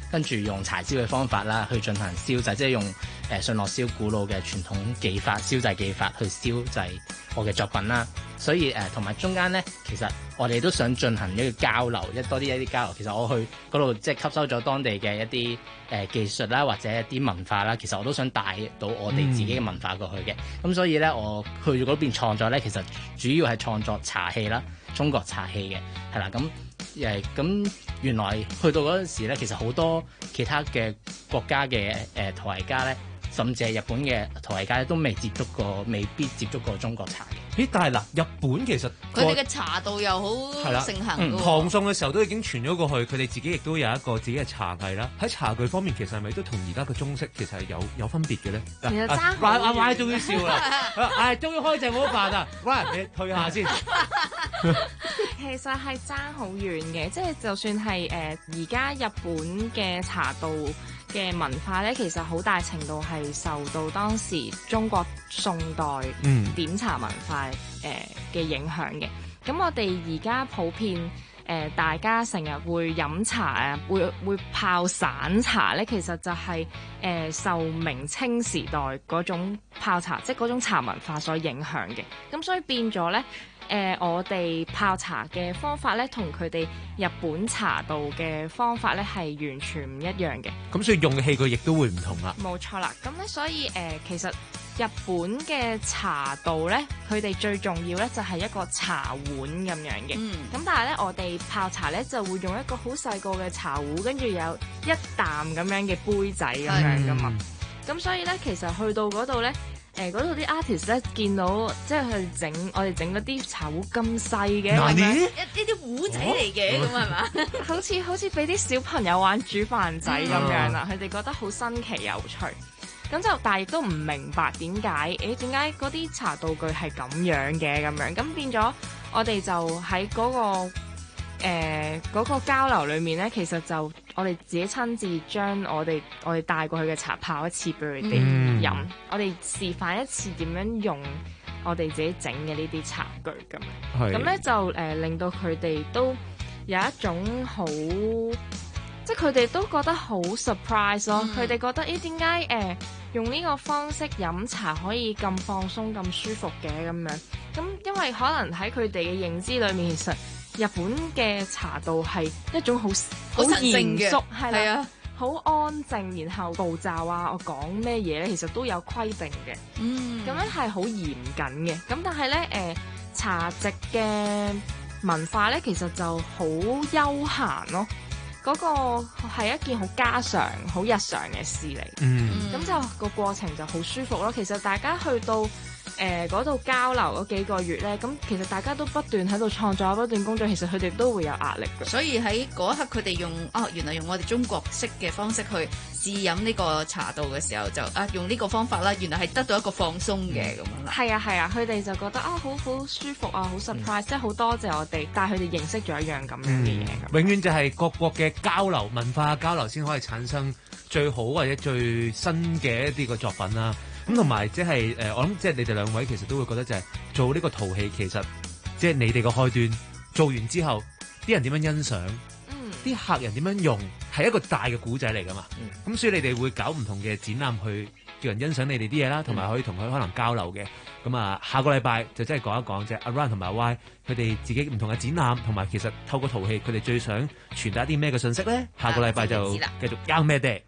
跟住用柴燒嘅方法啦去進行燒製，即係用誒信樂燒古老嘅傳統技法燒製技法去燒製我嘅作品啦。所以誒同埋中間咧，其實我哋都想進行一個交流，一多啲一啲交流。其實我去嗰度即係吸收咗當地嘅一啲誒、呃、技術啦，或者一啲文化啦。其實我都想帶到我哋自己嘅文化過去嘅。咁、嗯、所以咧，我去嗰邊創作咧，其實主要係創作茶器啦，中國茶器嘅係啦。咁誒咁原來去到嗰陣時咧，其實好多其他嘅國家嘅誒、呃、陶藝家咧，甚至係日本嘅陶藝家咧，都未接觸過，未必接觸過中國茶嘅。 咦？但係嗱，日本其實佢哋嘅茶道又好盛行嘅喎。 唐宋嘅時候都已經傳咗過去，佢哋自己亦都有一個自己嘅茶藝啦。喺茶具方面，其實係咪都同而家嘅中式其實係有有分別嘅咧？ 其實爭好遠。 阿 Y 終於笑啦！唉，終於開正好飯啦！喂，你退下先。 其實係爭好遠嘅，即係就算係誒而家日本嘅茶道嘅文化咧，其實好大程度係受到當時中國宋代點茶文化誒嘅影響嘅。咁我哋而家普遍誒、呃、大家成日會飲茶啊，會會泡散茶咧，其實就係、是、誒、呃、受明清時代嗰種泡茶，即係嗰種茶文化所影響嘅。咁所以變咗咧。誒、呃，我哋泡茶嘅方法咧，同佢哋日本茶道嘅方法咧，係完全唔一樣嘅。 咁所以用嘅器具亦都會唔同啦。 冇錯啦，咁咧所以誒、呃，其實日本嘅茶道咧，佢哋最重要咧就係一個茶碗咁樣嘅。嗯。咁但係咧，我哋泡茶咧就會用一個好細個嘅茶壺，跟住有一啖咁樣嘅杯仔咁樣噶嘛。咁、嗯、所以咧，其實去到嗰度咧。誒嗰度啲 artist 咧見到即係佢整我哋整嗰啲茶壺咁細嘅，係咪一啲啲壺仔嚟嘅咁係嘛？好似好似俾啲小朋友玩煮飯仔咁樣啦，佢哋覺得好新奇有趣。咁就但係亦都唔明白點解誒點解嗰啲茶道具係咁樣嘅咁樣，咁變咗我哋就喺嗰個。誒嗰、呃那個交流裏面咧，其實就我哋自己親自將我哋我哋帶過去嘅茶泡一次俾佢哋飲，嗯、我哋示範一次點樣用我哋自己整嘅呢啲茶具咁樣，咁咧是就誒、呃、令到佢哋都有一種好，即係佢哋都覺得好 surprise 咯，佢哋、嗯、覺得咦點解誒用呢個方式飲茶可以咁放鬆咁舒服嘅咁樣，咁因為可能喺佢哋嘅認知裏面，其實日本嘅茶道係一種好好嚴肅，係啦，好安靜，然後步驟啊，我講咩嘢咧，其實都有規定嘅。嗯，咁樣係好嚴謹嘅。咁但係咧，誒、呃、茶席嘅文化咧，其實就好悠閒咯。嗰、那個係一件好家常、好日常嘅事嚟。嗯，咁就個過程就好舒服咯。其實大家去到誒嗰度交流嗰幾個月咧，咁其實大家都不斷喺度創作，不斷工作，其實佢哋都會有壓力嘅。 所以喺嗰一刻，佢哋用哦，原來用我哋中國式嘅方式去試飲呢個茶道嘅時候，就啊用呢個方法啦，原來係得到一個放鬆嘅咁樣啦。係啊係啊，佢哋就覺得啊好好舒服啊，好 surprise，即係好多謝我哋帶佢哋認識咗一樣咁樣嘅嘢。 永遠就係各國嘅交流、文化交流先可以產生最好或者最新嘅一啲個作品啦。咁同埋即係誒，我諗即係你哋兩位其實都會覺得就係做呢個陶器，其實即係你哋個開端做完之後，啲人點樣欣賞，啲、嗯、客人點樣用，係一個大嘅古仔嚟㗎嘛。咁、嗯、所以你哋會搞唔同嘅展覽去叫人欣賞你哋啲嘢啦，同埋可以同佢可能交流嘅。咁啊，下個禮拜就真係講一講啫。阿 Ron 同埋阿 Y 佢哋自己唔同嘅展覽，同埋其實透過陶器，佢哋最想傳達一啲咩嘅信息咧？下個禮拜就繼續 Young Mad。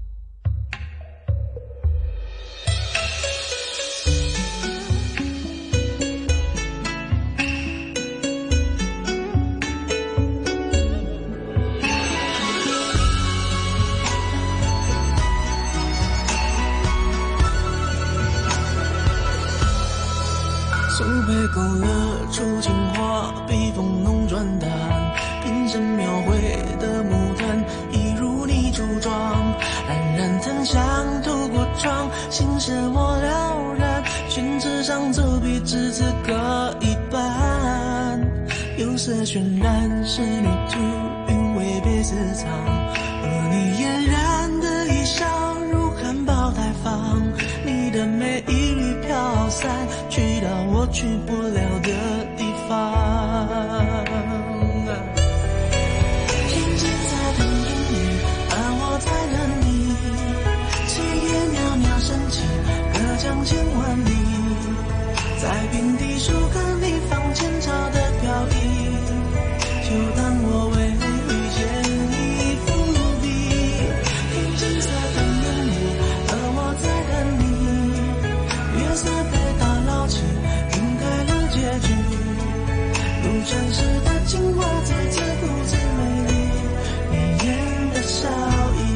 背够了出情话，被风弄转淡，变成描绘的木炭，一如你柱状，冉冉檀香透过窗，心事我了然，宣纸上走笔至此各一半，有色渲染是旅途，韵味被私藏，而你嫣然的一笑如含苞待放，你的美一缕飘散，去到我去不了的地方。 書看你房前朝的表意，就当我为遇见你伏笔，听金色的烟雨，而我在等你，月色被打捞起，晕开了结局，如真实的情话在这独自美丽迷人的笑意。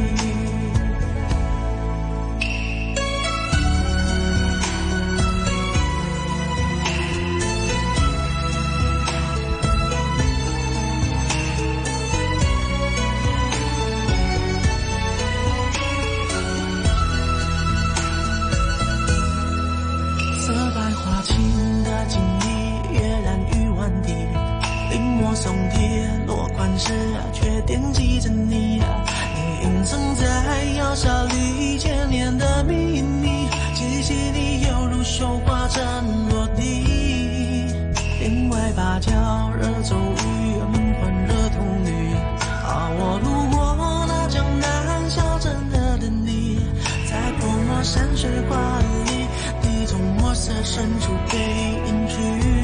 色白花青的锦衣，跃然于万底，临摹松铁落款时啊，却惦记着你啊。你隐藏在窑烧里千年的秘密，记起你犹如绣花针落地，帘外芭蕉惹骤雨，门环惹铜绿。啊，我路过那江南小镇的等你，在泼墨山水画里，地中墨色深处给隐去。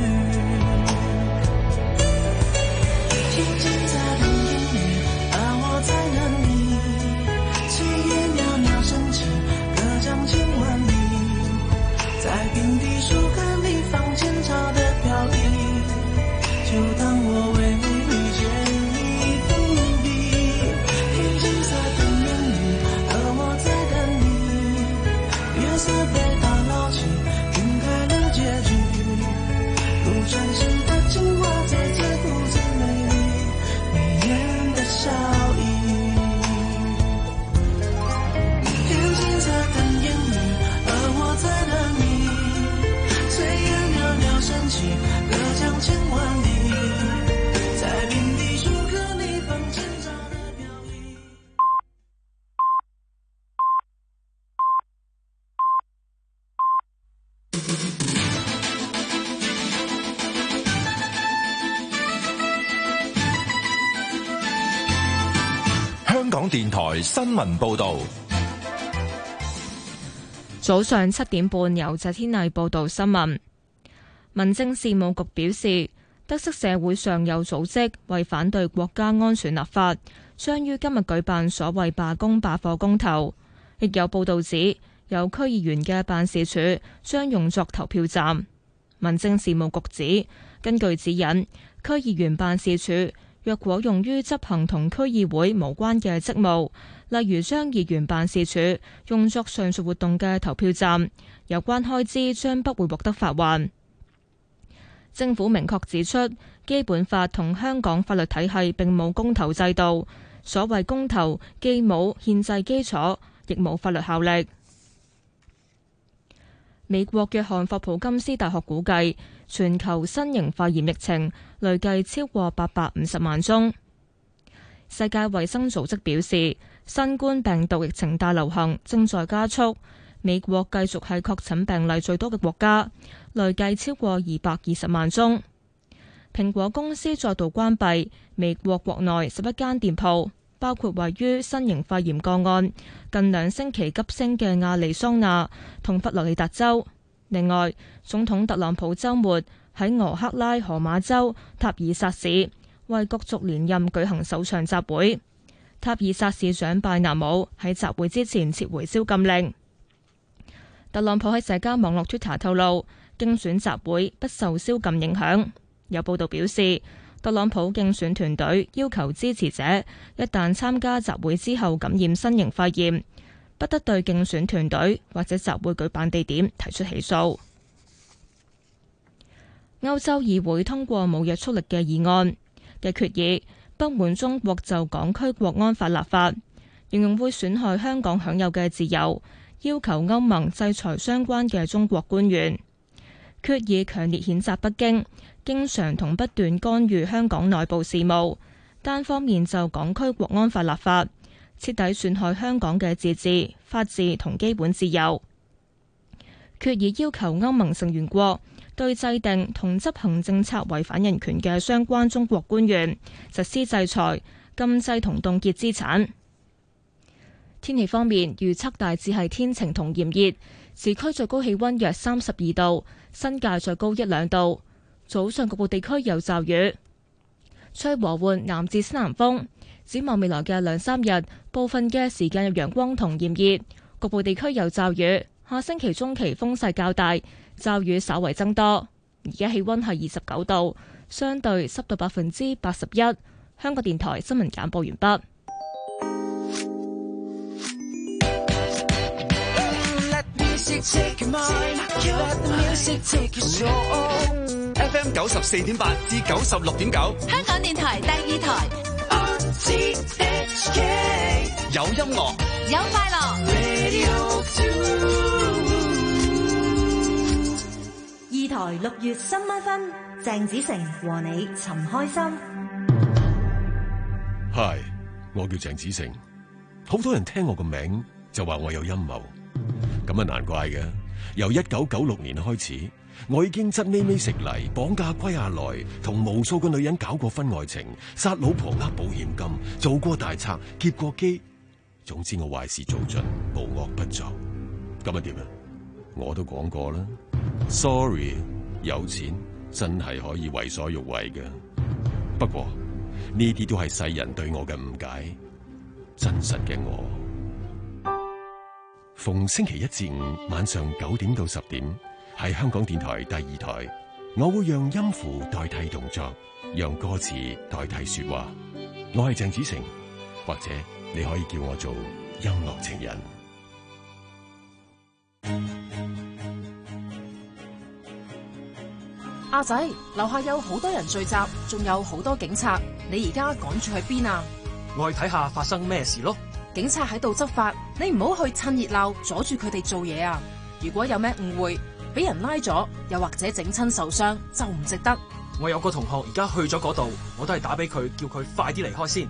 听金色的烟雨，而我在等你，炊烟袅袅升起，隔江千万里，在平地书看你房前朝的飘逸，就当我为遇见你伏笔，听金色的烟雨，而我在等你，月色被打捞起，晕开了结局，如真实的情话在这独自美丽迷人的笑意。听金色的烟雨，而我在等你，炊烟袅袅升起，隔江千万里，在平地书刻你房前朝的飘逸。 香港電台新聞報道。 早上七點半，由謝天麗報道新聞。民政事務局表示，得悉社會上有組織為反對國家安全立法，將於今日舉辦所謂罷工罷課公投。亦有報道指，有區議員嘅辦事處將用作投票站。民政事務局指，根據指引，區議員辦事處若果用於執行同區議會無關嘅職務，例如將議員辦事處用作上述活動嘅投票站，有關開支將不會獲得發還。政府明確指出，基本法同香港法律體系並冇公投制度，所謂公投既冇憲制基礎，亦冇法律效力。美國約翰霍普金斯大學估計，全球新型肺炎疫情累計超過八百五十萬宗。世界衛生組織表示，新冠病毒疫情大流行正在加速。美國繼續係確診病例最多嘅國家，累計超過二百二十萬宗。蘋果公司再度關閉美國國內十一間店鋪，包括位於新型肺炎個案近兩星期急升嘅亞利桑那同佛羅里達州。另外，總統特朗普週末喺俄克拉荷馬州塔爾薩市為角逐連任舉行首場集會。塔爾薩市長拜納姆喺集會之前撤回宵禁令。特朗普喺社交網絡 Twitter 透露，競選集會不受宵禁影響。有報道表示，特朗普競選團隊要求支持者一旦參加集會之後感染新型肺炎，不得對競選團隊或者集會舉辦地點提出起訴。歐洲議會通過冇約束力嘅議案嘅決議，不滿中國就港區國安法立法，形容會損害香港享有嘅自由，要求歐盟制裁相關嘅中國官員。決議強烈譴責北京經常同不斷干預香港內部事務，單方面就港區國安法立法，徹底損害香港嘅自治、法治同基本自由。決議要求歐盟成員國對制定同執行政策違反人權嘅相關中國官員實施制裁、禁制同凍結資產。 天氣方面，預測大致係天晴同炎熱，市區最高氣溫約三十二度，新界最高一兩度。早上局部地區有驟雨，吹和緩南至西南風。展望未來嘅兩三日，部分嘅時間有陽光同炎熱，局部地區有驟雨。下星期中期風勢較大，驟雨稍為增多。而家氣溫係二十九度，相對濕度百分之八十一。香港電台新聞簡報完畢。 F M 九十四點八至九十六點九， 香港電台第二台。 有音樂， 有快樂。 二台六月新一分，鄭子誠和你尋開心。 Hi， 我叫鄭子誠，好多人聽我個名就話我有陰謀，咁啊難怪嘅。由一九九六年開始，我已經執咪咪食泥，綁架歸亞來，同無數個女人搞過婚外情，殺老婆呃保險金，做過大賊，劫過機，總之我壞事做盡，無惡不作。咁啊點啊？我都講過啦 ，sorry， 有錢真係可以為所欲為嘅。不過呢啲都係世人對我嘅誤解，真實嘅我。逢星期一至五晚上九點到十點，喺香港電台第二台，我會讓音符代替動作，讓歌詞代替說話。我係鄭子誠，或者你可以叫我做音樂情人。 阿仔，樓下有好多人聚集，仲有好多警察，你而家趕住去邊啊？ 我去睇下發生咩事咯。 警察喺度執法，你唔好去趁熱鬧阻住佢哋做嘢啊！如果有咩誤會，俾人拉咗，又或者整親受傷，就唔值得。 我有個同學而家去咗嗰度，我都係打俾佢，叫佢快啲離開先。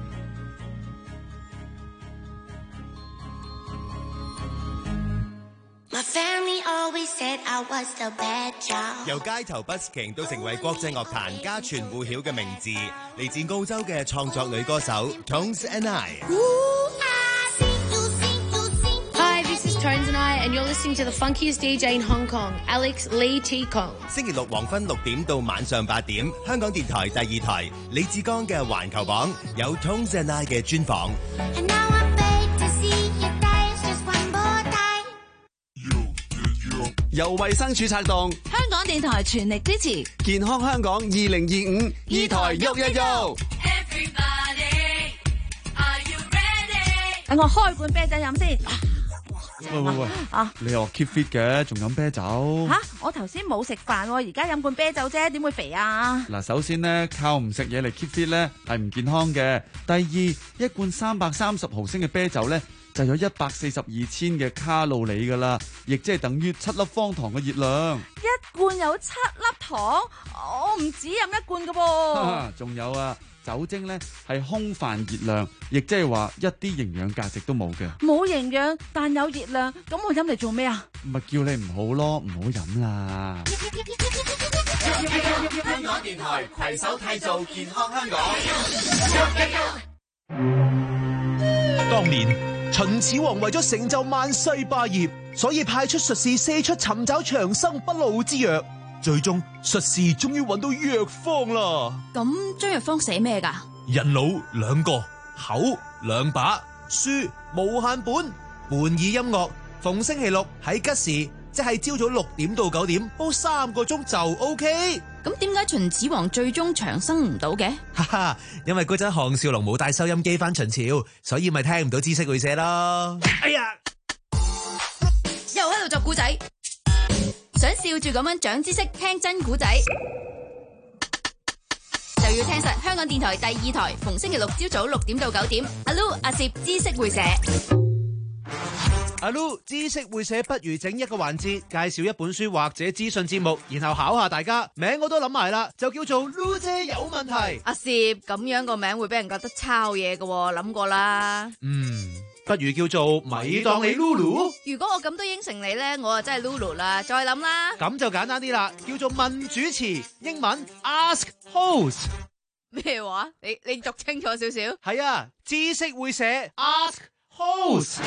由街頭 busking 都成為國際樂壇家傳戶曉嘅名字，嚟自澳洲嘅創作女歌手 Tones and I。Hi, this is Tones and I, and you're listening to the funkiest D J in Hong Kong, Alex Lee T-Kong。 星期六黃昏六點到晚上八點，香港電台第二台，李志剛嘅環球榜有 Tones and I 嘅專訪。 由衛生署策動， 香港電台全力支持健康香港二零二五，二台喐一喐。 等我開罐啤酒飲先。 喂喂喂！啊，你又話 keep fit 嘅，仲飲啤酒？ 吓，我頭先冇食飯，而家飲罐啤酒啫，點會肥啊？ 嗱，首先咧，靠唔食嘢嚟 keep fit 咧係唔健康嘅。第二，一罐三百三十毫升嘅啤酒咧，就有一百四十二千嘅卡路里噶啦，亦即係等於七粒方糖嘅熱量。 一罐有七粒糖，我唔止飲一罐噶噃。 仲有啊，酒精咧係空泛熱量，亦即係話一啲營養價值都冇嘅。 冇營養但有熱量，咁我飲嚟做咩啊？ 咪叫你唔好咯，唔好飲啦。 香港電台攜手締造健康香港。 當年秦始皇為咗成就萬世霸業，所以派出術士四出尋找長生不老之藥。最終術士終於揾到藥方啦。 咁張藥方寫咩噶？ 人腦兩個，口兩把，書無限本，伴以音樂。逢星期六喺吉時，即係朝早六點到九點，煲三個鐘就 OK。 咁點解秦始皇最終長生唔到嘅？ 哈哈，因為嗰陣項少龍冇帶收音機翻秦朝，所以咪聽唔到知識會寫咯。哎呀， 又喺度作古仔，想笑住咁樣長知識，聽真古仔就要聽實香港電台第二台，逢星期六朝早六點到九點，阿 Lu 阿攝知識會寫。 阿 Lu 知識會寫，不如整一個環節，介紹一本書或者資訊節目，然後考下大家。名我都諗埋啦，就叫做 Lu 姐有問題。 阿攝咁樣個名會俾人覺得抄嘢嘅，諗過啦。 嗯，不如叫做咪當你 Lulu。 如果我咁都應承你咧，我啊真係 Lulu 啦。再諗啦。 咁就簡單啲啦，叫做問主持，英文 Ask Host。 咩話？你你讀清楚少少。 係啊，知識會寫 Ask Host。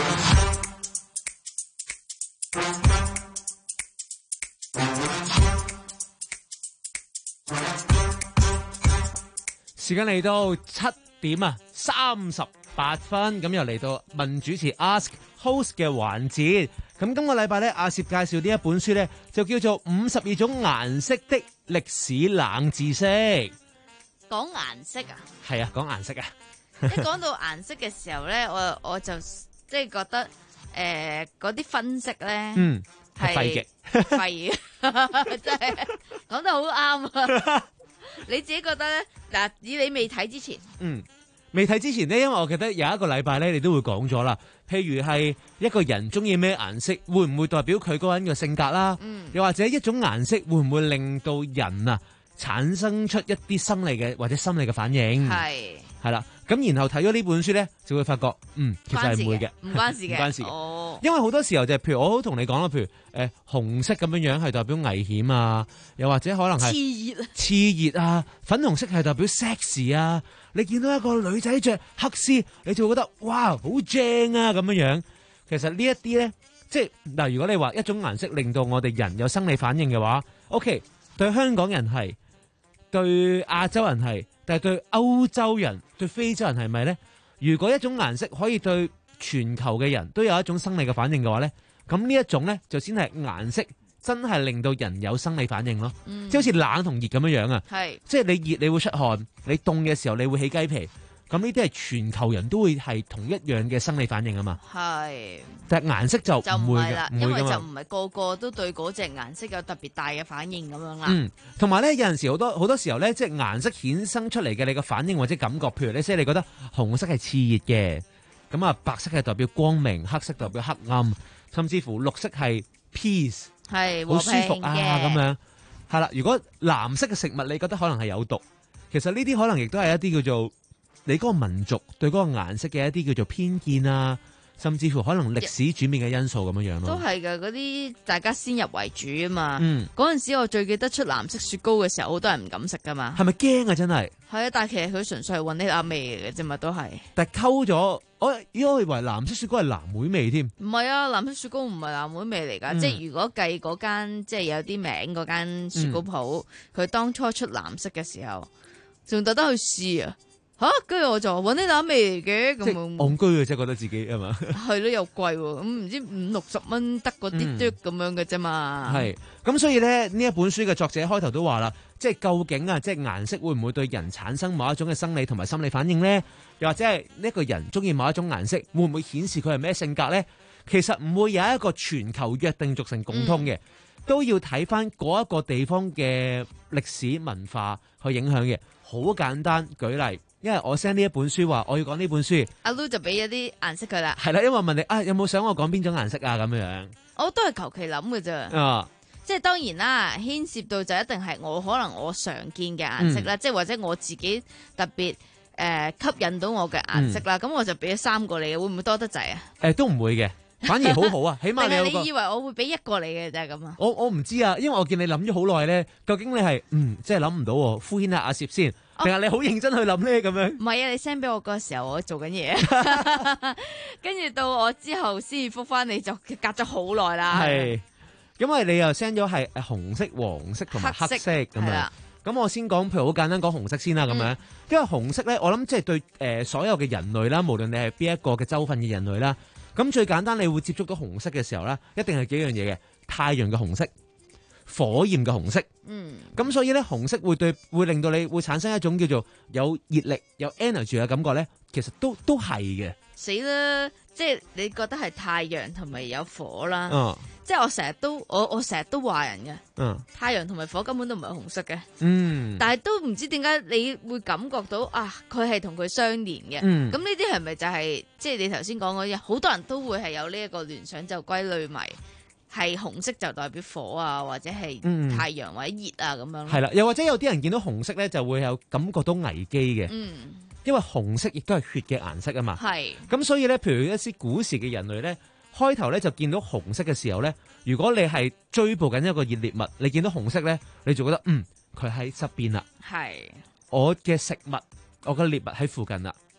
時間嚟到七點啊，三十八分，咁又嚟到問主持 Ask Host 嘅環節。咁今個禮拜咧，阿攝介紹呢一本書咧，就叫做《五十二種顏色的歷史冷知識》。 講顏色啊？ 係啊，講顏色啊。 一講到顏色嘅時候咧，我我就即係覺得誒嗰啲分析咧， 嗯， 係廢嘅， 廢嘅，真係講得好啱啊！你自己覺得咧？嗱，以你未睇之前， 嗯，未睇之前呢，因為我記得有一個禮拜咧，你都會講咗啦。譬如係一個人中意咩顏色，會唔會代表佢嗰個人嘅性格啦？嗯，又或者一種顏色會唔會令到人啊產生出一啲生理嘅或者心理嘅反應？係係啦，咁然後睇咗呢本書咧，就會發覺，嗯，其實係唔會嘅， 唔關事嘅， 唔關事嘅。 哦， 因為好多時候就係、譬如我好同你講啦，譬如誒、呃、紅色咁樣樣係代表危險啊，又或者可能係熾熱啊， 熾熱啊，粉紅色係代表 sexy 啊。你見到一個女仔着黑絲，你就會覺得哇好正啊咁樣樣。其實呢一啲咧，即係嗱，如果你話一種顏色令到我哋人有生理反應嘅話 ，OK， 對香港人係，對亞洲人係，但係對歐洲人、對非洲人係咪咧？如果一種顏色可以對全球嘅人都有一種生理嘅反應嘅話咧，咁呢一種咧就先係顏色真係令到人有生理反應咯。嗯、即係好似冷同熱咁樣樣啊。係，即係你熱你會出汗，你凍嘅時候你會起雞皮。咁呢啲係全球人都會係同一樣嘅生理反應啊嘛。係，但係顏色就就唔唔會係啦， 嘅，唔會㗎嘛因為就唔係個個都對嗰隻顏色有特別大嘅反應咁樣啦。 嗯，同埋咧有陣時好多好多時候咧，即係顏色衍生出嚟嘅你嘅反應或者感覺，譬如你即係你覺得紅色係熾熱嘅，咁啊白色係代表光明，黑色代表黑暗，甚至乎綠色係 peace， 係好舒服啊咁樣。 樣。係啦，如果藍色嘅食物你覺得可能係有毒，其實呢啲可能亦都係一啲叫做你嗰個民族對嗰個顏色嘅一啲叫做偏見啊，甚至乎可能歷史轉變嘅因素咁樣樣咯。 都係嘅，嗰啲大家先入為主啊嘛。 嗯， 嗰陣時我最記得出藍色雪糕嘅時候，好多人唔敢食噶嘛。 係咪驚啊？真係。 係啊，但係其實佢純粹係混啲啱味嚟嘅啫嘛，都係。 但係溝咗，我咦我以為藍色雪糕係藍莓味添。 唔係啊，藍色雪糕唔係藍莓味嚟㗎。 嗯即係如果計嗰間即係有啲名嗰間雪糕鋪，佢、 嗯、 當初出藍色嘅時候，仲特登去試啊！吓，跟住我就揾啲藍味嚟嘅，咁戇居嘅啫，覺得自己係嘛？ 係咯，又貴喎，咁唔知五六十蚊得嗰啲嘟咁樣嘅啫嘛。 係，咁所以咧呢一本書嘅作者開頭都話啦，即係究竟啊，即係顏色會唔會對人產生某一種嘅生理同埋心理反應咧？又或者係呢一個人中意某一種顏色，會唔會顯示佢係咩性格咧？其實唔會有一個全球約定俗成共通嘅，嗯、都要睇翻嗰一個地方嘅歷史文化去影響嘅。好簡單，舉例。因為我 send 呢一本書話我要講呢本書， 阿 Lu 就俾咗啲顏色佢啦。 係啦，因為我問你啊，有冇想我講邊種顏色啊？咁樣樣， 我都係求其諗嘅啫。啊，即係當然啦，牽涉到就一定係我可能我常見嘅顏色啦，即係、嗯、或者我自己特別誒、呃、吸引到我嘅顏色啦。咁、嗯、我就俾咗三個你，會唔會多得滯啊？誒、 欸，都唔會嘅，反而好好啊，起碼你有個。 你以為我會俾一個你嘅就係咁啊？ 我我唔知啊，因為我見你諗咗好耐咧，究竟你係嗯即係諗唔到喎，敷衍下阿攝先。定係你好認真去諗咧咁樣？ 唔係啊，你 send 俾我嗰時候我做緊嘢，跟住到我之後先至覆翻你，就隔咗好耐啦。 係，因為你又 send 咗係紅色、黃色同埋黑色咁樣。咁我先講，譬如好簡單講紅色先啦咁樣。嗯、因為紅色咧，我諗即係對誒所有嘅人類啦，無論你係邊一個嘅州份嘅人類啦，咁最簡單你會接觸到紅色嘅時候咧，一定係幾樣嘢嘅，太陽嘅紅色。火焰嘅紅色，嗯，咁所以咧紅色會對會令到你會產生一種叫做有熱力、有 energy 嘅感覺咧，其實都都係嘅。 死啦！即係你覺得係太陽同埋有火啦， 嗯， 即係我成日都我我成日都話人嘅， 嗯， 太陽同埋火根本都唔係紅色嘅， 嗯， 但係都唔知點解你會感覺到啊，佢係同佢相連嘅， 嗯， 咁呢啲係咪就係、是、即係你頭先講嗰啲，好多人都會係有呢一個聯想，就歸類埋。係紅色就代表火啊，或者係太陽或者熱啊咁樣。 係啦，又或者有啲人見到紅色咧，就會有感覺到危機嘅。嗯，因為紅色亦都係血嘅顏色啊嘛。係。咁所以咧，譬如一啲古時嘅人類咧，開頭咧就見到紅色嘅時候咧，如果你係追捕緊一個熱獵物，你見到紅色咧，你就覺得嗯，佢喺側邊啦。係。我嘅食物，我嘅獵物喺附近啦。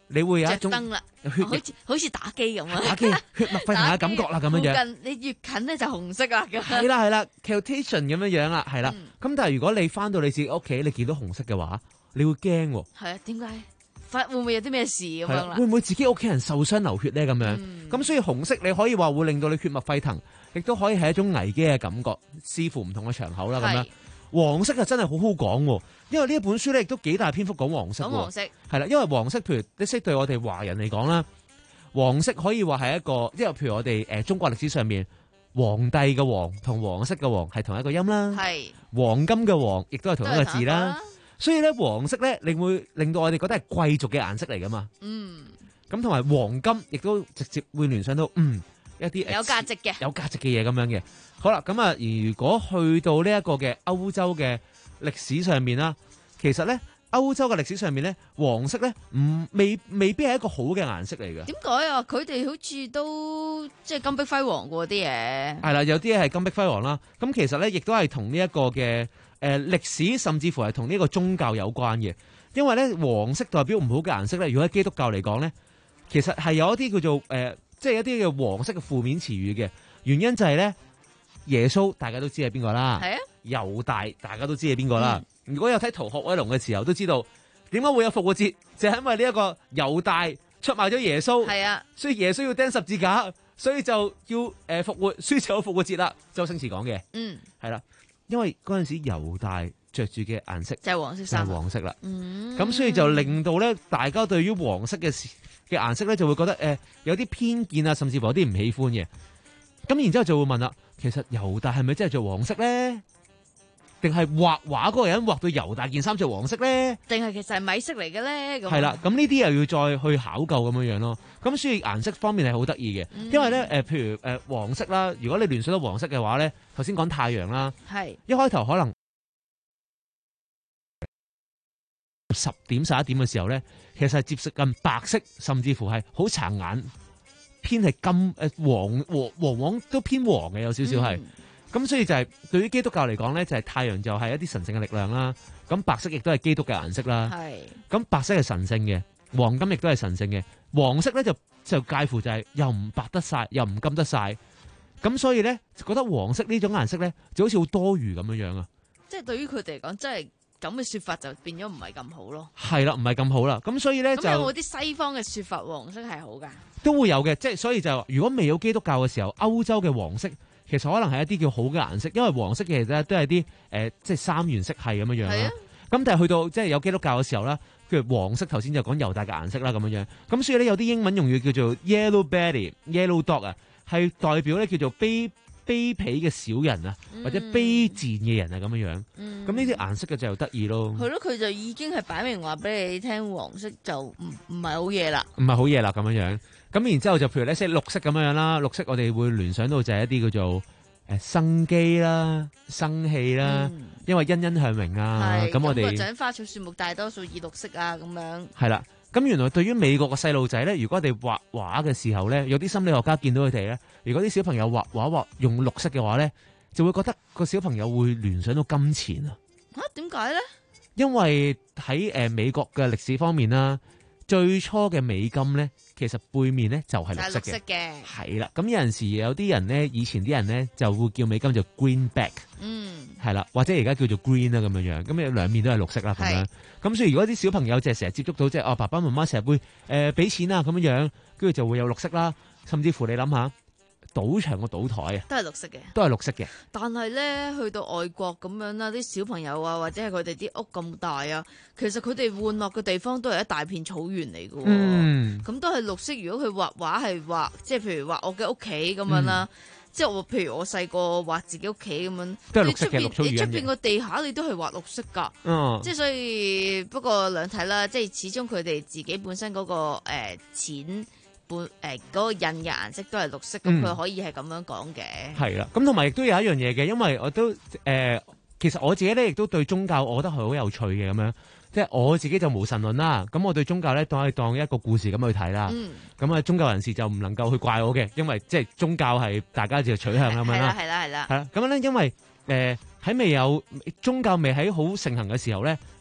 你會有一種着燈啦， 血好似好似打機咁啊！ 打機血脈沸騰嘅感覺啦，咁樣樣。 附近你越近咧就紅色啦，咁。 係啦係啦 ，Celtation 咁樣樣啦，係啦。咁、 嗯、 但係如果你翻到你自己屋企，你見到紅色嘅話，你會驚喎。 係啊，點解？發會唔會有啲咩事咁樣啦？ 會唔會自己屋企人受傷流血咧？咁樣咁、 嗯、 所以紅色你可以話會令到你血脈沸騰，亦都可以係一種危機嘅感覺，視乎唔同嘅場口啦。咁樣黃色啊真係好好講，因為呢一本書咧亦都幾大篇幅講黃色。講黃色係啦，因為黃色譬如你識對我哋華人嚟講啦，黃色可以話係一個，因為譬如我哋誒、呃、中國歷史上面皇帝嘅皇同黃色嘅黃係同一個音啦，係黃金嘅黃亦都係同一個字啦。所以咧，黃色咧，令會令到我哋覺得係貴族嘅顏色嚟噶嘛。嗯。咁同埋黃金，亦都直接會聯想到嗯一啲有價值嘅、 有價值嘅嘢咁樣嘅。好啦，咁啊，如果去到呢一個嘅歐洲嘅歷史上面啦，其實咧歐洲嘅歷史上面咧，黃色咧唔未未必係一個好嘅顏色嚟嘅。 點解啊？佢哋好似都即係金碧輝煌嗰啲嘢。係啦，有啲嘢係金碧輝煌啦。咁其實咧，亦都係同呢一個嘅。誒、呃、歷史甚至乎係同呢個宗教有關嘅，因為咧黃色代表唔好嘅顏色咧。如果喺基督教嚟講咧，其實係有一啲叫做誒、呃，即係一啲嘅黃色嘅負面詞語嘅原因就係咧，耶穌大家都知係邊個啦，係啊，猶大大家都知係邊個啦。嗯、如果有睇《逃學威龍》嘅時候，都知道點解會有復活節，就係、是、因為呢一個猶大出賣咗耶穌，係啊，所以耶穌要釘十字架，所以就要誒、呃、復活，所以就有復活節啦。周星馳講嘅，嗯，係啦。因為嗰陣時猶大着住嘅顏色就係黃色衫， 就係黃色啦。咁、 嗯、 所以就令到咧，大家對於黃色嘅嘅顏色咧，就會覺得誒、呃、有啲偏見啊，甚至乎有啲唔喜歡嘅。咁然之後就會問啦，其實猶大係咪真係着黃色咧？定係畫畫嗰個人畫到猶大件衫着黃色咧？ 定係其實係米色嚟嘅咧？ 係啦，咁呢啲又要再去考究咁樣樣咯。咁所以顏色方面係好得意嘅，因為咧誒、呃，譬如誒、呃、黃色啦，如果你聯想到黃色嘅話咧，頭先講太陽啦，係一開頭可能十點十一點嘅時候咧，其實係接觸近白色，甚至乎係好殘眼，偏係金誒、呃、黃黃黃黃都偏黃嘅，有少少係。嗯咁所以就係對於基督教嚟講咧，就係、是、太陽就係一啲神聖嘅力量啦。咁白色亦都係基督嘅顏色啦。係。咁白色係神聖嘅，黃金亦都係神聖嘅。黃色咧就就介乎就係又唔白得晒，又唔金得晒。咁所以咧，就覺得黃色呢種顏色咧，就好似好多餘咁樣樣啊。 即係對於佢哋嚟講，真係咁嘅說法就變咗唔係咁好咯。 係啦，唔係咁好啦。咁所以咧就有冇啲西方嘅說法黃色係好㗎？ 都會有嘅，即係所以就如果未有基督教嘅時候，歐洲嘅黃色。其實可能係一啲叫好嘅顏色，因為黃色其實都係啲誒，即係三原色系咁樣樣啦。咁、啊、但係去到即係有基督教嘅時候啦，譬如黃色頭先就講猶大嘅顏色啦咁樣樣。咁所以咧有啲英文用語叫做 yellow belly、yellow dog 啊，係代表咧叫做卑卑鄙嘅小人啊，或者卑賤嘅人啊咁樣樣。咁呢啲顏色嘅就得意咯。 係咯，佢就已經係擺明話俾你聽，黃色就唔唔係好嘢啦。 唔係好嘢啦咁樣樣。咁然之後就譬如咧，即係綠色咁樣啦，綠色我哋會聯想到就係一啲叫做誒生機啦、生氣啦、嗯，因為欣欣向榮啊。咁我哋長花草樹木大多數以綠色啊咁樣。 係啦，咁原來對於美國嘅細路仔咧，如果我哋畫畫嘅時候咧，有啲心理學家見到佢哋咧，如果啲小朋友畫畫畫用綠色嘅話咧，就會覺得個小朋友會聯想到金錢啊。 嚇點解咧？因為喺誒美國嘅歷史方面啦，最初嘅美金咧。其實背面咧就係綠色嘅，係啦。咁有陣時有啲人咧，以前啲人咧就會叫美金就 greenback，嗯，係啦，或者而家叫做 green 啦咁樣樣。咁你兩面都係綠色啦咁樣。咁所以如果啲小朋友就係成日接觸到即係哦爸爸媽媽成日會誒俾、呃、錢啊咁樣樣，跟住就會有綠色啦。甚至乎你諗下，賭場個賭台啊， 都係綠色嘅， 都係綠色嘅。但係咧去到外國咁樣啦，啲小朋友啊，或者係佢哋啲屋咁大啊，其實佢哋玩樂嘅地方都係一大片草原嚟嘅，咁、嗯、都係綠色。如果佢畫畫係畫，即係譬如畫我嘅屋企咁樣啦、嗯，即係我譬如我細個畫自己屋企咁樣，都係綠色嘅綠草原。你出邊個地下你都係畫綠色噶、嗯，即係所以不過兩睇啦，即係始終佢哋自己本身嗰、嗰個誒、呃、錢。本誒嗰個印嘅顏色都係綠色，咁、嗯、佢可以係咁樣講嘅。係啦，咁同埋亦都有一樣嘢嘅，因為我都誒、呃，其實我自己咧亦都對宗教，我覺得係好有趣嘅咁樣。即係我自己就無神論啦，咁我對宗教咧當係當一個故事咁去睇啦。咁、嗯、啊，宗教人士就唔能夠去怪我嘅，因為即係宗教係大家嘅取向咁樣啦。係啦，係啦，係啦。係啦，咁樣咧，因為誒喺、呃、未有宗教未喺好盛行嘅時候咧，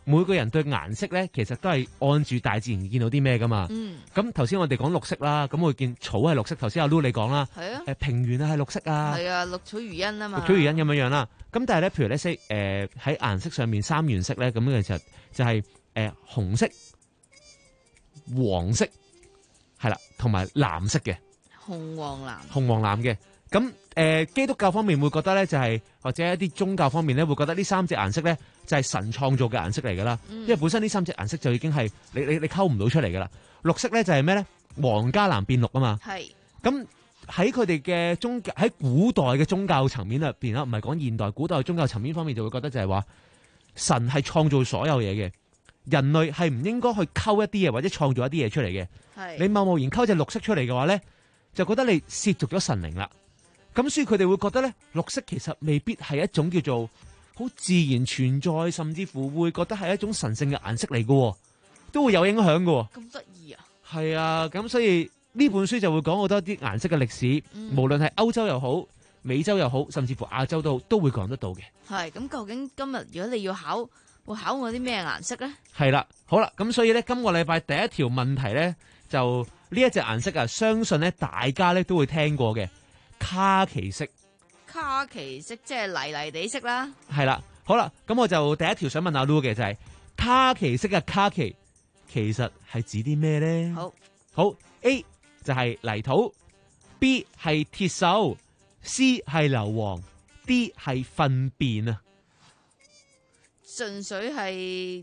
每個人對顏色咧，其實都係按住大自然見到啲咩噶嘛。 嗯。 咁頭先我哋講綠色啦，咁我見草係綠色。頭先阿 Lu 你講啦， 係啊。 誒平原啊係綠色啊。 係啊，綠草如茵啊嘛。 綠草如茵咁樣樣啦。咁但係咧，譬如咧色誒喺顏色上面三原色咧，咁其實就係、是、誒、呃、紅色、黃色係啦，同埋藍色嘅。 紅黃藍。 紅黃藍嘅。咁誒、呃、基督教方面會覺得咧，就係、是、或者一啲宗教方面咧，會覺得呢三隻顏色咧就係、是、神創造嘅顏色嚟噶啦。嗯、因為本身呢三隻顏色就已經係你你你溝唔到出嚟噶啦。綠色咧就係咩咧？黃加藍變綠啊嘛。係。咁喺佢哋嘅宗教喺古代嘅宗教層面入邊啦，唔係講現代，古代嘅宗教層面方面就會覺得就係話神係創造所有嘢嘅，人類係唔應該去溝一啲嘢或者創造一啲嘢出嚟嘅。係。你貿貿然溝隻綠色出嚟嘅話咧，就覺得你褻瀆咗神靈啦。咁所以佢哋會覺得咧，綠色其實未必係一種叫做好自然存在，甚至乎會覺得係一種神聖嘅顏色嚟嘅，都會有影響嘅。 咁得意啊！ 係啊，咁所以呢本書就會講好多啲顏色嘅歷史，嗯、無論係歐洲又好、美洲又好，甚至乎亞洲都好，都會講得到嘅。係， 咁究竟今日如果你要考，會考我啲咩顏色咧？ 係啦，好啦，咁所以咧，今個禮拜第一條問題咧，就呢一隻顏色啊，相信咧大家咧都會聽過嘅。卡其色， 卡其色即係泥泥地色啦。係啦，好啦，咁我就第一條想問阿 Lu 嘅就係、是、卡其色嘅卡其，其實係指啲咩咧？好，好 A 就係泥土 ，B 係鐵鏽 ，C 係硫磺 ，D 係糞便啊。 純粹係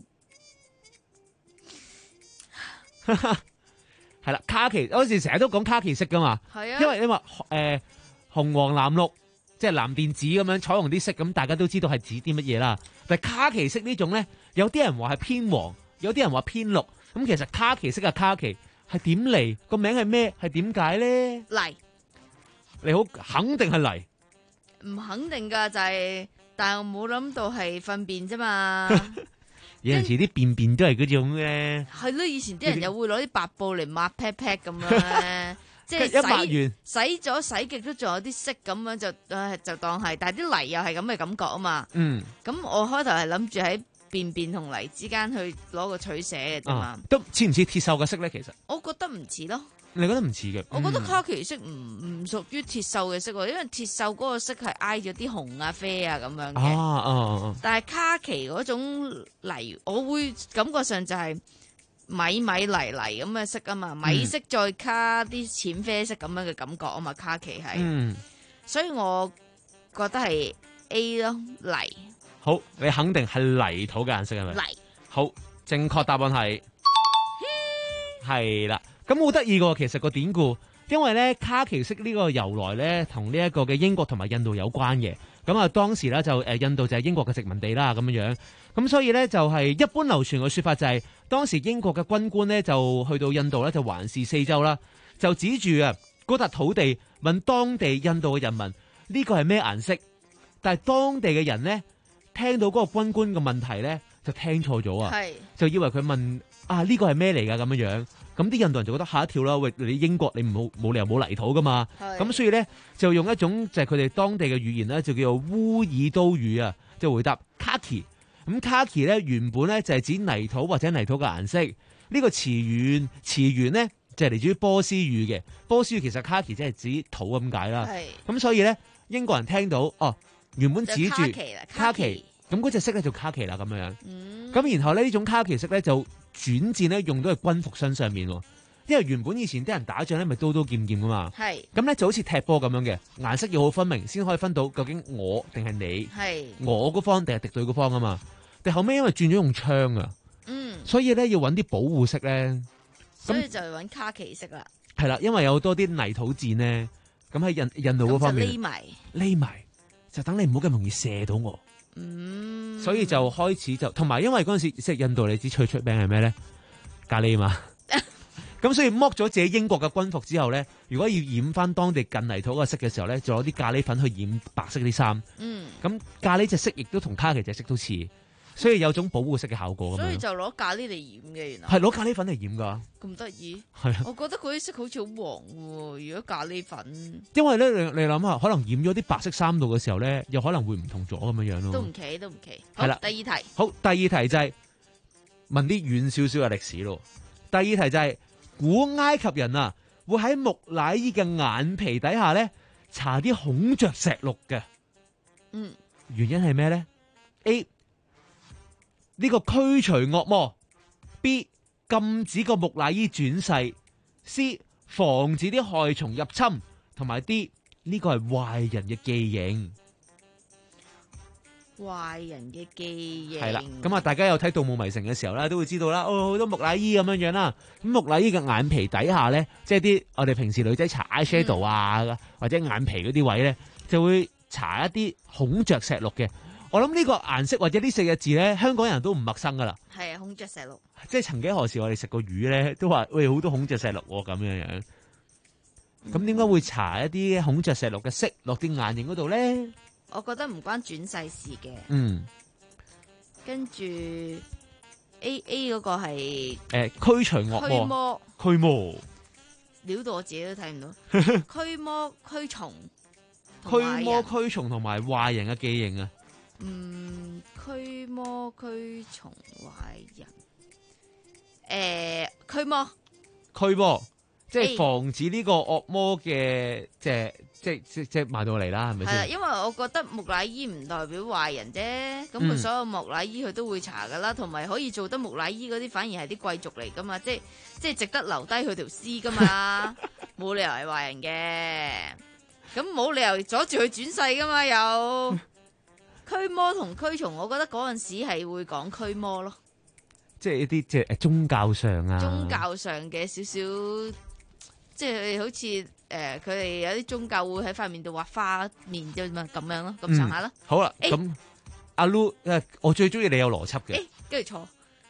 係啦，卡其嗰時成日都講卡其色噶嘛。係啊，因為你話誒。呃紅黃藍綠即係藍靛紫咁樣彩虹啲色，咁大家都知道係指啲乜嘢啦。但係卡其色呢種咧，有啲人話係偏黃，有啲人話偏綠。咁其實卡其色嘅卡其係點嚟？個名係咩？係點解咧？泥，你好肯定係泥？ 唔肯定噶，就係、是，但係我冇諗到係糞便啫嘛。 有陣時啲便便都係嗰種嘅。係咯，以前啲人又會攞啲白布嚟抹 pat pat 咁樣咧。即係洗洗咗洗極都仲有啲色咁樣就誒就當係，但係啲泥又係咁嘅感覺啊嘛。嗯，咁我開頭係諗住喺便便同泥之間去攞個取捨嘅啫嘛。 都似唔似鐵鏽嘅色咧？其實我覺得唔似咯。 你覺得唔似嘅？ 我覺得卡其色唔唔屬於鐵鏽嘅色，因為鐵鏽嗰個色係挨咗啲紅啊啡啊咁樣嘅。啊啊啊！但係卡其嗰種泥，我會感覺上就係。米米泥泥咁嘅色啊嘛，米色再卡啲淺啡色咁樣嘅感覺啊嘛，卡其係，嗯、所以我覺得係 A 咯，泥。 好，你肯定係泥土嘅顏色係咪？泥。好，正確答案係係啦。咁好得意嘅，其實個典故，因為咧卡其色呢個由來咧，同呢一個嘅英國同埋印度有關嘅。咁啊，當時咧就誒印度就係英國嘅殖民地啦，咁樣樣。咁所以咧就係一般流傳嘅說法就係、是。當時英國嘅軍官咧就去到印度咧就環視四周啦，就指住啊嗰笪土地問當地印度嘅人民呢個係咩顏色？但係當地嘅人咧聽到嗰個軍官嘅問題咧就聽錯咗啊，就以為佢問啊呢個係咩嚟㗎咁樣樣，咁啲印度人就覺得嚇一跳啦，喂，你英國你唔好冇理由冇泥土㗎嘛，咁所以咧就用一種就係佢哋當地嘅語言咧就叫做烏爾都語啊，就回答卡其。咁卡其咧原本咧就係指泥土或者泥土嘅顏色，呢、這個詞源詞源咧就係嚟自於波斯語嘅，波斯語其實卡其即係指土咁解啦。咁所以咧英國人聽到哦，原本指住卡其，咁嗰隻色咧就卡其啦咁樣。咁、嗯、然後咧呢種卡其色咧就轉戰咧用到喺軍服身上面，因為原本以前啲人打仗咧咪刀刀劍劍噶嘛。咁咧就好似踢波咁樣嘅，顏色要好分明先可以分到究竟我定係你，我嗰方定係敵對嗰方啊嘛。但後尾因為轉咗用槍啊，嗯，所以咧要揾啲保護色咧， 所以就揾卡其色啦。 係啦，因為有好多啲泥土戰咧，咁喺印印度嗰方面匿埋，匿埋就等你唔好咁容易射到我。嗯，所以就開始就同埋，因為嗰陣時即係印度，你知最出名係咩咧？咖喱嘛。咁所以剝咗自己英國嘅軍服之後咧，如果要染翻當地近泥土嘅色嘅時候咧，就攞啲咖喱粉去染白色啲衫。嗯，咁咖喱隻色亦都同卡其隻色都似。所以有種保護色嘅效果咁樣， 所以就攞咖喱嚟染嘅，原來係攞咖喱粉嚟染噶， 咁得意係啊！ 我覺得嗰啲色好似好黃喎，如果咖喱粉， 因為咧你你諗下，可能染咗啲白色衫度嘅時候咧，又可能會唔同咗咁樣樣咯， 都唔奇都唔奇。係啦，第二題， 好，第二題就係問啲遠少少嘅歷史咯。第二題就係、是、古埃及人啊，會喺木乃伊嘅眼皮底下咧搽啲孔雀石綠嘅。 嗯， 原因係咩咧 ？A 呢個驅除惡魔 ，B 禁止個木乃伊轉世 ，C 防止啲害蟲入侵，同埋 D 呢個係壞人嘅記認。 壞人嘅記憶係啦，咁啊，大家有睇《盜墓迷城》嘅時候咧，都會知道啦。哦，好多木乃伊咁樣樣啦。咁木乃伊嘅眼皮底下咧，即係啲我哋平時女仔搽 eye shadow 啊，嗯、或者眼皮嗰啲位咧，就會搽一啲孔雀石綠嘅。我諗呢個顏色或者呢四個字咧，香港人都唔陌生噶啦。 係啊，孔雀石綠。即係曾幾何時我哋食過魚咧，都話喂好多孔雀石綠咁樣樣。咁點解會搽一啲孔雀石綠嘅色落啲眼影嗰度咧？ 我覺得唔關轉世事嘅。 嗯， 跟住 A A 嗰個係誒驅除惡魔，驅魔，驅魔， 料到我自己都睇唔到。驅魔驅蟲， 驅魔驅蟲同埋壞人嘅記認啊。 嗯，驅魔驅蟲壞人，誒驅魔， 驅魔，即係防止呢個惡魔嘅即係。即即即埋到嚟啦，係咪先？ 係啦，因為我覺得木乃伊唔代表壞人啫，咁佢、嗯、所有木乃伊佢都會查噶啦，同埋可以做得木乃伊嗰啲反而係啲貴族嚟噶嘛，即即值得留低佢條屍噶嘛，冇理由係壞人嘅，咁冇理由阻住佢轉世噶嘛，有驅魔同驅蟲，我覺得嗰陣時係會講驅魔咯， 即係一啲即係宗教上啊， 宗教上嘅少少，即係好似。誒，佢哋、呃、有啲宗教會喺塊面度畫花面啫嘛，咁樣咯，咁上下啦。 好啦，咁阿 Lu，誒，我最中意你有邏輯嘅。 跟住錯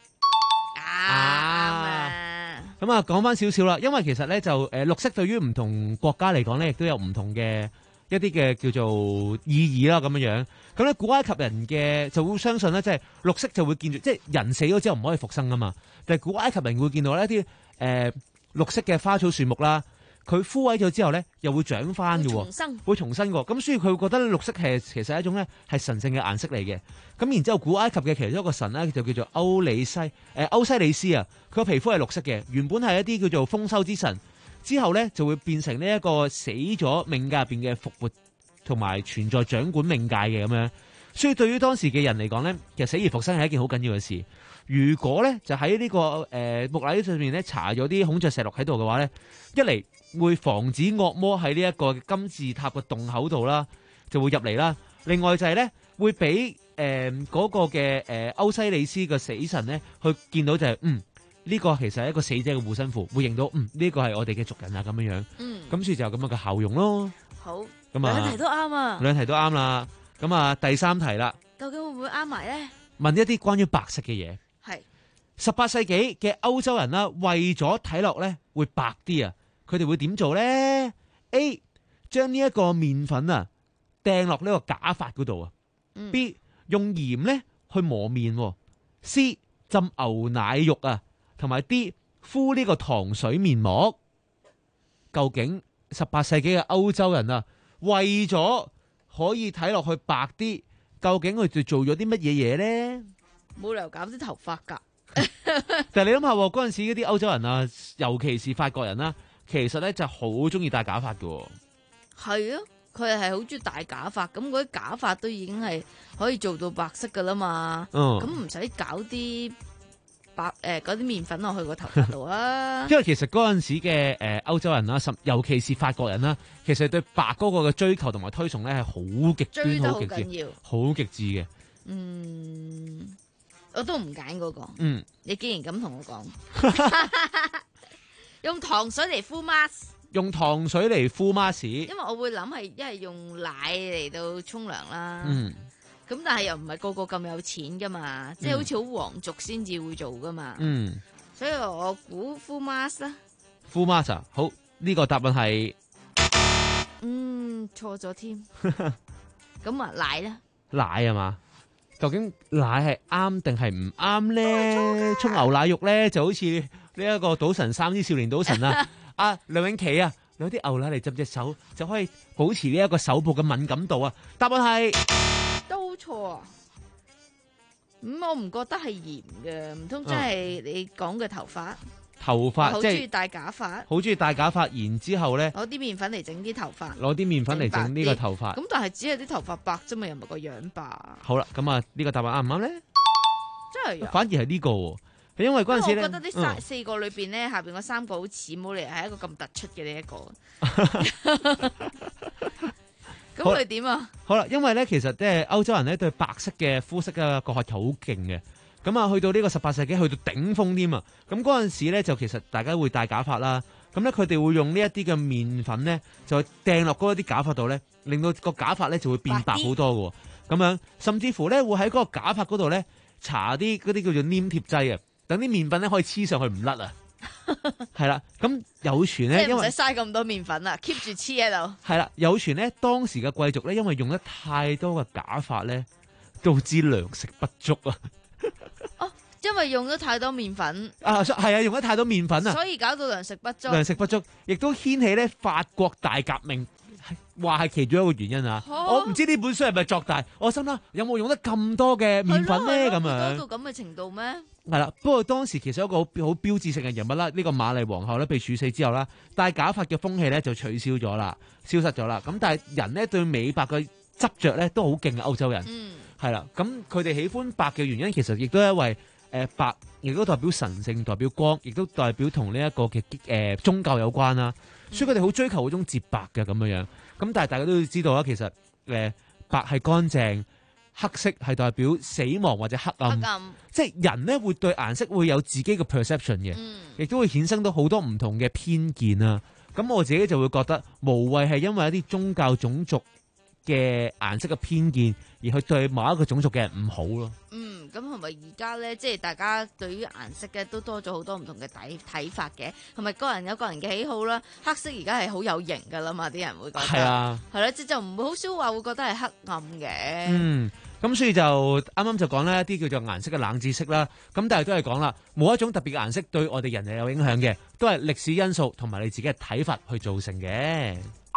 啊，咁啊，講翻少少啦，因為其實咧就誒、呃，綠色對於唔同國家嚟講咧，亦都有唔同嘅一啲嘅叫做意義啦，咁樣樣。咁咧，古埃及人嘅就會相信咧，即係綠色就會見住，即係人死咗之後唔可以復生噶嘛。但係古埃及人會見到呢一啲誒綠色嘅花草樹木啦。佢枯萎咗之後咧，又會長翻嘅， 重生會重新嘅。咁所以佢會覺得綠色係其實係一種咧係神聖嘅顏色嚟嘅。咁然之後，古埃及嘅其中一個神咧就叫做歐里西，誒、呃、歐西里斯啊。佢個皮膚係綠色嘅，原本係一啲叫做豐收之神，之後咧就會變成呢一個死咗冥界入邊嘅復活同埋存在掌管冥界嘅咁樣。所以對於當時嘅人嚟講咧，其實死而復生係一件好緊要嘅事。如果咧就喺呢、這個誒、呃、木乃伊上面咧搽咗啲孔雀石綠喺度嘅話咧，一嚟會防止惡魔喺呢一個金字塔嘅洞口度啦，就會入嚟啦。另外就係咧會俾誒嗰個嘅誒、呃、歐西里斯嘅死神咧去見到就係、是、嗯呢、這個其實係一個死者嘅護身符，會認到嗯呢、這個係我哋嘅族人啊咁樣樣。嗯，咁所以就有咁樣嘅效用咯。 好， 咁啊兩題都啱啊， 兩題都啱啦。咁啊第三題啦， 究竟會唔會啱埋咧？ 問一啲關於白色嘅嘢。 係十八世紀嘅歐洲人啦，為咗睇落咧會白啲啊，佢哋會點做咧 ？A 將呢一個麵粉啊掟落呢個假髮嗰度啊。嗯、B 用鹽咧去磨面。C 浸牛奶肉啊，同埋 D 敷呢個糖水面膜。究竟十八世紀嘅歐洲人啊，為咗可以睇落去白啲，究竟佢哋做咗啲乜嘢嘢咧？ 冇理由搞啲頭髮噶。 但係你諗下，嗰陣時嗰啲歐洲人啊，尤其是法國人啦，其實咧就好中意戴假髮嘅。係啊，佢哋係好中意戴假髮，咁嗰啲假髮都已經係可以做到白色噶啦嘛。咁唔使搞啲白誒嗰啲麵粉落去個頭髮度啊。 因為其實嗰陣時嘅誒歐洲人啦，甚尤其是法國人啦，其實對白嗰個嘅追求同埋推崇咧係好極端、好極致、好極致嘅。 嗯。我都唔揀嗰個， 嗯， 你既然咁同我講，用糖水嚟敷 mask， 用糖水嚟敷 mask， 因為我會諗係一係用奶嚟到沖涼啦， 嗯， 咁但係又唔係個個咁有錢噶嘛，嗯、即係好似好皇族先至會做噶嘛， 嗯， 所以我估敷 mask 啦， 敷 mask 啊，好，呢、這個答案係， 嗯，錯咗添，咁啊奶咧， 奶啊嘛。究竟奶係啱定係唔啱咧？沖牛奶肉咧就好似呢一個賭神三之少年賭神啊！阿梁詠琪啊，有啲牛奶嚟浸隻手就可以保持呢一個手部嘅敏感度啊！答案係都錯啊！ 咁我唔覺得係鹽嘅，唔通真係你講嘅頭髮？ 頭髮好即係中意戴假髮， 好中意戴假髮，然之後咧攞啲麵粉嚟整啲頭髮， 攞啲麵粉嚟整呢個頭髮。 咁但係只係啲頭髮白啫嘛，又唔係個樣白。 好啦，咁啊呢個答案啱唔啱咧？ 真係啊！ 反而係呢個喎，係因為嗰陣時咧， 我覺得呢三嗯四個裏邊咧，下邊嗰三個好似冇嚟係一個咁突出嘅呢一個。咁佢點啊？ 好啦，因為咧其實即係歐洲人咧對白色嘅膚色嘅個渴求好勁嘅，咁啊去到呢個十八世紀去到頂峰添啊，咁嗰陣時咧就其實大家會戴假髮啦，咁咧佢哋會用呢一啲嘅麵粉咧就掟落嗰一啲假髮度咧，令到個假髮咧就會變白好多嘅，咁樣甚至乎咧會喺嗰個假髮嗰度咧搽啲嗰啲叫做黏貼劑啊，等啲麵粉咧可以黐上去唔甩啊。係啦，咁有傳咧， 即係唔因為使嘥咁多麵粉啦 ，keep 住黐喺度。 係啦，有傳咧，當時嘅貴族咧，因為用得太多嘅假髮咧，導致糧食不足啊。 哦，因為用咗太多麵粉。 啊，係啊，用咗太多麵粉啊， 所以搞到糧食不足。 糧食不足，亦都掀起咧法國大革命，話係其中一個原因啊。我唔知呢本書係咪作大，我心諗有冇用得咁多嘅麵粉咧？咁樣多到咁嘅程度咩？ 係啦，不過當時其實有一個好好標誌性嘅人物啦，呢、這個瑪麗皇后咧被處死之後啦，戴假髮嘅風氣咧就取消咗啦，消失咗啦。咁但係人咧對美白嘅執着咧都好勁嘅歐洲人，係啦、嗯。咁佢哋喜歡白嘅原因其實亦都係因為誒、呃、白，亦都代表神聖、代表光，亦都代表同呢一個嘅誒、呃、宗教有關啦。所以佢哋好追求嗰種潔白嘅咁樣樣。咁但係大家都要知道啦，其實誒、呃、白係乾淨。黑色係代表死亡或者黑暗，黑暗即係人咧會對顏色會有自己嘅 perception 嘅，亦、嗯、都會衍生到好多唔同嘅偏見啊。咁我自己就會覺得無謂係因為一啲宗教種族嘅顏色嘅偏見而去對某一個種族嘅人唔好咯。 嗯，咁係咪而家咧，即係大家對於顏色嘅都多咗好多唔同嘅睇睇法嘅，同埋個人有個人嘅喜好啦。黑色而家係好有型噶啦嘛，啲人會覺得係啊，係啦，即就唔會好少話會覺得係黑暗嘅。 嗯。咁所以就啱啱就講呢一啲叫做顏色嘅冷知識啦。咁但係都係講啦，冇一種特別嘅顏色對我哋人係有影響嘅，都係歷史因素同埋你自己嘅睇法去造成嘅。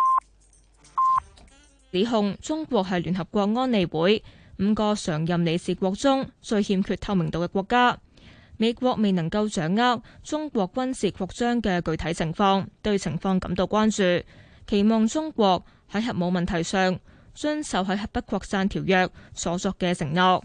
指控中國係聯合國安理會五個常任理事國中最欠缺透明度嘅國家。美國未能夠掌握中國軍事擴張嘅具體情況，對情況感到關注，期望中國喺核武問題上遵守喺核不擴散條約所作嘅承諾。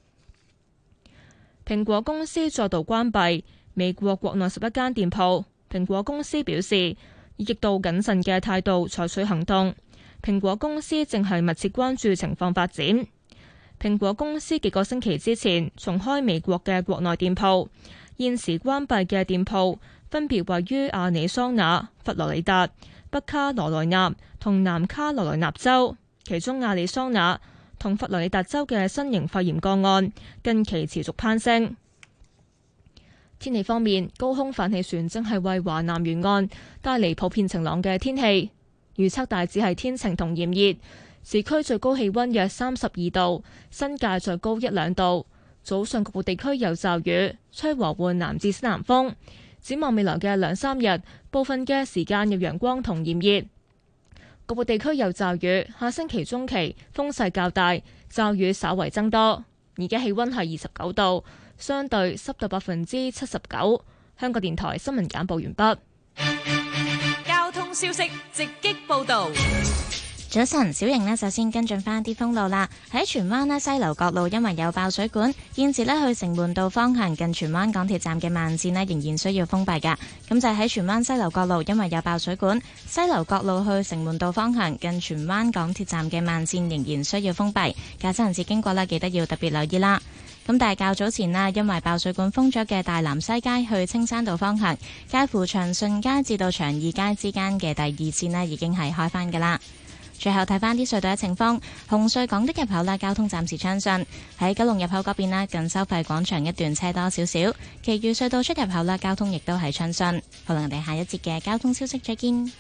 蘋果公司再度關閉美國國內十一間店鋪。蘋果公司表示，以極度謹慎嘅態度採取行動。蘋果公司正係密切關注情況發展。蘋果公司幾個星期之前重開美國嘅國內店鋪，現時關閉嘅店鋪分別位於亞利桑那、佛羅里達、北卡羅來納同南卡羅來納州。其中亞利桑那同佛羅里達州嘅新型肺炎個案近期持續攀升。天氣方面，高空反氣旋正係為華南沿岸帶嚟普遍晴朗嘅天氣，預測大致係天晴同炎熱，市區最高氣溫約三十二度，新界再高一兩度。早上局部地區有驟雨，吹和緩南至西南風。展望未來嘅兩三日，部分嘅時間有陽光同炎熱。局部地區有驟雨，下星期中期風勢較大，驟雨稍為增多。而家氣溫係二十九度，相對濕度百分之七十九。香港電台新聞簡報完畢。 交通消息直擊報道。 早晨，小瑩呢，首先跟進翻啲封路啦。喺荃灣呢，西樓角路因為有爆水管，現時呢去城門道方向近荃灣港鐵站嘅慢線呢仍然需要封閉噶。咁就喺荃灣西樓角路因為有爆水管，西樓角路去城門道方向近荃灣港鐵站嘅慢線仍然需要封閉，駕駛人士經過呢，記得要特別留意啦。咁但係較早前啦，因為爆水管封咗嘅大南西街去青山道方向，介乎長順街至到長義街之間嘅第二線呢已經係開返噶啦。最後睇翻啲隧道嘅情況，紅隧港島入口啦，交通暫時暢順。喺九龍入口嗰邊啦，近收費廣場一段車多少少，其餘隧道出入口啦，交通亦都係暢順。好啦，我哋下一節嘅交通消息再見。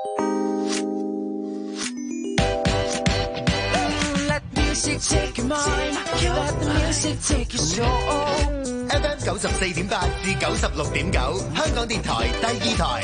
F M 九十四點八至九十六點九，香港電台第二台。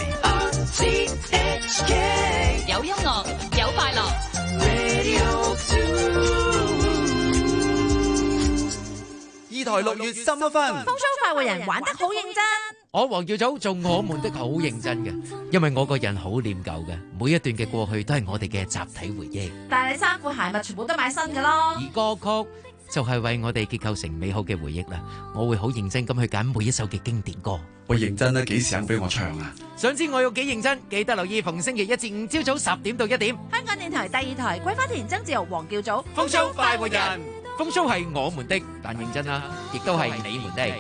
有音樂，有快樂。 二台六月十一分， 風騷快活人玩得好認真。 我黃耀祖做我們的好認真嘅，因為我個人好念舊嘅，每一段嘅過去都係我哋嘅集體回憶。 但係你衫褲鞋襪全部都買新嘅咯。 而歌曲就係為我哋結構成美好嘅回憶啦。我會好認真咁去揀每一首嘅經典歌。 喂，認真咧，幾時肯俾我唱啊？ 想知我有幾認真？記得留意逢星期一至五朝早十點到一點。 香港電台第二台桂花田曾志豪、黃耀祖， 風騷快活人，風騷係我們的，但認真啦，亦都係你們的。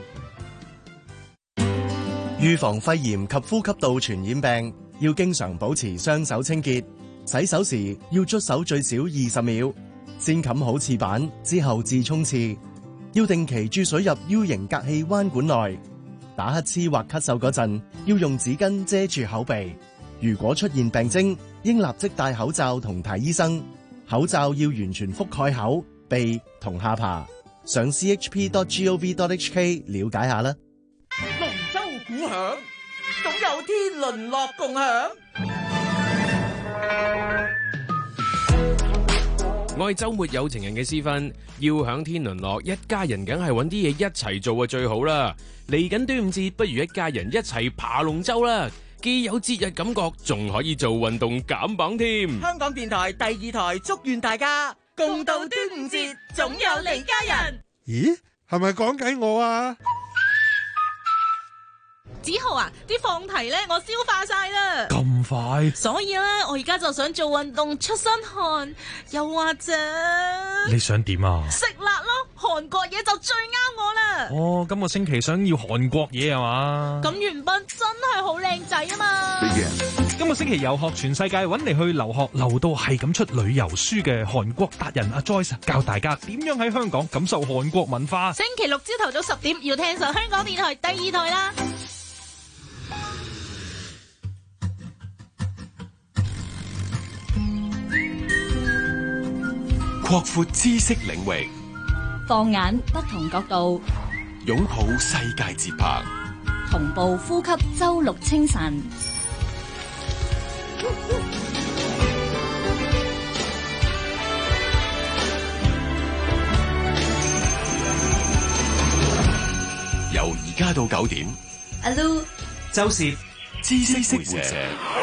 預防肺炎及呼吸道傳染病，要經常保持雙手清潔。洗手時要捽手最少二十秒，先冚好廁板之後至沖廁。要定期注水入 U 型隔氣彎管內。打乞嗤或咳嗽嗰陣，要用紙巾遮住口鼻。如果出現病徵，應立即戴口罩同睇醫生。口罩要完全覆蓋口、鼻同下巴。上 c h p dot gov dot h k 了解下啦。 龍舟鼓響，總有天倫樂共享。 我係周末有情人嘅私芬，要享天倫樂，一家人梗係揾啲嘢一齊做啊最好啦！嚟緊端午節，不如一家人一齊爬龍舟啦，既有節日感覺，仲可以做運動減磅添。 香港電台第二台祝願大家共度端午節，總有離家人。 咦，係咪講緊我啊？ 子豪啊，啲放題咧我消化晒啦， 咁快？ 所以咧我而家就想做運動出身汗，又或者你想點啊？ 食辣咯，韓國嘢就最啱我啦。 哦，今個星期想要韓國嘢係嘛？ 咁元彬真係好靚仔啊嘛！ 今個星期遊學全世界，揾嚟去留學留到係咁出旅遊書嘅韓國達人阿 Joyce 教大家點樣喺香港感受韓國文化。 星期六朝頭早十點要聽上香港電台第二台啦。 擴闊知識領域， 放眼不同角度， 擁抱世界節拍， 同步呼吸周六清晨。 由而家到九點， 阿 Lu、 周攝、 知識識活者。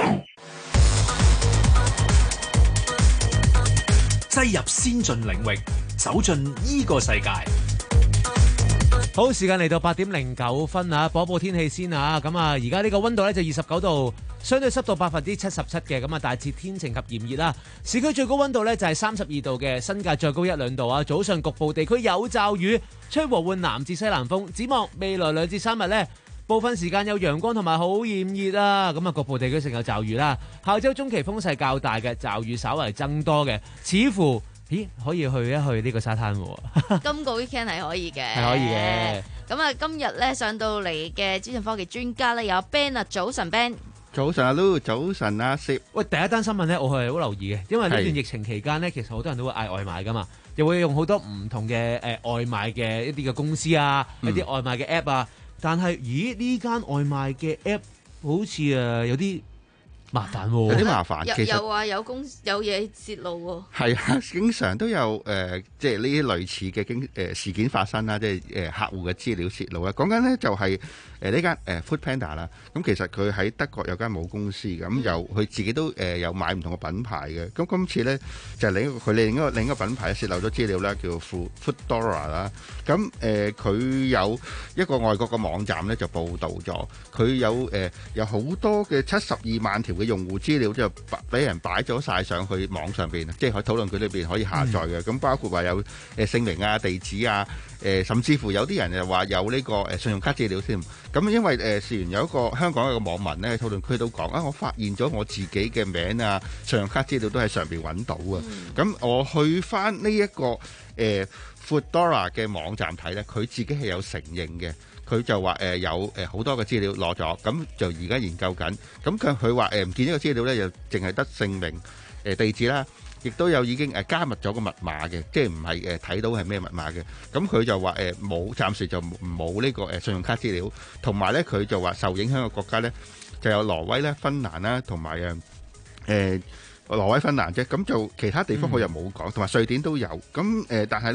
擠入先進領域，走進呢個世界。 好，時間嚟到八點零九分啊！播一播天氣先啊！咁啊，而家呢個溫度咧就二十九度，相對濕度百分之七十七嘅，咁啊大致天晴及炎熱啦。市區最高溫度咧就係三十二度嘅，新界再高一兩度啊！早上局部地區有驟雨，吹和緩南至西南風。展望未來兩至三日咧，部分時間有陽光同埋好炎熱啊！咁啊，局部地區成有驟雨啦。下週中期風勢較大嘅，驟雨稍為增多嘅，似乎。咦，可以去一去呢個沙灘喎？ 今個 weekend 係可以嘅， 係可以嘅。 咁啊，今日咧上到嚟嘅資訊科技專家咧有 Ben 啊，早晨 Ben。 早晨阿 Lu，早晨阿 Sir。 喂，第一單新聞咧，我係好留意嘅，因為呢段疫情期間咧，其實好多人都會嗌外賣噶嘛，又會用好多唔同嘅誒、呃、外賣嘅一啲嘅公司啊，嗯、一啲外賣嘅 app 啊。但係，咦呢間外賣嘅 app 好似誒有啲麻煩喎， 有啲麻煩。 又其實又話有公有嘢泄露喎。 係啊，經常都有誒、呃，即係呢啲類似嘅經誒事件發生啦，即係誒、呃、客戶嘅資料泄露啦。講緊咧就係誒呢間誒 Food Panda 啦。咁其實佢喺德國有間母公司嘅，咁又佢自己都誒、呃、有買唔同嘅品牌嘅。咁今次咧就係、另一個佢另一個另一個品牌泄露咗資料啦，叫 Food Foodora 啦。咁誒佢有一個外國嘅網站咧就報導咗，佢有誒、呃、有好多嘅七十二萬條嘅用戶資料就俾人擺咗晒上去網上邊，即係喺討論區裏邊可以下載嘅。咁、嗯、包括話有誒姓名啊、地址啊，誒、呃、甚至乎有啲人就話有呢個誒信用卡資料添。咁因為誒事緣有一個香港有一個網民咧喺討論區都講啊，我發現咗我自己嘅名啊、信用卡資料都喺上邊揾到啊。咁、嗯、我去翻呢一個誒、呃、Foodora 嘅網站睇咧，佢自己係有承認嘅。佢就話誒、呃、有誒好、呃、多嘅資料攞咗，咁就而家研究緊。咁佢佢話誒唔見呢個資料咧，就淨係得姓名、誒、呃、地址啦，亦都有已經誒加密咗個密碼嘅，即係唔係誒睇到係咩密碼嘅。咁佢就話誒冇，暫時就冇呢個誒信用卡資料。同埋咧，佢就話受影響嘅國家咧就有挪威咧、芬蘭啦，同埋誒誒挪威、芬蘭啫。咁就其他地方佢又冇講，同埋瑞典都有。咁誒、呃，但係咧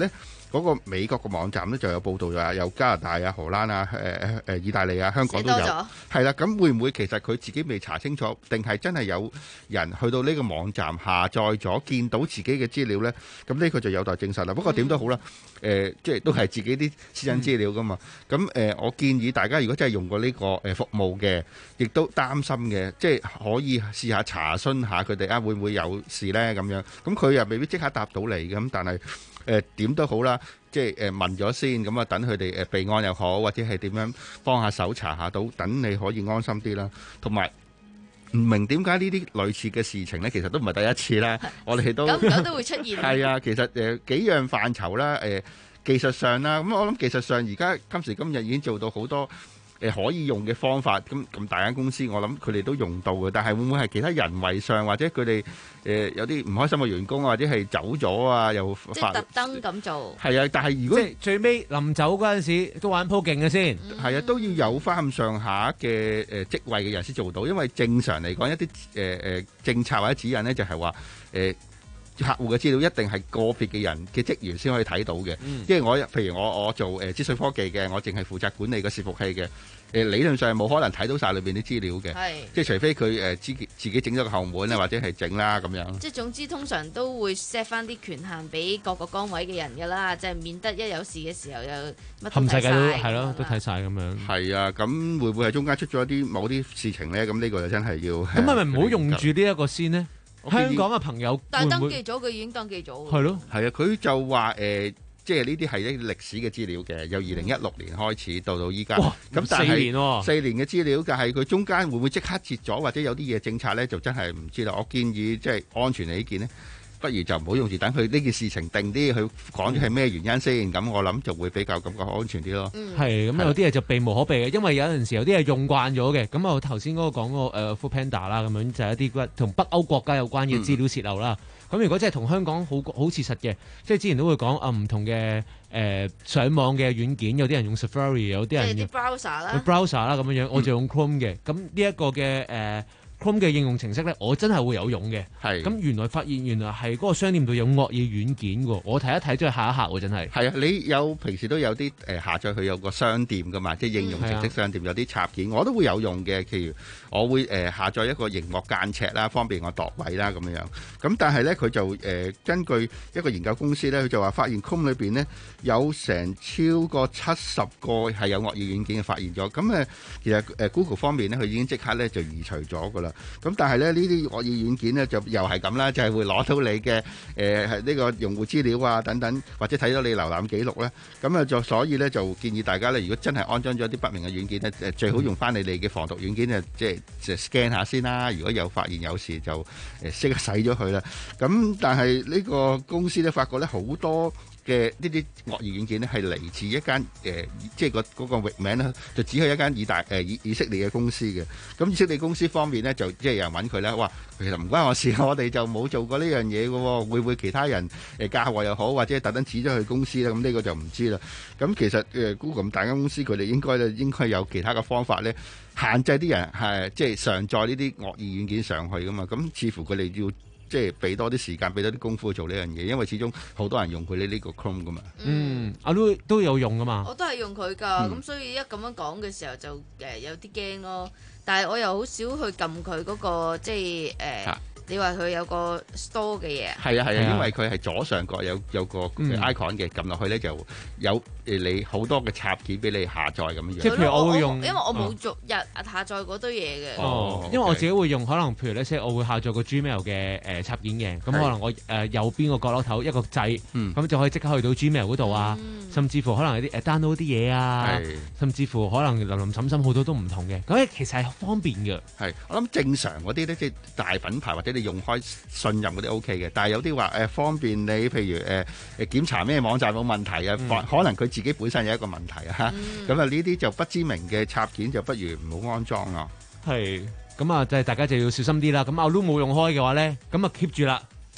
嗰個美國個網站咧就有報道話有加拿大啊、荷蘭啊、誒誒意大利啊、香港都有，係啦。咁會唔會其實佢自己未查清楚，定係真係有人去到呢個網站下載咗，見到自己嘅資料咧？咁呢個就有待證實啦。不過點都好啦，誒、呃，即係都係自己啲私隱資料噶嘛。咁誒、呃，我建議大家如果真係用過呢個誒服務嘅，亦都擔心嘅，即係可以試下查詢下佢哋啊，會唔會有事咧？咁樣，咁佢又未必即刻答到你嘅，咁但係誒點都好啦，即係誒問咗先，咁啊等佢哋誒備案又好，或者係點樣幫下手查下到，等你可以安心啲啦。同埋唔明點解呢啲類似嘅事情咧，其實都唔係第一次啦。我哋都久唔久都會出現。 係啊，其實誒、呃、幾樣範疇啦，誒、呃、技術上啦，咁、嗯、我諗技術上而家今時今日已經做到好多。誒可以用嘅方法，咁咁大間公司，我諗佢哋都用到嘅。但係會唔會係其他人為上，或者佢哋誒有啲唔開心嘅員工，或者係走咗啊？又即係特登咁做。 係啊，但係如果即係最尾臨走嗰陣時，都玩鋪勁嘅先。 係啊，都要有翻咁上下嘅誒職位嘅人先做到，因為正常嚟講，一啲誒誒政策或者指引咧，就係話誒。客戶嘅資料一定係個別嘅人嘅職員先可以睇到嘅，嗯、因為我譬如我我做誒資訊科技嘅，我淨係負責管理個伺服器嘅，誒、呃、理論上係冇可能睇到晒裏邊啲資料嘅，即係除非佢誒自自己整咗個後門啊，或者係整啦咁樣。 即係總之，通常都會 set 翻啲權限俾各個崗位嘅人㗎啦，即係免得一有事嘅時候又乜都睇晒。 冚世界都係咯，都睇晒咁樣。 係啊，咁會唔會係中間出咗一啲某啲事情咧？咁呢個就真係要。 咁係咪唔好用住呢一個先呢？香港嘅朋友， 但係登記咗，佢已經登記咗。 係咯， 係啊，佢就話誒、呃，即係呢啲係一啲歷史嘅資料嘅，由二零一六年開始到到依家。咁但係四年喎、哦，四年嘅資料，但係佢中間會唔會即刻截咗，或者有啲嘢政策咧，就真係唔知啦。我建議即係安全起見呢，不如就唔好用住，等佢呢件事情定啲，佢講咗係咩原因先，咁、嗯、我諗就會比較感覺安全啲咯。 係、嗯，咁有啲嘢就避無可避嘅，因為有陣時有啲係用慣咗嘅。咁我頭先嗰個講個誒 Foodpanda 啦，咁樣就係、一啲同北歐國家有關嘅資料泄漏啦。咁、嗯、如果真係同香港好好切實嘅，即係之前都會講啊唔同嘅誒、呃、上網嘅軟件，有啲人用 Safari， 有啲人用 browser 啦 ，browser 啦咁樣樣，我就用 Chrome 嘅。咁呢一個嘅誒。呃Chrome 嘅應用程式咧，我真係會有用嘅。係咁，原來發現原來係嗰個商店度有惡意軟件喎。我睇一睇，再下一下喎，真係。係啊，你有平時都有啲誒、呃、下載佢有個商店噶嘛，即係應用程式商店、嗯、有啲插件，我都會有用嘅。譬如我會誒、呃、下載一個螢幕間尺啦，方便我度位啦咁樣。咁但係咧，佢就誒、呃、根據一個研究公司咧，佢就話發現 Chrome 裏邊呢，有成超過七十個係有惡意軟件嘅發現咗。咁誒其實誒 Google 方面咧，佢已經即刻咧就移除咗噶啦。咁但係咧呢啲惡意軟件咧就又係咁啦，就係、是、會攞到你嘅誒係呢個用戶資料啊等等，或者睇到你瀏覽記錄咧。咁啊就所以咧就建議大家咧，如果真係安裝咗啲不明嘅軟件咧，誒最好用翻你哋嘅防毒軟件啊，即係就 scan 下先啦。如果有發現有事就誒即刻洗咗佢啦。咁但係呢個公司咧發覺咧好多嘅呢啲惡意軟件咧係嚟自一間誒、呃，即係個嗰個域名咧，就只係一間意大誒以、呃、以色列嘅公司嘅。咁以色列公司方面咧，就即係有人揾佢咧，哇！其實唔關我事，我哋就冇做過呢樣嘢嘅喎。會唔會其他人誒嫁禍又好，或者特登指咗去公司咧？咁呢個就唔知啦。咁其實誒 Google 咁大間公司，佢哋應該咧應該有其他嘅方法咧，限制啲人係即係上載呢啲惡意軟件上去噶嘛。咁似乎佢哋要。即係俾多啲時間，俾多啲功夫做呢樣嘢，因為始終好多人用佢呢呢個 Chrome 噶嘛。 嗯，阿 Lu 都有用噶嘛。 我都係用佢㗎，咁、嗯、所以一咁樣講嘅時候就誒有啲驚咯。但係我又好少去撳佢嗰個即係誒。呃啊你話佢有個 store 嘅嘢？係啊係啊， 因為佢係左上角有有個 icon 嘅，撳落去咧就有誒你好多嘅插件俾你下載咁樣樣。 即係譬如我會用， 因為我冇逐日下載嗰堆嘢嘅。 哦，因為我自己會用，可能譬如咧，即係我會下載個 Gmail 嘅誒插件嘅，咁可能我誒右邊個角落頭一個掣，咁就可以即刻去到 Gmail 嗰度啊，甚至乎可能有啲誒 download 啲嘢啊，甚至乎可能林林沈沈好多都唔同嘅，咁其實係方便嘅。 係，我諗正常嗰啲咧，即係大品牌或者。你用開信任嗰啲 O K 嘅，但係有啲話誒方便你，譬如誒誒、呃、檢查咩網站冇問題啊，嗯、可能佢自己本身有一個問題啊，咁啊呢啲就不知名嘅插件就不如唔好安裝咯。 係，咁啊即係大家就要小心啲啦。咁阿 Lu 冇用開嘅話咧，咁啊 keep 住啦。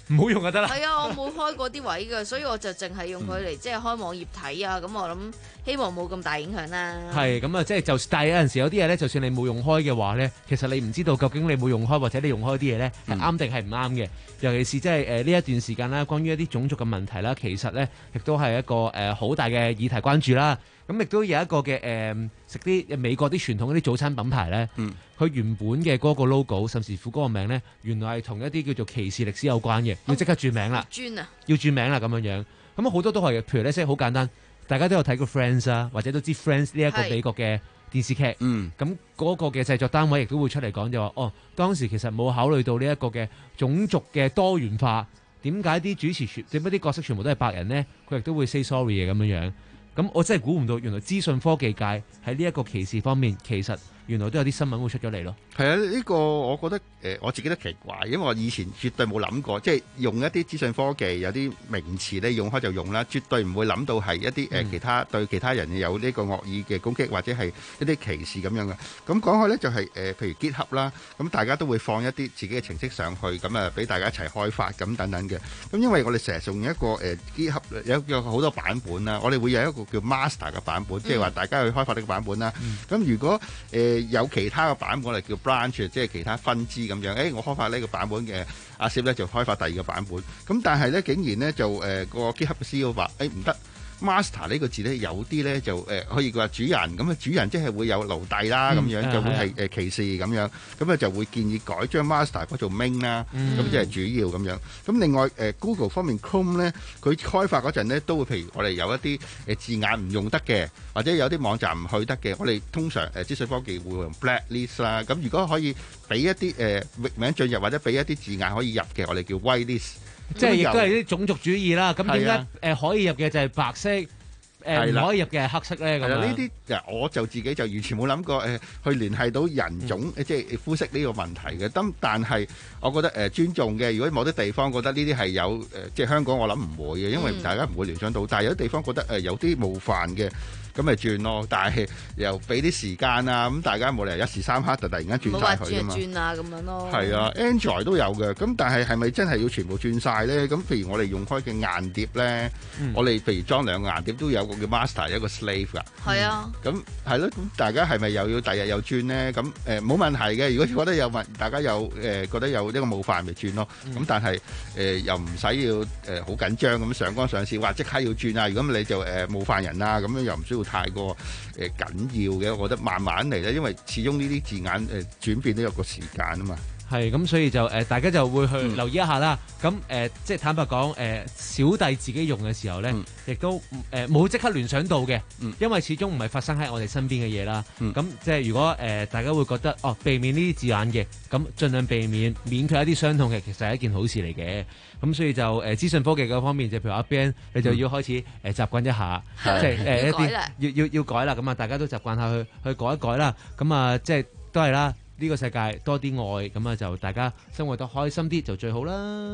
唔好用就得啦。 係啊，我冇開過啲位㗎，所以我就淨係用佢嚟即係開網頁睇啊。咁我諗希望冇咁大影響啦。 係咁啊，即係就但係有陣時有啲嘢咧，就算你冇用開嘅話咧，其實你唔知道究竟你冇用開或者你用開啲嘢咧係啱定係唔啱嘅。尤其是即係誒呢一段時間啦，關於一啲種族嘅問題啦，其實咧亦都係一個誒好大嘅議題關注啦。咁亦都有一個嘅誒食啲美國啲傳統嗰啲早餐品牌咧，佢、嗯、原本嘅嗰個 logo 甚至乎嗰個名咧，原來係同一啲叫做歧視歷史有關嘅，要即刻轉名啦， 轉啊， 要轉名啦咁樣樣。咁好多都係嘅，譬如咧即係好簡單，大家都有睇過 Friends 啊，或者都知 Friends 呢一個美國嘅電視劇。嗯，咁嗰個嘅製作單位亦都會出嚟講就話，哦，當時其實冇考慮到呢一個嘅種族嘅多元化，點解啲主持全點解啲角色全部都係白人呢？佢亦都會 say sorry 嘅咁樣樣。咁我真係估唔到，原來資訊科技界喺呢一個歧視方面，其實原來都有啲新聞會出咗嚟咯。 係啊，呢、這個我覺得誒、呃，我自己都奇怪，因為我以前絕對冇諗過，即係用一啲資訊科技有啲名詞咧用開就用啦，絕對唔會諗到係一啲誒、呃嗯、其他對其他人有呢個惡意嘅攻擊或者係一啲歧視咁樣嘅。咁講開咧就係、是、誒、呃，譬如 GitHub 啦，咁大家都會放一啲自己嘅程式上去，咁啊俾大家一齊開發咁等等嘅。咁因為我哋成日用一個誒、呃、GitHub 有有好多版本啦，我哋會有一個叫 Master 嘅版本，嗯、即係話大家去開發呢個版本啦。咁、嗯、如果誒、呃、有其他嘅版本嚟叫 branch， 即係其他分支咁樣。誒、欸，我開發呢個版本嘅阿 Sir 咧就開發第二個版本。咁但係咧竟然咧就誒、呃、個 GitHub 嘅 C E O 話誒唔得。Master 呢個字咧有啲咧就誒、呃、可以話主人咁啊，主人即係會有奴隸啦咁、嗯、樣，就會係誒歧視咁樣，咁啊就會建議改將 Master 嗰做 main 啦，咁即係主要咁樣。咁另外誒、呃、Google 方面 Chrome 咧，佢開發嗰陣咧都會譬如我哋有一啲誒字眼唔用得嘅，或者有啲網站唔去得嘅，我哋通常誒資訊科技會用 blacklist 啦。咁如果可以俾一啲誒域名進入或者俾一啲字眼可以入嘅，我哋叫 whitelist。 即係亦都係啲種族主義啦。咁點解誒可以入嘅就係白色，誒唔可以入嘅係黑色咧？咁樣呢啲我就自己就完全冇諗過誒、呃、去聯繫到人種、嗯、即係膚色呢個問題嘅。咁但係我覺得誒、呃、尊重嘅。如果某啲地方覺得呢啲係有誒、呃，即係香港我諗唔會嘅，因為大家唔會聯想到。嗯、但係有啲地方覺得誒、呃、有啲冒犯嘅。咁咪轉咯，但係又俾啲時間啊，咁大家冇理由一時三刻就突然間轉晒佢啊嘛。 轉啊咁樣咯。係啊 ，Android 都有嘅，咁但係係咪真係要全部轉晒咧？咁譬如我哋用開嘅硬碟咧、嗯，我哋譬如裝兩個硬碟都有個叫 master 一個 slave 㗎。係啊。咁係咯，咁大家係咪又要第日又轉咧？咁誒冇問題嘅，如果覺得有問，大家有誒、呃、覺得有呢個冒犯咪轉咯。咁、嗯、但係誒、呃、又唔使要誒好、呃、緊張咁上綱上線，話即刻要轉啊！如果你就誒、呃、冒犯人啊，咁樣又唔需要太過誒、呃、緊要嘅，我覺得慢慢嚟咧，因為始終呢啲字眼誒、呃、轉變都有個時間啊嘛。 係咁，所以就誒、呃、大家就會去留意一下啦。咁、嗯、誒、呃、即係坦白講，誒、呃、小弟自己用嘅時候咧，亦、嗯、都誒冇即刻聯想到嘅、嗯，因為始終唔係發生喺我哋身邊嘅嘢啦。咁、嗯、即係如果誒、呃、大家會覺得哦避免呢啲字眼嘅，咁盡量避免，免卻一啲傷痛嘅，其實係一件好事嚟嘅。咁所以就誒資訊科技嗰方面，就譬如阿 Ben，你就要開始誒、呃、習慣一下，嗯、即係誒、呃、一啲要要要改啦。咁啊，大家都習慣下去去改一改啦。咁啊，即係都係啦。呢、這個世界多啲愛，咁啊就大家生活得開心啲就最好啦。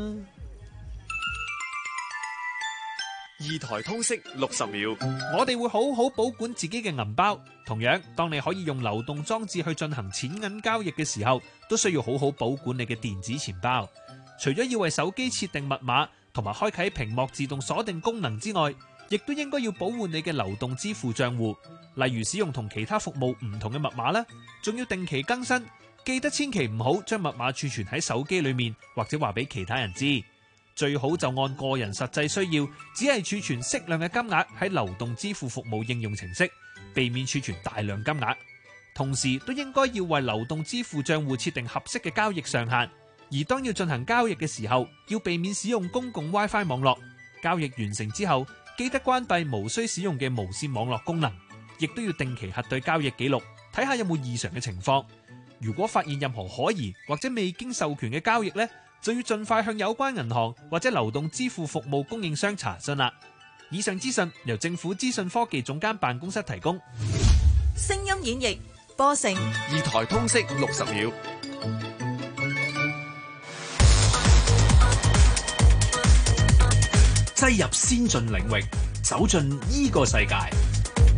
二台通識六十秒， 我哋會好好保管自己嘅銀包。同樣，當你可以用流動裝置去進行錢銀交易嘅時候，都需要好好保管你嘅電子錢包。除咗要為手機設定密碼同埋開啟屏幕自動鎖定功能之外，亦都應該要保護你嘅流動支付賬戶，例如使用同其他服務唔同嘅密碼啦，仲要定期更新。記得千祈唔好將密碼儲存喺手機裏面，或者話俾其他人知。最好就按個人實際需要，只係儲存適量嘅金額喺流動支付服務應用程式，避免儲存大量金額。同時都應該要為流動支付賬戶設定合適嘅交易上限。而當要進行交易嘅時候，要避免使用公共 WiFi 網絡。交易完成之後，記得關閉無需使用嘅無線網絡功能，亦都要定期核對交易記錄，睇下有冇異常嘅情況。如果發現任何可疑或者未經授權嘅交易呢，就要盡快向有關銀行或者流動支付服務供應商查詢啦。以上資訊由政府資訊科技總監辦公室提供。 聲音演繹播成二台通識六十秒，擠入先進領域，走進呢個世界。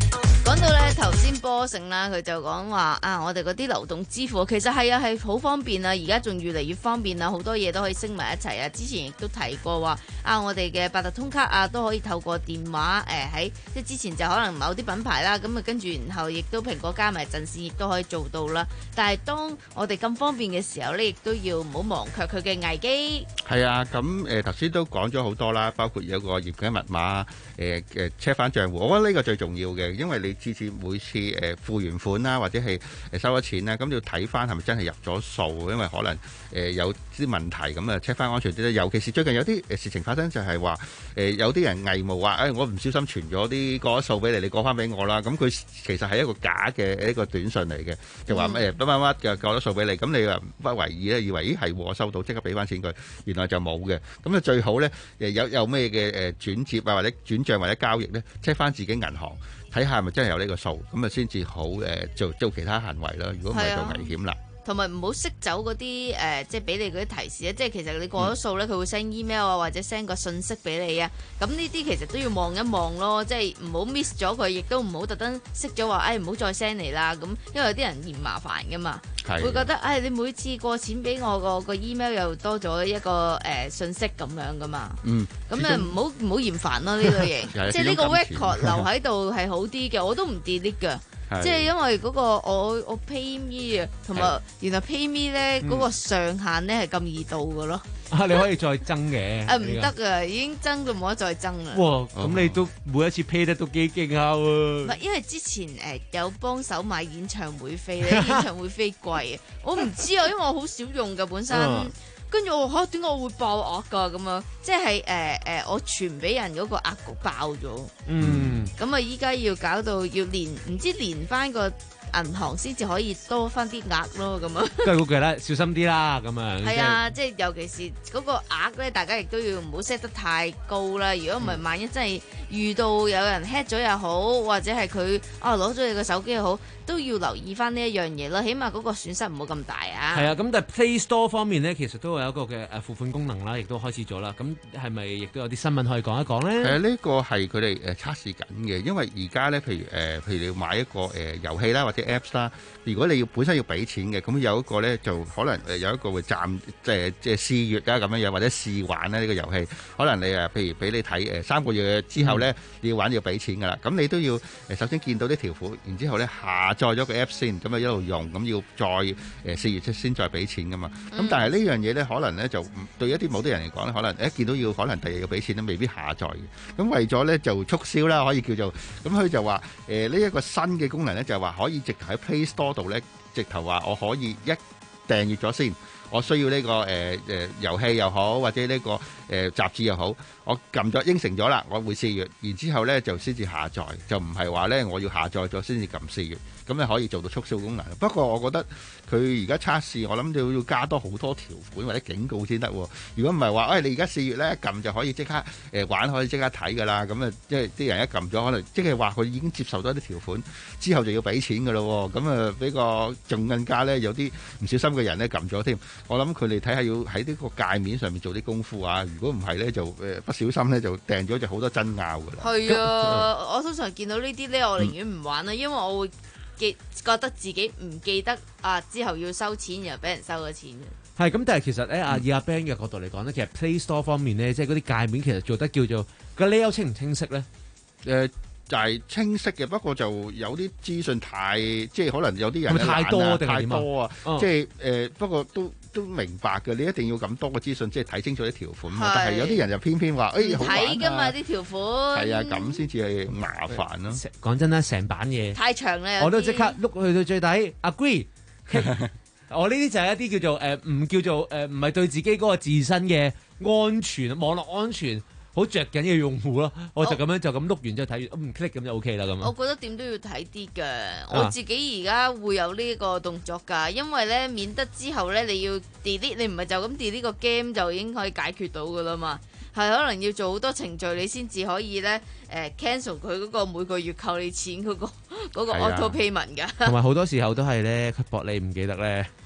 講到咧頭先波勝啦，佢就講話啊，我哋嗰啲流動支付其實係啊係好方便啊，而家仲越嚟越方便啊，好多嘢都可以升埋一齊啊。之前亦都提過話啊，我哋嘅八達通卡啊都可以透過電話誒喺、呃、即係之前就可能某啲品牌啦，咁啊跟住然後亦都蘋果加埋陣線亦都可以做到啦。但係當我哋咁方便嘅時候咧，亦都要唔好忘卻佢嘅危機。 係啊，咁誒頭先都講咗好多啦，包括有個嚴謹密碼誒誒 check 翻帳戶，我覺得呢個最重要嘅，因為你次次每次誒付完款啦，或者係誒收咗錢啦，咁要睇翻係咪真係入咗數，因為可能誒有啲問題，咁啊 check 翻安全啲咧。尤其是最近有啲誒事情發生，就係話誒有啲人偽冒話，誒、哎、我唔小心傳咗啲過咗數俾你，你過翻俾我啦。咁佢其實係一個假嘅一個短信嚟嘅，就話誒乜乜乜嘅過咗數俾你，咁你又不為意咧，以為咦係我收到，即刻俾翻錢佢，原來就冇嘅。咁啊最好咧誒有有咩嘅誒轉接啊或者轉帳或者交易咧 check 翻自己銀行。睇下係咪真係有呢個數，咁啊先至好誒做做其他行為啦。如果唔係就危險啦。 同埋唔好熄走嗰啲誒，即係俾你嗰啲提示啊！即係其實你過咗數咧，佢、嗯、會 send email 啊，或者 send 個信息俾你啊。咁呢啲其實都要望一望咯，即係唔好 miss 咗佢，亦都唔好特登熄咗話，誒唔好再 send 嚟啦。咁因為有啲人嫌麻煩噶嘛，會覺得誒、哎、你每次過錢俾我個個 email 又多咗一個誒、呃、信息咁樣噶嘛。嗯。咁誒唔好唔好嫌煩咯呢個嘢，即係呢個 record 留喺度係好啲嘅，我都唔 delete 㗎。即係因為嗰個我我 PayMe 啊，同埋原來 PayMe 咧嗰個上限咧係咁易到嘅咯。 啊，你可以再增嘅。 啊，唔得啊，已經增到冇得再增啦。 哇，咁你都每一次 pay 得都幾勁下喎。 唔係，因為之前誒有幫手買演唱會飛咧，演唱會飛貴啊，我唔知啊，因為我好少用㗎本身。跟住我嚇點解我會爆額㗎咁樣？即係誒誒，我傳俾人嗰個額局爆咗。嗯。咁啊，依家要搞到要連唔知連翻個銀行先至可以多翻啲額咯，咁啊。 都係嗰句啦，小心啲啦，咁啊。 係啊，即係尤其是嗰個額咧，大家亦都要唔好 set 得太高啦。如果唔係，萬一真係遇到有人 hack 咗又好，或者係佢啊攞咗你個手機又好，都要留意翻呢一樣嘢咯。起碼嗰個損失唔好咁大啊。 係啊，咁但係 Play Store 方面咧，其實都有一個嘅誒付款功能啦，亦都開始咗啦。咁係咪亦都有啲新聞可以講一講咧？誒、呃，呢、呢個係佢哋誒測試緊嘅，因為而家咧，譬如誒、呃，譬如你要買一個誒、呃、遊戲啦，或者 Apps 啦，如果你要本身要俾錢嘅，咁有一個咧就可能誒有一個會暫即係即係試閱啦咁樣樣，或者試玩咧呢、呢個遊戲，可能你誒譬如俾你睇誒三個月之後咧、嗯、你要玩要俾錢㗎啦，咁你都要誒首先見到啲條款，然之後咧下載咗個 App 先，咁啊一路用，咁要再誒試閱先再俾錢㗎嘛。咁、嗯、但係呢樣嘢咧，可能咧就對一啲某啲人嚟講咧，可能一見到要可能第日要俾錢咧，未必下載嘅。咁為咗咧就促銷啦，可以叫做咁，佢就話誒呢一個新嘅功能咧，就係話可以直頭喺 Play Store 度咧，直頭話我可以一訂閱咗先，我需要呢、這個誒誒、呃、遊戲又好，或者呢、這個誒、呃、雜誌又好，我撳咗應承咗啦，我會試閱，然之後咧就先至下載，就唔係話咧我要下載咗先至撳試閱，咁你可以做到促銷功能。不過我覺得佢而家測試，我諗要要加多好多條款或者警告先得。如果唔係話，誒、哎、你而家試閱咧，撳就可以即刻誒、呃、玩，可以即刻睇㗎啦。咁啊，即係啲人一撳咗，可能即係話佢已經接受咗啲條款，之後就要俾錢㗎咯。咁啊，比個仲更加咧有啲唔小心嘅人咧撳咗添。我諗佢哋睇下要喺呢個界面上面做啲功夫啊。如果唔係咧，就誒不小心咧就訂咗就好多爭拗㗎啦。 係啊，我通常見到呢啲咧，我寧願唔玩啦，因為我會記覺得自己唔記得啊，之後要收錢，然後俾人收咗錢。 係咁，但係其實咧，阿以阿 Ben 嘅角度嚟講咧，其實 Play Store 方面咧，即係嗰啲界面其實做得叫做個 layout 清唔清晰咧？誒、呃。就係清晰嘅，不過就有啲資訊太，即係可能有啲人太多定係點啊？ 太多啊！哦、 即係誒、呃，不過都都明白嘅，你一定要咁多嘅資訊，即係睇清楚啲條款。但係有啲人就偏偏話，誒好玩啊！ 睇㗎嘛啲條款。係啊，咁先至係麻煩咯。 講真啦，成版嘢太長啦， 我都即刻碌去到最底 agree。我呢啲就係一啲叫做誒，唔、呃、叫做誒，唔、呃、係對自己嗰個自身嘅安全、網絡安全好着緊嘅用戶咯，我就咁樣就咁碌完之後睇完，唔 click 咁就 OK 啦咁。 我覺得點都要睇啲㗎，我自己而家會有呢個動作㗎，因為咧免得之後咧你要 delete，你唔係就咁 delete 個 game 就已經可以解決到㗎啦嘛，係可能要做好多程序你先至可以咧誒、呃、cancel 佢嗰個每個月扣你錢嗰、嗰個嗰個 auto payment 㗎。同埋好多時候都係咧，佢博你唔記得咧。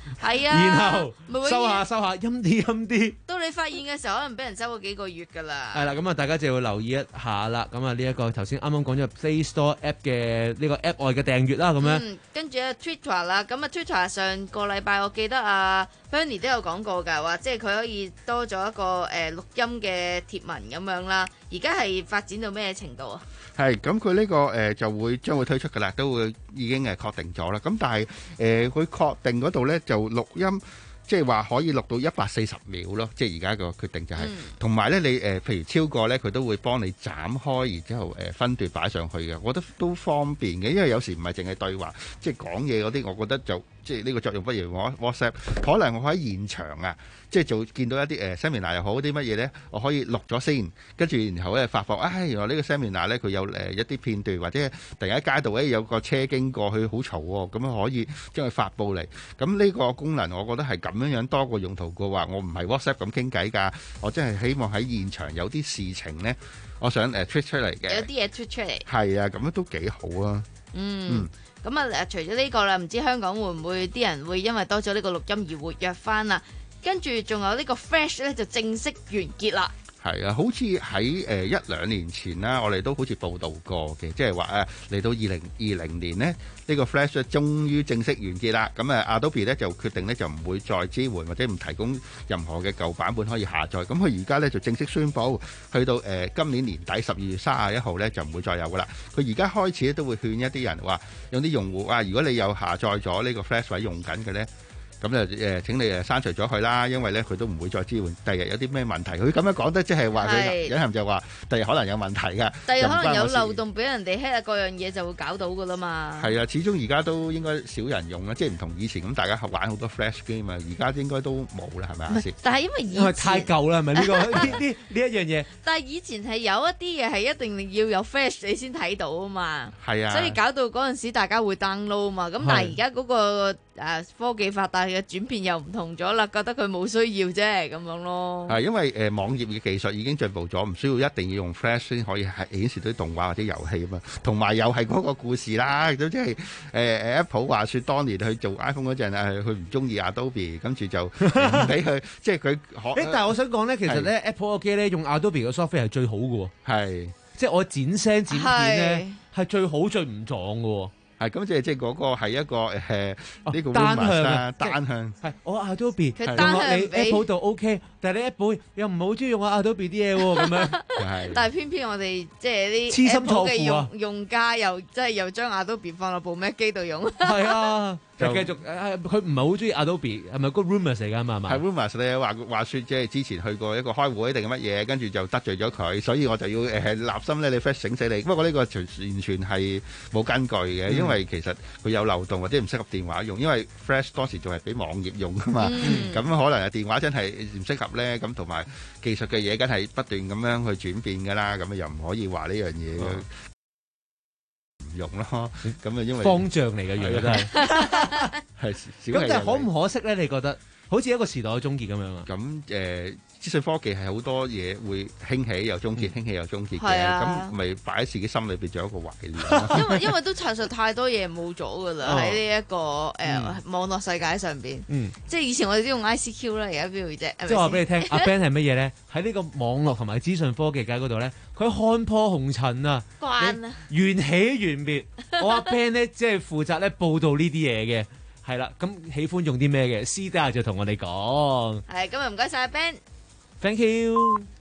係啊， 然後咪會收下收下，陰啲陰啲。 到你發現嘅時候，可能俾人收咗幾個月㗎啦。 係啦，咁啊，大家就要留意一下啦。咁啊，呢一個頭先啱啱講咗 Play Store App 嘅呢個 App 外嘅訂閱啦，咁樣。 嗯，跟住啊 Twitter 啦，咁啊 Twitter 上個禮拜我記得啊 Bernie 都有講過㗎，話即係佢可以多咗一個誒、呃、錄音嘅貼文咁樣啦。而家係發展到咩程度啊？ 係咁，佢呢個誒、呃、就會將會推出㗎啦，都會已經誒確定咗啦。咁但係誒佢確定嗰度咧就錄音。即係話可以錄到一百四十秒咯，即係而家個決定就係、是，同埋咧你誒、呃，譬如超過咧，佢都會幫你斬開，然之後誒、呃、分段擺上去嘅，我覺得都方便嘅，因為有時唔係淨係對話，即係講嘢嗰啲，我覺得就即係呢個作用不如我 WhatsApp，可能我喺現場啊，即係做見到一啲誒 seminar 又好啲乜嘢咧，我可以錄咗先，跟住然後咧發放，唉、哎，原來呢個 seminar 咧佢有誒一啲片段，或者突然間街道咧有個車經過去好嘈喎，咁樣可以將佢發佈嚟，咁呢個功能我覺得係咁。咁樣樣多個用途嘅話，我唔係 WhatsApp 咁傾偈㗎，我真係希望喺現場有啲事情呢，我想誒 tweet 出嚟嘅。 有啲嘢 tweet 出嚟。係啊，咁樣都幾好啊。 嗯，咁啊誒，除咗呢個啦，唔知香港會唔會啲人會因為多咗呢個錄音而活躍翻啊？跟住仲有呢個 Flash 咧就正式完結啦。 係啊，好似喺誒一兩年前啦，我哋都好似報道過嘅，即係話誒嚟到二零二零年呢，呢、呢個 Flash 咧終於正式完結啦。咁啊，Adobe 咧就決定咧就唔會再支援或者唔提供任何嘅舊版本可以下載。咁佢而家咧就正式宣布，去到誒、呃、今年年底十二月三十一號咧就唔會再有噶啦。佢而家開始咧都會勸一啲人話，有啲用戶啊，如果你有下載咗呢個 Flash 位用緊嘅咧。咁就誒請你誒刪除咗佢啦，因為咧佢都唔會再支援。第日有啲咩問題，佢咁樣講得即係話佢隱含就話，第日可能有問題㗎。 第日可能有漏洞俾人哋 hack 啊，各樣嘢就會搞到㗎啦嘛。 係啊，始終而家都應該少人用啦，即係唔同以前咁，大家玩好多 Flash game 啊，而家應該都冇啦，係咪啊？ 但係因為以前因為太舊啦，係咪呢個呢呢呢一樣嘢？ 但係以前係有一啲嘢係一定要有 Flash 你先睇到啊嘛。 係啊， 所以搞到嗰陣時大家會 download 啊嘛。咁但係而家嗰個誒科技發達嘅轉變又唔同咗啦，覺得佢冇需要啫咁樣咯。 係因為誒、呃、網頁嘅技術已經進步咗，唔需要一定要用 Flash 先可以係顯示到啲動畫或者遊戲啊嘛。同埋又係嗰個故事啦，咁即係誒 Apple 話説當年去做 iPhone 嗰陣誒，佢唔中意 Adobe，跟住就唔俾佢，即係佢可。 但係我想講咧，其實咧 Apple 個機咧用 Adobe 嘅 software 係最好嘅喎。 係，即係我剪聲剪片咧係最好最唔撞嘅喎。 係咁，即係即係嗰個係一個誒呢個單向啦，單向係我 Adobe 佢單向你 Apple 度 OK，但係你 Apple 又唔好中意用我 Adobe 啲嘢喎，咁樣係。 但係偏偏我哋即係啲痴心 Apple 嘅錯付啊用用家又即係又將 Adobe 放落部 Mac 機度用。 係啊，就繼續誒，佢唔係好中意 Adobe，係咪個 rumors 嚟㗎嘛？係嘛？ 係 rumors 咧話話説，即係之前去過一個開會定係乜嘢，跟住就得罪咗佢，所以我就要誒立心咧，你 Flash 醒死你。不過呢個完完全係冇根據嘅，因為其實佢有漏洞或者唔適合電話用，因為 Flash 當時仲係俾網頁用㗎嘛，咁、嗯、可能係電話真係唔適合咧，咁同埋技術嘅嘢，梗係不斷咁樣去轉變㗎啦，咁又唔可以話呢樣嘢唔用咯，咁啊因為方丈嚟嘅樣真係， 係咁但係可唔可惜咧？你覺得好似一個時代嘅終結咁樣啊？ 咁誒。資訊科技係好多嘢會興起又終結，興起又終結嘅， 啊， 咁咪擺喺自己心裏邊做一個懷念。 因為因為都查實太多嘢冇咗噶啦，喺呢一個誒、呃嗯、網絡世界上邊，嗯，即係以前我哋都用 I C Q 啦，而家邊度啫？ 即係話俾你聽，阿 Ben 係乜嘢咧？喺呢個網絡同埋資訊科技界嗰度咧，佢看破紅塵啊， 慣啊， 緣起緣滅。我阿 Ben 咧即係負責咧報導呢啲嘢嘅，係啦。咁喜歡用啲咩嘅？私底下就同我哋講。 係，今日唔該晒阿 Ben。 Thank you。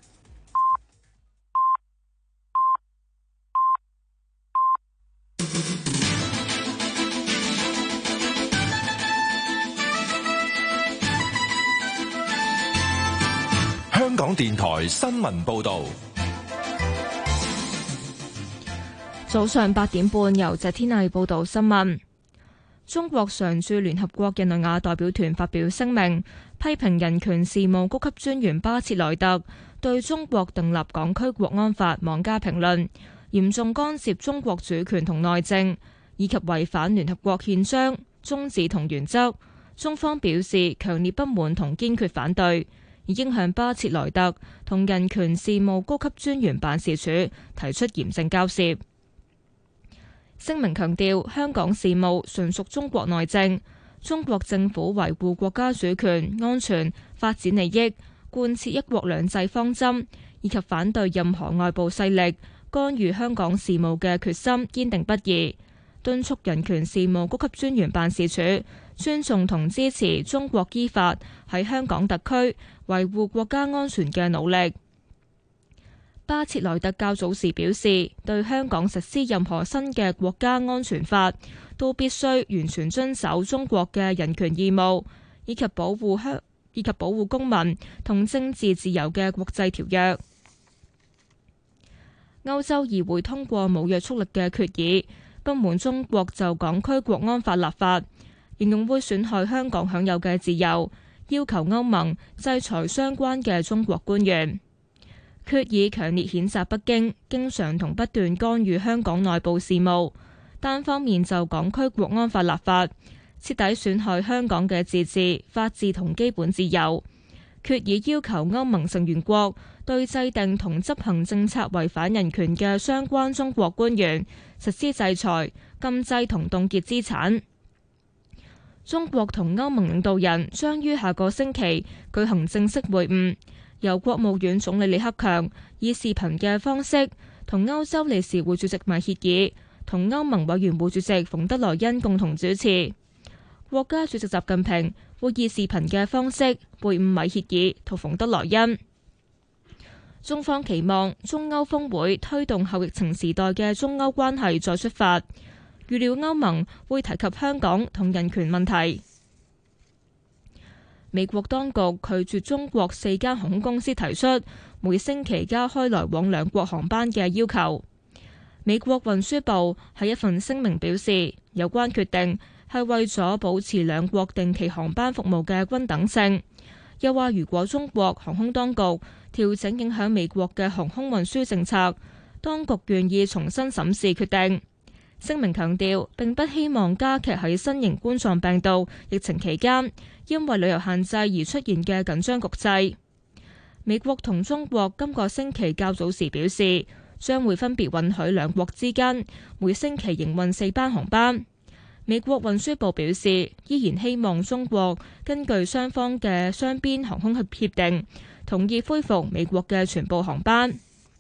香港電台新聞報道。 早上八點半，由謝天麗報道新聞。中國常駐聯合國日內瓦代表團發表聲明，批評人權事務高級專員巴切萊特對中國訂立港區國安法妄加評論，嚴重干涉中國主權同內政，以及違反聯合國憲章宗旨同原則。中方表示強烈不滿同堅決反對，已經向巴切萊特同人權事務高級專員辦事處提出嚴正交涉。聲明強調，香港事務純屬中國內政， 中國政府維護國家主權、安全、發展利益，貫徹一國兩制方針，以及反對任何外部勢力干預香港事務嘅決心堅定不移，敦促人權事務高級專員辦事處尊重同支持中國依法喺香港特區維護國家安全嘅努力。巴切萊特較早時表示，對香港實施任何新嘅國家安全法，都必須完全遵守中國嘅人權義務，以及保護香以及保護公民同政治自由嘅國際條約。歐洲議會通過冇約束力嘅決議，不滿中國就港區國安法立法，形容會損害香港享有嘅自由，要求歐盟制裁相關嘅中國官員。決議強烈譴責北京經常同不斷干預香港內部事務，單方面就港區國安法立法，徹底損害香港嘅自治、法治同基本自由。決議要求歐盟成員國對制定同執行政策違反人權嘅相關中國官員實施制裁、禁制同凍結資產。中國同歐盟領導人將於下個星期舉行正式會晤，由國務院總理李克強以視頻嘅方式同歐洲理事會主席米歇爾同歐盟委員會主席馮德萊恩共同主持。國家主席習近平會以視頻嘅方式會晤米歇爾同馮德萊恩。中方期望中歐峰會推動後疫情時代嘅中歐關係再出發，預料歐盟會提及香港同人權問題。美國當局拒絕中國四間航空公司提出每星期加開來往兩國航班嘅要求。美國運輸部喺一份聲明表示，有關決定係為咗保持兩國定期航班服務嘅均等性。又話如果中國航空當局調整影響美國嘅航空運輸政策，當局願意重新審視決定。聲明強調，並不希望加劇喺新型冠狀病毒疫情期間因為旅遊限制而出現嘅緊張局勢。美國同中國今個星期較早時表示，將會分別允許兩國之間每星期營運四班航班。美國運輸部表示，依然希望中國根據雙方嘅雙邊航空協定，同意恢復美國嘅全部航班。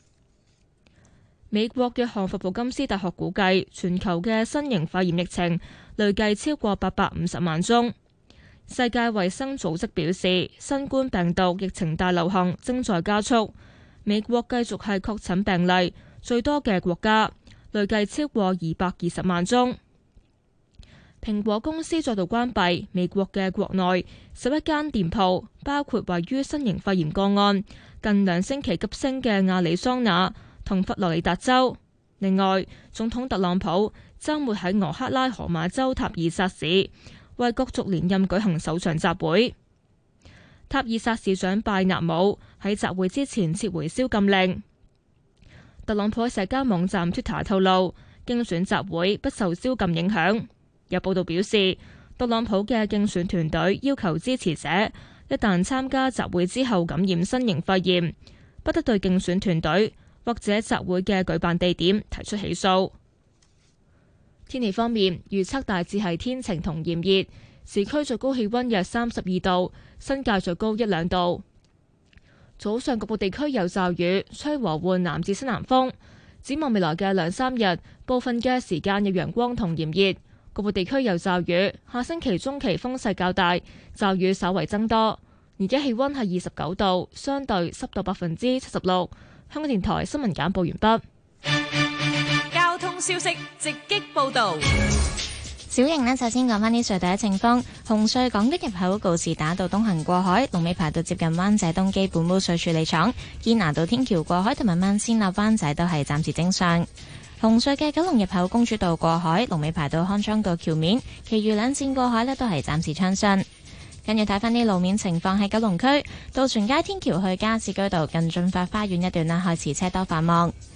美國約翰霍普金斯大學估計，全球嘅新型肺炎疫情累計超過八百五十萬宗。世界衛生組織表示，新冠病毒疫情大流行正在加速。美國繼續係確診病例最多嘅國家，累計超過二百二十萬宗。蘋果公司再度關閉美國嘅國內十一間店鋪，包括位於新型肺炎個案近兩星期急升嘅亞利桑那同佛羅里達州。另外，總統特朗普週末喺俄克拉荷馬州塔爾薩市為角逐連任舉行首場集會。塔爾薩市長拜納姆喺集會之前撤回宵禁令。特朗普喺社交網站 Twitter 透露，競選集會不受宵禁影響。有報道表示，特朗普嘅競選團隊要求支持者一旦參加集會之後感染新型肺炎，不得對競選團隊或者集會嘅舉辦地點提出起訴。天氣方面，預測大致係天晴同炎熱，市區最高氣溫約三十二度，新界最高一兩度。早上局部地區有驟雨，吹和緩南至西南風。展望未來嘅兩三日，部分嘅時間有陽光同炎熱，局部地區有驟雨。下星期中期風勢較大，驟雨稍為增多。而家氣溫係二十九度，相對濕度百分之七十六。香港電台新聞簡報完畢。 交通消息直擊報道。 小瑩呢，首先講返啲隧道嘅情況。紅隧港島入口告士打道東行過海，龍尾排到接近灣仔東基本污水處理廠；堅拿道天橋過海同埋慢線落灣仔都係暫時正常。紅隧嘅九龍入口公主道過海，龍尾排到康莊道橋面，其餘兩線過海呢都係暫時暢順。跟住睇返啲路面情況，喺九龍區渡船街天橋去加士居道近駿發花園一段啦，開始車多繁忙。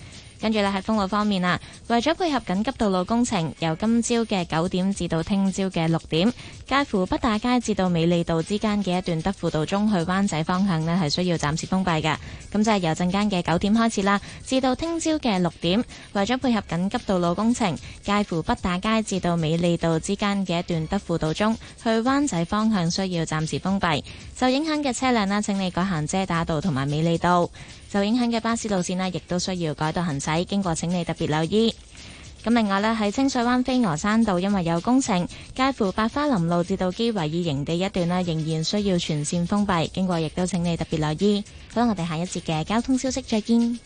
跟住咧喺封路方面啊，為咗配合緊急道路工程，由今朝嘅九點至到聽朝嘅六點，介乎北大街至到美利道之間嘅一段德輔道中去灣仔方向呢係需要暫時封閉嘅。咁就係由陣間嘅九點開始啦，至到聽朝嘅六點，為咗配合緊急道路工程，介乎北大街至到美利道之間嘅一段德輔道中去灣仔方向需要暫時封閉。受影響嘅車輛啦，請你改行遮打道同埋美利道。受影響嘅巴士路線呢，亦都需要改道行駛，經過請你特別留意。咁另外呢，喺清水灣飛鵝山道，因為有工程，介乎百花林路至到基維爾營地一段呢，仍然需要全線封閉，經過亦都請你特別留意。好啦，我哋下一節嘅交通消息再見。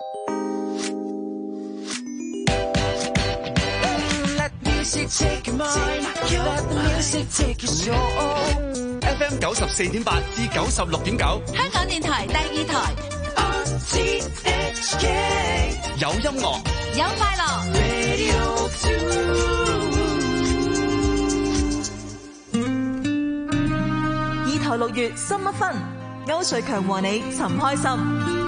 F M 九十四點八至九十六點九， 香港電台第二台。 有音樂， 有快樂。 二台六月心一分，歐瑞強和你尋開心。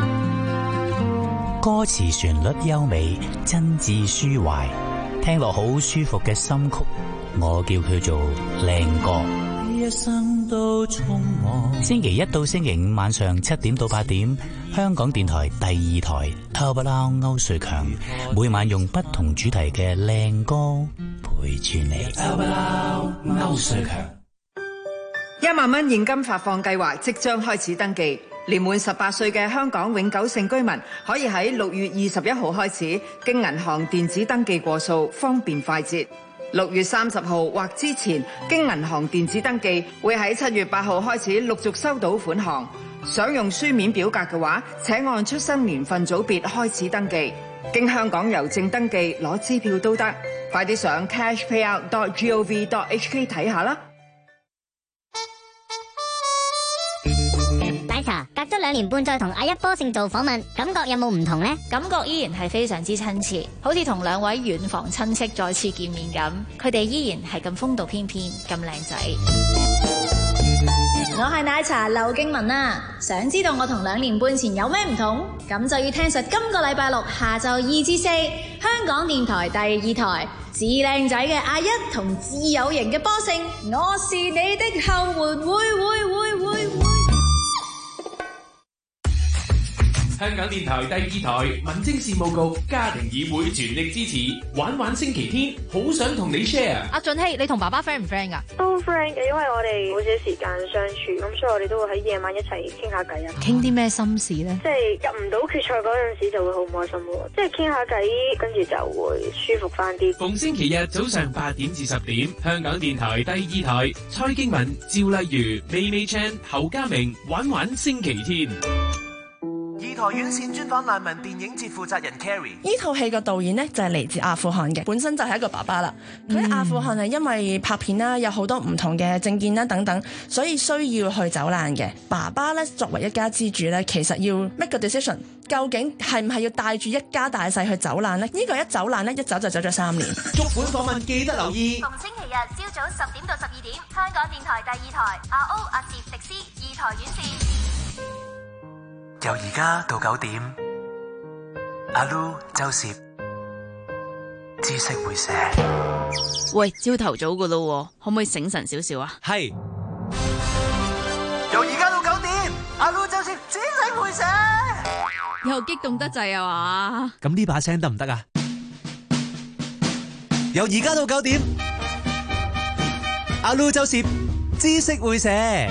歌詞旋律優美，真摯抒懷，聽落好舒服嘅心曲，我叫佢做靚歌。一生都匆忙。星期一到星期五晚上七點到八點，香港電台第二台 Albert Lau 歐瑞強，每晚用不同主題嘅靚歌陪住你。Albert Lau 歐瑞強。 一萬蚊現金發放計劃即將開始登記，年滿十八歲嘅香港永久性居民可以喺六月二十一號開始經銀行電子登記過數，方便快捷。六月三十號或之前經銀行電子登記，會喺七月八號開始陸續收到款項。想用書面表格嘅話，請按出生年份組別開始登記。經香港郵政登記攞支票都得，快啲上 cashpayout dot gov dot hk 睇下啦。 奶茶隔咗兩年半再同阿一波勝做訪問，感覺有冇唔同呢？ 感覺依然係非常之親切，好似同兩位遠房親戚再次見面咁。佢哋依然係咁風度翩翩，咁靚仔。 我係奶茶劉敬文啊！想知道我同兩年半前有咩唔同？咁就要聽實今個禮拜六下晝二至四，香港電台第二台，至靚仔嘅阿一同至有型嘅波勝，我是你的後援會會會會會。 香港電台第二台民政事務局家庭議會全力支持玩玩星期天，好想同你 share。 阿俊希，你同爸爸 friend 唔 friend 噶？ 都 friend 嘅，因為我哋好少時間相處，咁所以我哋都會喺夜晚一齊傾下偈啊。 傾啲咩心事咧？ 即係入唔到決賽嗰陣時就會好唔開心喎，即係傾下偈，跟住就會舒服翻啲。 逢星期日早上八點至十點，香港電台第二台，蔡經文、趙麗如、美美 Chan、侯家明玩玩星期天。 二台院線專訪難民電影節負責人 Carrie。 呢套戲嘅導演呢，就係嚟自阿富汗嘅，本身就係一個爸爸啦。佢喺阿富汗係因為拍片啦，有好多唔同嘅政見啦等等，所以需要去走難嘅。爸爸呢，作為一家之主呢，其實要 make 個 decision， 究竟係唔係要帶住一家大細去走難呢？呢、呢個一走難呢，一走就走咗三年。 足本訪問記得留意。 逢星期日朝早十點到十二點，香港電台第二台，阿 O 阿捷迪斯二台院線。 由而家到九點，阿 Lu 周攝知識會寫。 喂，朝頭早噶咯，可唔可以醒神少少啊？ 係。由而家到九點，阿 Lu 周攝知識會寫。 又激動得滯啊嘛？ 咁呢把聲得唔得啊？ 由而家到九點，阿 Lu 周攝知識會寫。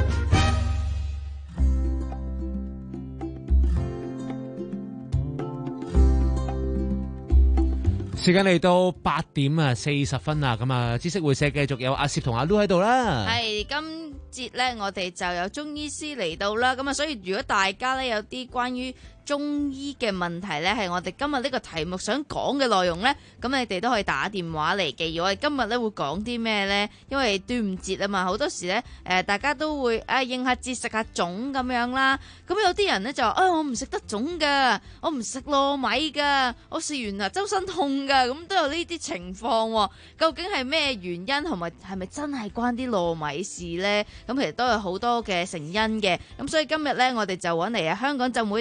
時間嚟到八點啊四十分啊，咁啊知識會社繼續有阿攝同阿 Lu 喺度啦。 係今節咧，我哋就有中醫師嚟到啦。咁啊，所以如果大家咧有啲關於中醫嘅問題咧，係我哋今日呢個題目想講嘅內容咧，咁你哋都可以打電話嚟嘅。而我哋今日咧會講啲咩咧？因為端午節啊嘛，好多時咧誒，大家都會誒應下節食下粽咁樣啦。咁有啲人咧就話：誒我唔食得粽㗎，我唔食糯米㗎，我食完啊周身痛㗎。咁都有呢啲情況，究竟係咩原因，同埋係咪真係關啲糯米事咧？咁其實都有好多嘅成因嘅。咁所以今日咧，我哋就揾嚟啊香港浸會大學中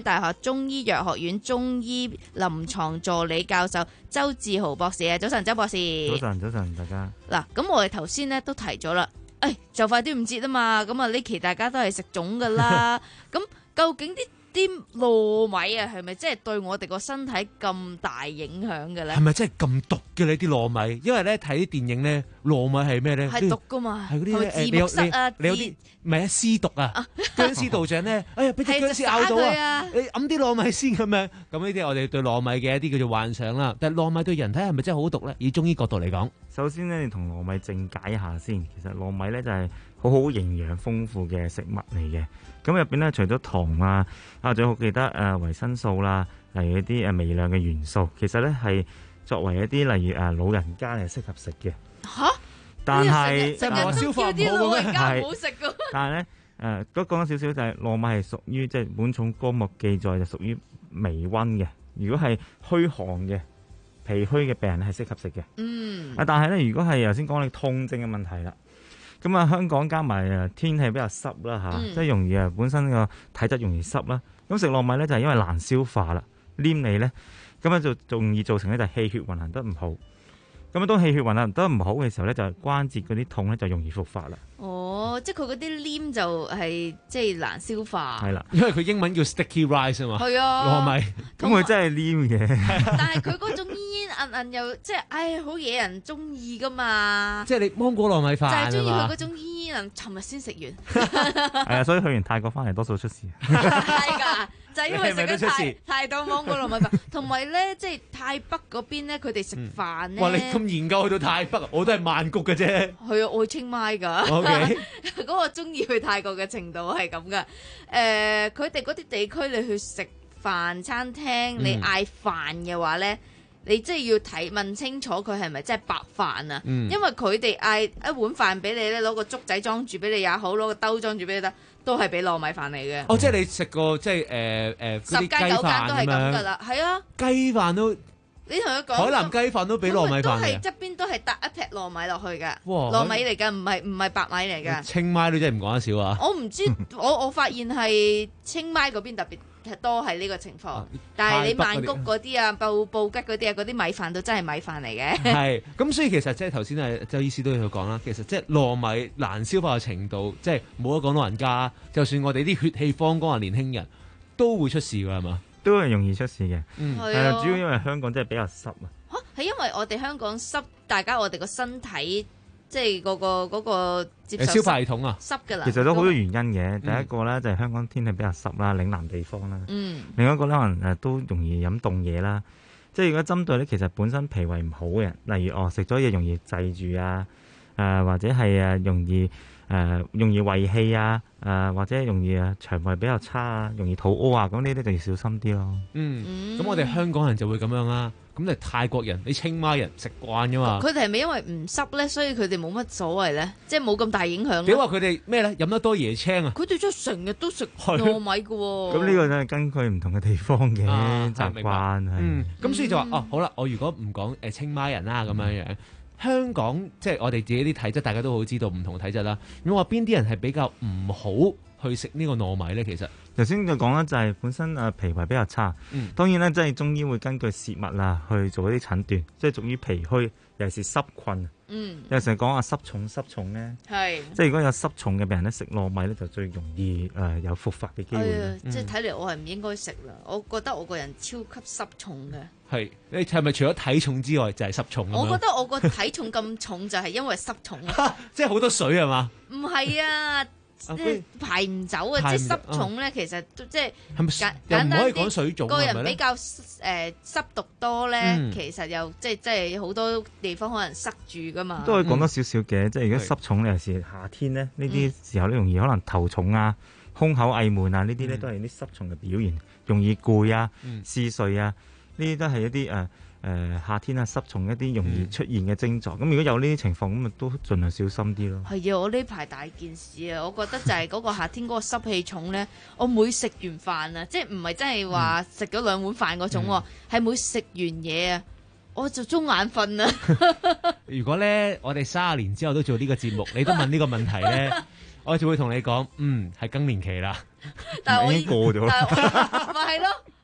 中醫藥學院中醫臨床助理教授周志豪博士啊，早晨，周博士。 早晨，早晨，大家。 嗱，咁我哋頭先咧都提咗啦，誒、哎，就快端午節啊嘛，咁啊呢期大家都係食粽噶啦，咁究竟啲啲糯米啊，係咪真係對我哋個身體咁大影響嘅咧？ 係咪真係咁毒嘅呢啲糯米？因為咧睇啲電影咧，糯米係咩咧？ 係毒噶嘛？ 係嗰啲咧， 字幕室啊， 你有啲唔係啊，屍毒啊，僵屍道長咧，哎呀，俾隻僵屍咬到啊！你揞啲糯米先咁樣，咁呢啲我哋對糯米嘅一啲叫做幻想啦。但係糯米對人體係咪真係好毒咧？以中醫角度嚟講， 首先咧，你同糯米正解一下先。其實糯米咧就係好好營養豐富嘅食物嚟嘅。咁入邊咧，除咗糖啊，啊，仲好記得誒維生素啦，例如一啲誒微量嘅元素，其實咧係作為一啲例如誒老人家係適合食嘅。 嚇！ 但係成日都叫啲老人家唔好食㗎。 但係咧誒，都講咗少少就係糯米係屬於即係本草綱目記載就屬於微溫嘅。如果係虛寒嘅脾虛嘅病人係適合食嘅。 嗯。 啊，但係咧，如果係頭先講你痛症嘅問題啦。咁啊，香港加埋啊天氣比較濕啦嚇， 嗯、 即係容易啊本身個體質容易濕啦。咁食糯米咧就係因為難消化啦，黏膩咧，咁樣就仲容易造成咧就係氣血運行得唔好。咁啊，當氣血運行得唔好嘅時候咧，就關節嗰啲痛咧就容易復發啦。 哦，即係佢嗰啲黏就係即係難消化。 係啦， 因為佢英文叫 sticky rice 啊嘛。 係啊， 糯米。 咁佢真係黏嘅。 但係佢嗰種煙煙韌韌又即係，唉，好惹人中意噶嘛。 即係你芒果糯米飯就係中意佢嗰種種煙煙韌，尋日先食完。 係啊，所以去完泰國翻嚟多數出事。 係㗎。就係因為食得太太多芒果糯米飯，同埋咧，即係泰北嗰邊咧，佢哋食飯咧。 哇！你咁研究去到泰北，我都係曼谷嘅啫。 係啊，我去清邁㗎。O K，嗰個中意去泰國嘅程度係咁㗎。誒、呃，佢哋嗰啲地區，你去食飯餐廳，你嗌飯嘅話咧，你即係要睇問清楚佢係咪真係白飯啊？嗯、因為佢哋嗌一碗飯俾你咧，攞個竹仔裝住俾你也好，攞個兜裝住俾你得。都係俾糯米飯嚟嘅。 哦，即係你食過即係誒誒十間九間都係咁噶啦，係啊。 雞飯都， 你同佢講海南雞飯都俾糯米飯嘅。都係側邊都係搭一劈糯米落去嘅。糯米嚟㗎，唔係唔係白米嚟㗎。 清邁都真係唔講得少啊！ 我唔知，我我發現係清邁嗰邊特別多係呢個情況，但係你曼谷嗰啲啊、布布吉嗰啲啊，嗰啲米飯都真係米飯嚟嘅。係， 咁所以其實即係頭先係周醫師都要講啦。其實即係糯米難消化嘅程度，即係冇得講老人家，就算我哋啲血氣方剛嘅年輕人都會出事㗎，係嘛？ 都係容易出事嘅。 嗯， 係啊，主要因為香港真係比較濕啊。 嚇，係因為我哋香港濕，大家我哋個身體。即係嗰個嗰個接受消化系統啊， 濕㗎啦。 其實都好多原因嘅。第一個咧就係香港天氣比較濕啦，嶺南地方啦。 嗯。 另一個咧可能誒都容易飲凍嘢啦。即係如果針對咧，其實本身脾胃唔好嘅人，例如哦食咗嘢容易滯住啊，誒、呃、或者係誒容易誒、呃、容易胃氣啊，誒、呃、或者容易誒腸胃比較差啊，容易肚屙啊，咁呢啲就要小心啲咯。 嗯。咁、嗯、我哋香港人就會咁樣啦。咁你泰國人，你清邁人食慣噶嘛？ 佢哋係咪因為唔濕咧，所以佢哋冇乜所謂咧？即係冇咁大影響。 你話佢哋咩咧？飲得多椰青啊？ 佢哋真係成日都食糯米㗎喎。 咁呢個就係根據唔同嘅地方嘅習慣係。 嗯，咁所以就話、嗯、哦，好啦，我如果唔講誒清邁人啦咁樣樣，嗯、香港即係我哋自己啲體質，大家都好知道唔同體質啦。咁話邊啲人係比較唔好去食呢個糯米咧？其實。 頭先就講啦，就係本身誒脾胃比較差，嗯、當然咧，即係中醫會根據泄脈啦去做一啲診斷，即係屬於脾虛，尤其是濕困。嗯，有時講話濕重濕重咧，係即係如果有濕重嘅病人咧，食糯米咧就最容易誒、呃、有復發嘅機會。 哎嗯、即係睇嚟我係唔應該食啦，我覺得我個人超級濕重嘅。 係，你係咪除咗體重之外就係濕重？ 我覺得我個體重咁重就係因為濕重啊！ 即係好多水係嘛？ 唔係啊！即係排唔走啊！即係濕重咧，其實即係簡簡單啲，個人比較誒濕毒多咧，其實又即係即係好多地方可能塞住噶嘛。 都可以講多少少嘅，即係如果濕重尤其是夏天咧，呢啲時候咧容易可能頭重啊、胸口翳悶啊，呢啲咧都係啲濕重嘅表現，容易攰啊、嗜睡啊，呢啲都係一啲誒。誒、呃、夏天啊，濕重一啲容易出現嘅症狀，咁、嗯、如果有呢啲情況，咁咪都盡量小心啲咯。 係啊，我呢排大件事啊，我覺得就係嗰個夏天嗰個濕氣重咧，我每食完飯啊，即係唔係真係話食咗兩碗飯嗰種喎，係、嗯、每食完嘢啊，我就中眼瞓啊。 如果咧，我哋三十年之後都做呢個節目，你都問呢個問題咧，我就會同你講，嗯，係更年期啦， 但係我已經過咗， 咪係咯。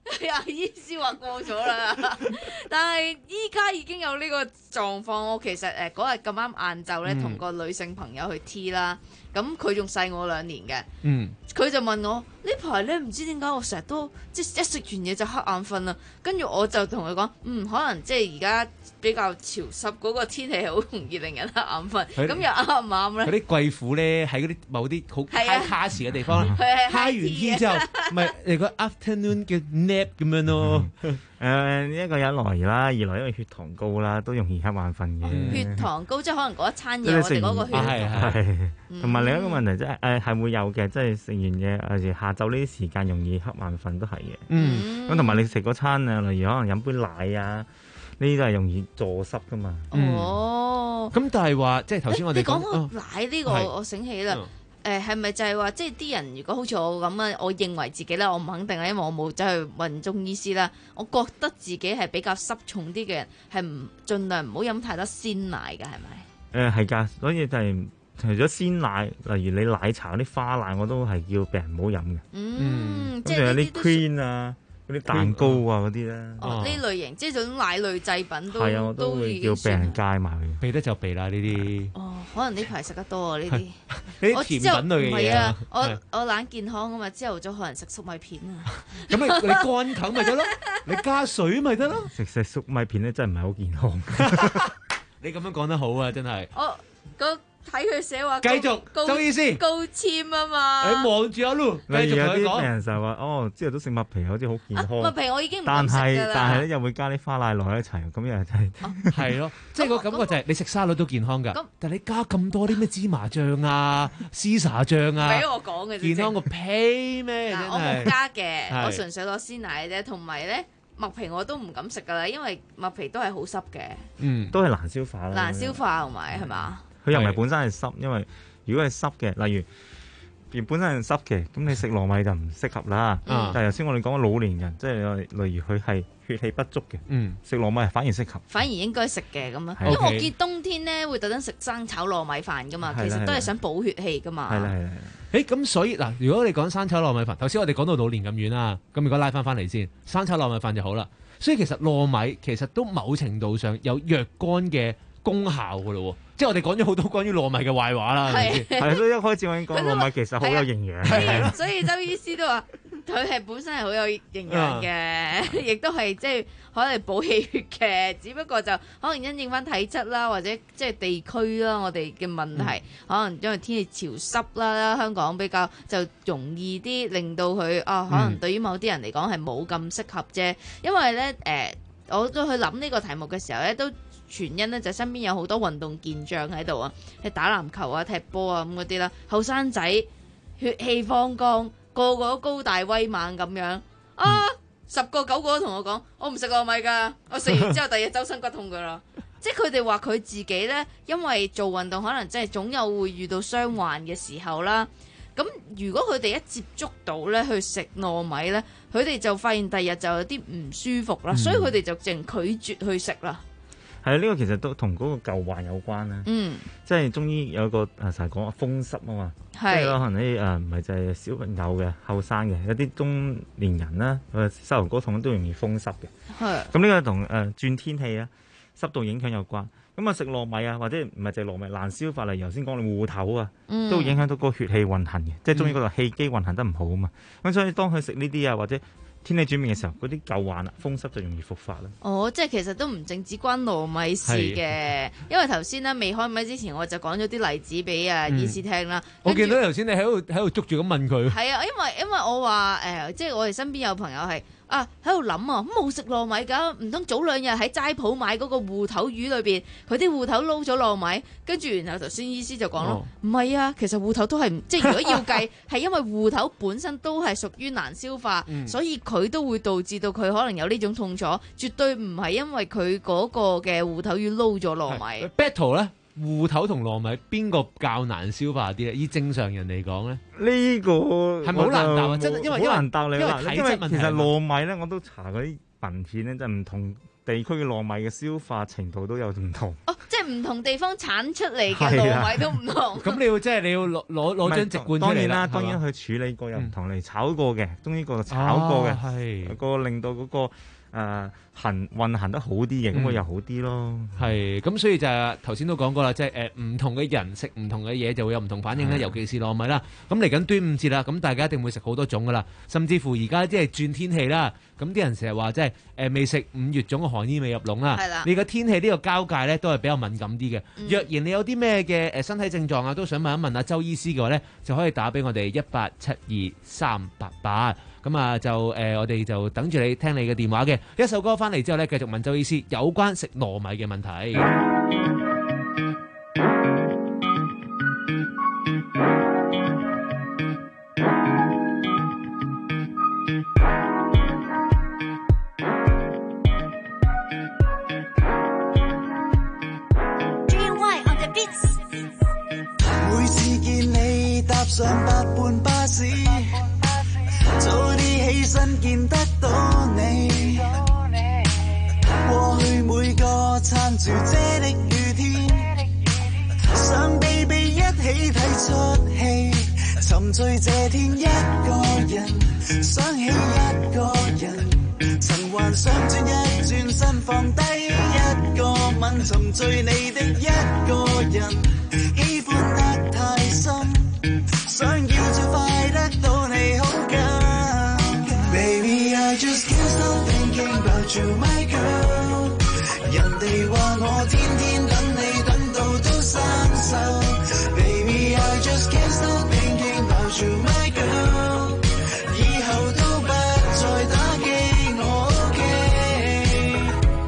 阿醫師話過咗啦，但係依家已經有呢個狀況。我其實誒嗰日咁啱晏晝咧，同個女性朋友去 T 啦，咁佢仲細我兩年嘅， 嗯， 佢就問我呢排咧唔知點解我成日都即係一食完嘢就瞌眼瞓啦，跟住我就同佢講，嗯，可能即係而家比較潮濕，嗰個天氣係好容易令人瞌眼瞓，咁又啱唔啱咧？ 嗰啲貴婦咧喺嗰啲某啲好 high class 嘅地方係啊 high 完 tea 之後，咪嚟個 afternoon 嘅 nap 咁樣咯。 誒一個一來啦，二來因為血糖高啦，都容易瞌眼瞓嘅。 血糖高即係可能嗰一餐嘢，我哋嗰個血糖係同埋另一個問題即係誒係會有嘅，即係食完嘢有時下晝呢啲時間容易瞌眼瞓都係嘅。 嗯， 咁同埋你食嗰餐啊，例如可能飲杯奶啊，呢啲都係容易坐濕噶嘛。 哦， 咁但係話即係頭先我哋你講講個奶呢個，我醒起啦。誒係咪就係話，即係啲人如果好似我咁啊，我認為自己咧，我唔肯定啦，因為我冇走去問中醫師啦。我覺得自己係比較濕重啲嘅人，係唔盡量唔好飲太多鮮奶㗎，係咪？ 誒係㗎，所以就係除咗鮮奶，例如你奶茶嗰啲花奶，我都係叫病人唔好飲嘅。 嗯， 咁仲有啲 cream 啊。嗰啲蛋糕啊嗰啲咧， 哦呢類型即係種奶類製品都係啊，我都會叫病人戒埋嘅， 避得就避啦呢啲。 哦，可能呢排食得多啊呢啲， 呢啲甜品類嘅嘢啊。我我懶健康啊嘛，朝頭早可能食粟米片啊。 咁你你乾啃咪得咯，你加水咪得咯。 食食粟米片咧真係唔係好健康。 你咁樣講得好啊，真係。 我個。睇佢寫話， 繼續周醫師高纖啊嘛！ 你望住阿 Lu，繼續同佢講。 病人就係話：哦，朝頭早食麥皮好似好健康。 麥皮我已經唔但係但係咧咧又會加啲花奶落喺一齊，咁又真係係咯，即係個感覺就係你食沙律都健康㗎，但係你加咁多啲咩芝麻醬啊、Caesar醬啊， 俾我講嘅健康個屁咩？真係我冇加嘅，我純粹攞鮮奶啫，同埋咧。麥皮我都唔敢食噶啦，因為麥皮都係好濕嘅， 嗯，都係難消化啦。 難消化同埋係嘛？ 佢又唔係本身係濕，因為如果係濕嘅，例如原本身係濕嘅，咁你食糯米就唔適合啦。嗯、但係頭先我哋講老年人，即係例如佢係血氣不足嘅，嗯，食糯米反而適合。 反而應該食嘅咁啊，因為我見冬天咧會特登食生炒糯米飯噶嘛，其實都係想補血氣噶嘛。 係啦係啦。 誒咁所以嗱，如果你講生炒糯米飯，頭先我哋講到老年咁遠啦，咁如果拉翻翻嚟先，生炒糯米飯就好啦。所以其實糯米其實都某程度上有弱肝嘅功效噶咯喎，即係我哋講咗好多關於糯米嘅壞話啦，係咪先？ 係，所以一開始我已經講糯米其實好有營養。 係，所以周醫師都話佢係本身係好有營養嘅，亦都係即係可以補氣血嘅，只不過就可能因應翻體質啦，或者即係地區啦，我哋嘅問題，可能因為天氣潮濕啦，香港比較就容易啲，令到佢啊，可能對於某啲人嚟講係冇咁適合啫。因為咧誒，我都去諗呢個題目嘅時候咧，都全因咧就身邊有好多運動健將喺度啊，係打籃球啊、踢波啊咁嗰啲啦，後生仔血氣方剛，個個都高大威猛咁樣啊！嗯、十個九個都同我講，我唔食糯米㗎，我食完之後第二日周身骨痛㗎啦。即係佢哋話佢自己咧，因為做運動可能真係總有會遇到傷患嘅時候啦。咁如果佢哋一接觸到咧去食糯米咧，佢哋就發現第二日就有啲唔舒服啦，嗯、所以佢哋就淨拒絕去食啦。 係啊，呢個其實都同嗰個舊患有關啦。嗯，即係中醫有個誒成日講風濕啊嘛，即係可能啲誒唔係就係小朋友嘅、後生嘅，有啲中年人啦，誒膝頭哥痛都容易風濕嘅。係。咁呢個同誒、呃、轉天氣啊、濕度影響有關。咁啊食糯米啊，或者唔係淨係糯米難消化，例如頭先講你芋頭啊，嗯、都會影響到個血氣運行嘅，即係中醫嗰度氣機運行得唔好啊嘛。咁、嗯、所以當佢食呢啲啊，或者天氣轉變嘅時候，嗰啲舊患啊、風濕就容易復發啦。 哦，即係其實都唔淨止關糯米事嘅，因為頭先咧未開咪之前，我就講咗啲例子俾啊醫師聽啦。 我見到頭先你喺度喺度捉住咁問佢。 係啊，因為因為我話誒、呃，即係我哋身邊有朋友係。啊！喺度諗啊，冇食糯米㗎，唔通早兩日喺齋鋪買嗰個芋頭魚裏邊，佢啲芋頭撈咗糯米，跟住然後頭先醫師就講咯，唔係、哦、啊，其實芋頭都係即係如果要計，係因為芋頭本身都係屬於難消化，嗯、所以佢都會導致到佢可能有呢種痛楚，絕對唔係因為佢嗰個嘅芋頭魚撈咗糯米。 Battle 咧？芋頭同糯米邊個較難消化啲咧？以正常人嚟講咧， 呢個係咪好難答啊？真係因為好難答你啦，因為其實糯米咧，我都查嗰啲文獻咧，即係唔同地區嘅糯米嘅消化程度都有唔同。 哦，即係唔同地方產出嚟嘅糯米都唔同。 咁你要即係你要攞攞攞張直罐出嚟啦。 當然啦， 係嘛當然去處理過又唔同嚟炒過嘅，中醫過炒過嘅， 係個令到嗰個。誒行運行得好啲嘅，咁我又好啲咯。 係咁，所以就係頭先都講過啦，即係誒唔同嘅人食唔同嘅嘢就會有唔同反應啦。尤其是糯米啦，咁嚟緊端午節啦，咁大家一定會食好多種噶啦。甚至乎而家即係轉天氣啦，咁啲人成日話即係誒未食五月種嘅寒衣未入籠啦。 係啦， 你個天氣呢個交界咧都係比較敏感啲嘅。 嗯、 若然你有啲咩嘅誒身體症狀啊，都想問一問阿周醫師嘅話咧，就可以打俾我哋一八七二三八八。咁啊就誒、呃，我哋就等住你聽你嘅電話嘅一首歌翻嚟之後咧，繼續問周醫師有關食糯米嘅問題。 每次見你搭上八半巴士，早啲起身見得到你，過去每個撐住遮的雨天，想 baby 一起睇出戲，沉醉這天一個人，想起一個人，曾幻想轉一轉身放低一個吻，沉醉你的一個人，喜歡得太深，想要最快得到你好感。Baby, I just can't stop thinking about you, my girl。人哋話我天天等你，等到都生銹。Baby, I just can't stop thinking about you, my girl。以後都不再打機，我 OK。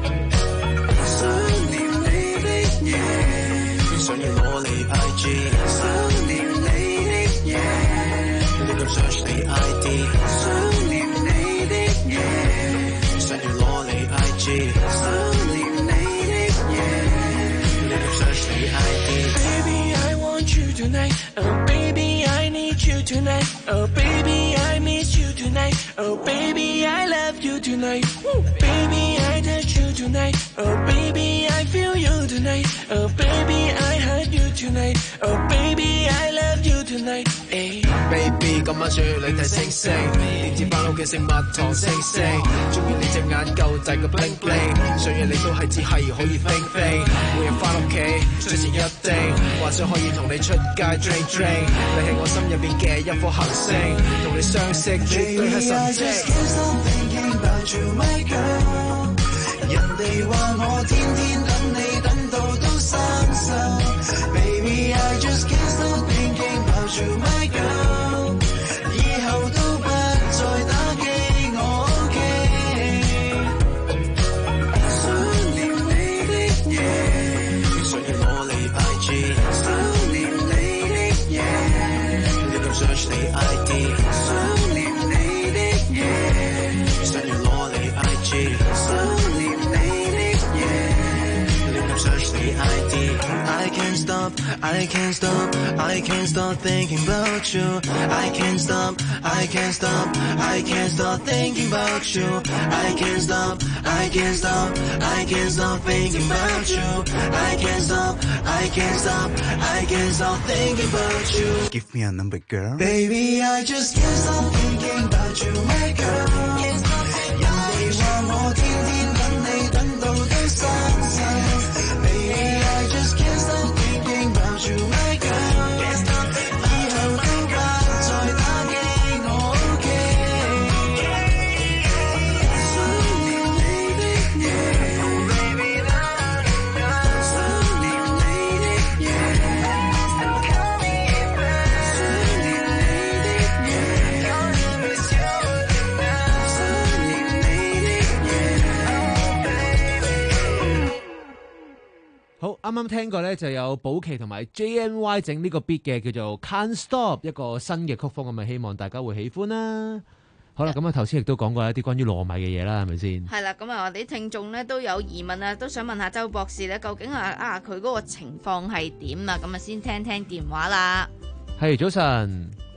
想念你的嘢，想要攞你 I G。想念你的嘢，你咁 search 你 I D。想念你的嘢，想要攞你 I G。想念你的嘢，你咁 search 你 I D。Baby, I want you tonight. Oh baby, I need you tonight. Oh baby, I miss you tonight. Oh baby, I love you tonight. Woo. Baby, I touch you tonight. Oh baby, I feel you tonight. Oh baby, I hurt you tonight. Oh baby, I love you tonight. Hey. Baby， 今晚想要你睇星星，點知返屋企食蜜糖星星，中意你隻眼夠滯個 bling bling， 想要你都係只係可以飛飛，每日返屋企最前一定，幻想可以同你出街 drink drink， 你係我心入邊嘅一顆行星，同你相識絕對係神蹟。人哋話我天天等你，等到都生銹。Baby, I just can't stop thinking about you, my girl。以後都不再打機，我 OK。想念你的嘢，想要攞你 I G。想念你的嘢，你咁 search 你 I D。想念你的嘢，想要攞你 I G。想念I D. I can't stop, I can't stop, I can't stop thinking about you. I can't stop, I can't stop, I can't stop thinking about you. I can't stop, I can't stop, I can't stop thinking about you. I can't stop, I can't stop, I can't stop thinking about you. Give me a number, girl. Baby, I just can't stop thinking about you, my girl. 人哋話我天天等你，等到都生銹。I just can't stop thinking about you, my girl。以後都不再打機，我 OK。想念你的嘢，想念你的嘢，想念你的嘢，想念你的嘢。 好，啱啱聽過咧就有寶琪同埋 J N Y 整呢個 beat 嘅，叫做 Can't Stop， 一個新嘅曲風，咁啊希望大家會喜歡啦。好啦，咁啊頭先亦都講過一啲關於糯米嘅嘢啦，係咪先？ 係啦，咁啊我哋啲聽眾咧都有疑問啊，都想問下周博士咧，究竟啊啊佢嗰個情況係點啊？咁啊先聽聽電話啦。 係早晨。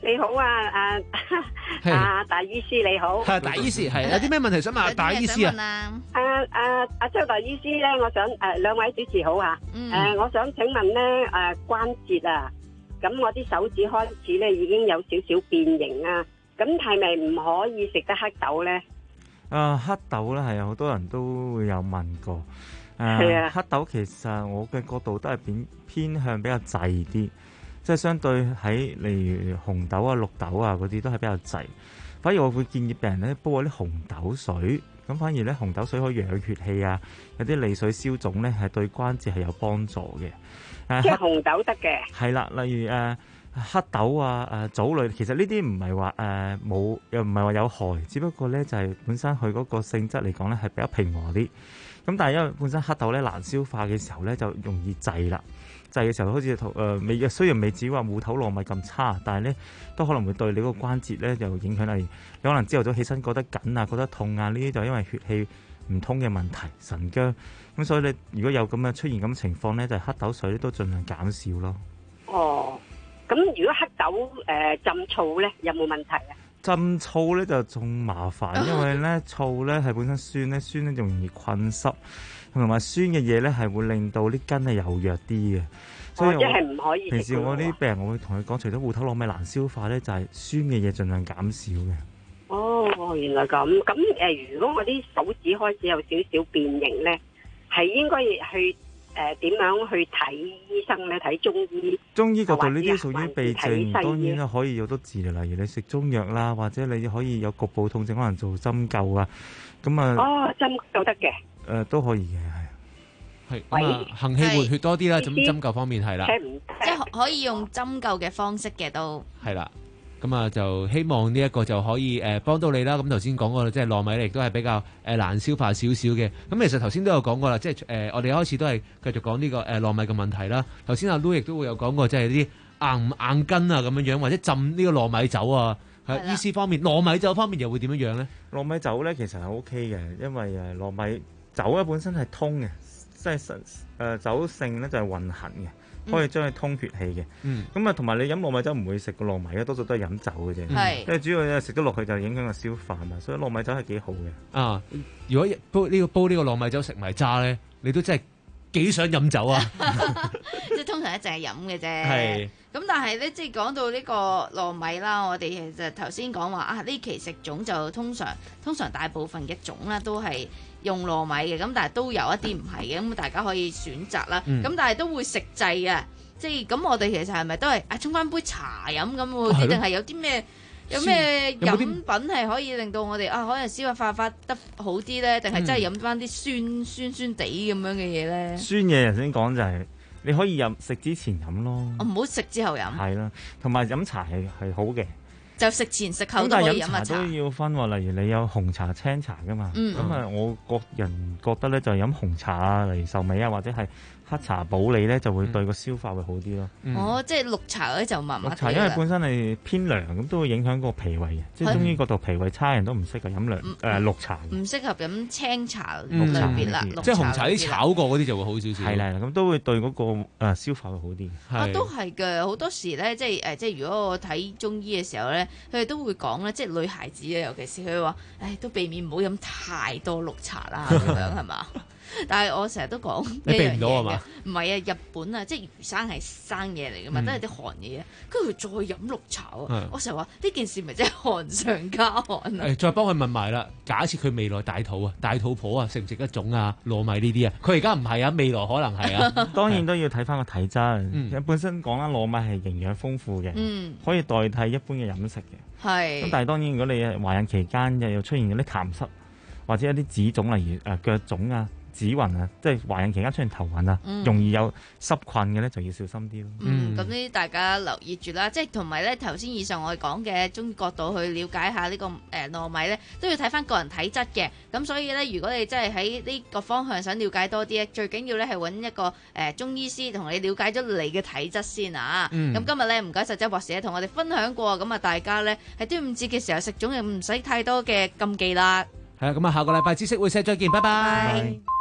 你好啊，啊啊大醫師你好， 係大醫師，係有啲咩問題想問下大醫師啊？ 啊啊啊周大醫師咧，我想誒兩位主持好啊，誒我想請問咧誒關節啊，咁我啲手指開始咧已經有少少變形啊，咁係咪唔可以食得黑豆咧？ 啊黑豆咧係有好多人都會有問過，誒、 係啊黑豆其實我嘅角度都係偏偏向比較滯啲。即係相對喺例如紅豆啊、綠豆啊嗰啲都係比較滯，反而我會建議病人咧煲嗰啲紅豆水，咁反而咧紅豆水可以養血氣啊，有啲利水消腫咧係對關節係有幫助嘅。誒、 即係紅豆得嘅。 係啦，例如誒、呃、黑豆啊、誒、呃、棗類，其實呢啲唔係話誒冇，又唔係話有害，只不過咧就係、是、本身佢嗰個性質嚟講咧係比較平和啲。咁但係因為本身黑豆咧難消化嘅時候咧就容易滯啦。滯嘅時候好似誒未，雖然未至於話芋頭糯米咁差，但係咧都可能會對你個關節咧有影響。例如你可能朝頭早起身覺得緊啊、覺得痛啊，呢啲就因為血氣唔通嘅問題、神經。咁所以你如果有咁嘅出現咁情況咧，就係、黑豆水咧都盡量減少咯。 哦，咁如果黑豆誒、呃、浸醋咧，有冇問題啊？ 浸醋咧就仲麻煩，因為咧醋咧係本身酸咧，酸咧仲容易困濕。同埋酸嘅嘢咧，係會令到啲筋係柔弱啲嘅，所以我、 哦、即係唔可以食。 平時我啲病人，我會同佢講，除咗芋頭糯米難消化咧，就係、是、酸嘅嘢盡量減少嘅。 哦，原來咁。咁誒、呃，如果我啲手指開始有少少變形咧，係應該去誒點、呃、樣去睇醫生咧？睇中醫。中醫角度呢啲屬於避症，當然啦，可以有得治療，例如你食中藥啦，或者你可以有局部痛症，可能做針灸啊。咁啊。哦，針灸得嘅。誒、呃、都可以嘅，係係咁啊，行氣活血多啲啦。咁針灸方面係啦， 即係可以用針灸嘅方式嘅都係啦。咁啊，就希望呢一個就可以誒幫到你啦。咁頭先講過啦，即係糯米亦都係比較誒難消化少少嘅。咁其實頭先都有講過啦，即係誒我哋一開始都係繼續講呢個誒糯米嘅問題啦。頭先阿 Lu 亦都會有講過，即係啲硬唔硬筋啊咁樣樣，或者浸呢個糯米酒啊。係醫師方面，糯米酒方面又會點樣樣咧？糯米酒咧其實係 O K 嘅，因為誒糯米酒咧本身係通嘅，即係誒、呃、酒性咧就係運行嘅，可以將佢通血氣嘅。嗯，咁啊同埋你飲糯米酒唔會食個糯米嘅，多數都係飲酒嘅啫。係，因為主要咧食得落去就影響個消化嘛，所以糯米酒係幾好嘅。啊，如果煲呢個煲呢個糯米酒食埋渣咧，你都真係幾想飲酒啊！ 即係通常一淨係飲嘅啫。 係。 咁但係咧，即係講到呢個糯米啦，我哋其實頭先講話啊，呢期食粽就通常通常大部分嘅粽啦都係用糯米嘅，咁但係都有一啲唔係嘅，咁大家可以選擇啦。咁、嗯、但係都會食滯啊，即係咁我哋其實係咪都係啊沖翻杯茶飲咁喎？定係有啲咩有咩飲品係可以令到我哋啊可能消化發得好啲咧？定係真係飲翻啲酸酸酸地咁樣嘅嘢咧？酸嘢頭先講就係、是。你可以飲食之前飲咯，我唔好食之後飲。係啦，同埋飲茶係係好嘅，就食前食後都可以飲下茶。都要分喎，例如你有紅茶、青茶噶嘛。咁啊、嗯，我個人覺得咧就係飲紅茶啊，例如壽眉啊，或者係黑茶普洱咧，就會對個消化會好啲咯。嗯、哦，即係綠茶嗰啲就麻麻地。綠茶因為本身係偏涼，咁都會影響個脾胃嘅。即係中醫角度，脾胃差人都唔適合飲涼誒綠茶。唔適合飲青茶裏邊啦，即係紅茶啲炒過嗰啲就會好少少。係啦，咁都會對嗰個誒消化會好啲。啊，都係嘅。好多時咧，即係誒，即係如果我睇中醫嘅時候咧，佢哋都會講咧，即係女孩子啊，尤其是佢話，誒都避免唔好飲太多綠茶啦，咁樣係嘛？但係我成日都講一樣嘢嘅，唔係啊，日本啊，即係魚生係生嘢嚟噶嘛，嗯、都係啲寒嘢，跟住佢再飲綠茶啊！嗯、我成日話呢件事咪真係寒上加寒啊！誒，再幫佢問埋啦，假設佢未來大肚啊，大肚婆啊，食唔食得粽啊、糯米呢啲啊？佢而家唔係啊，未來可能係啊。當然都要睇翻個體質。嗯、本身講啦，糯米係營養豐富嘅，嗯、可以代替一般嘅飲食嘅。係是。咁但係當然，如果你懷孕期間又又出現嗰啲痰濕，或者一啲紫腫，例如誒腳腫啊。紫暈啊，即係懷孕期間出現頭暈啊，嗯、容易有濕困嘅咧，就要小心啲咯。嗯，咁呢大家留意住啦，即係同埋咧頭先以上我哋講嘅中醫角度去了解下呢、呢個誒、呃、糯米咧，都要睇翻個人體質嘅。咁所以咧，如果你真係喺呢個方向想了解多啲咧，最緊要咧係揾一個誒、呃、中醫師同你了解咗你嘅體質先啊。咁、嗯、今日咧唔該晒周博士咧，同我哋分享過，咁啊大家咧喺端午節嘅時候食粽又唔使太多嘅禁忌啦。係啊，咁啊下個禮拜知識會社再見，拜拜。拜拜。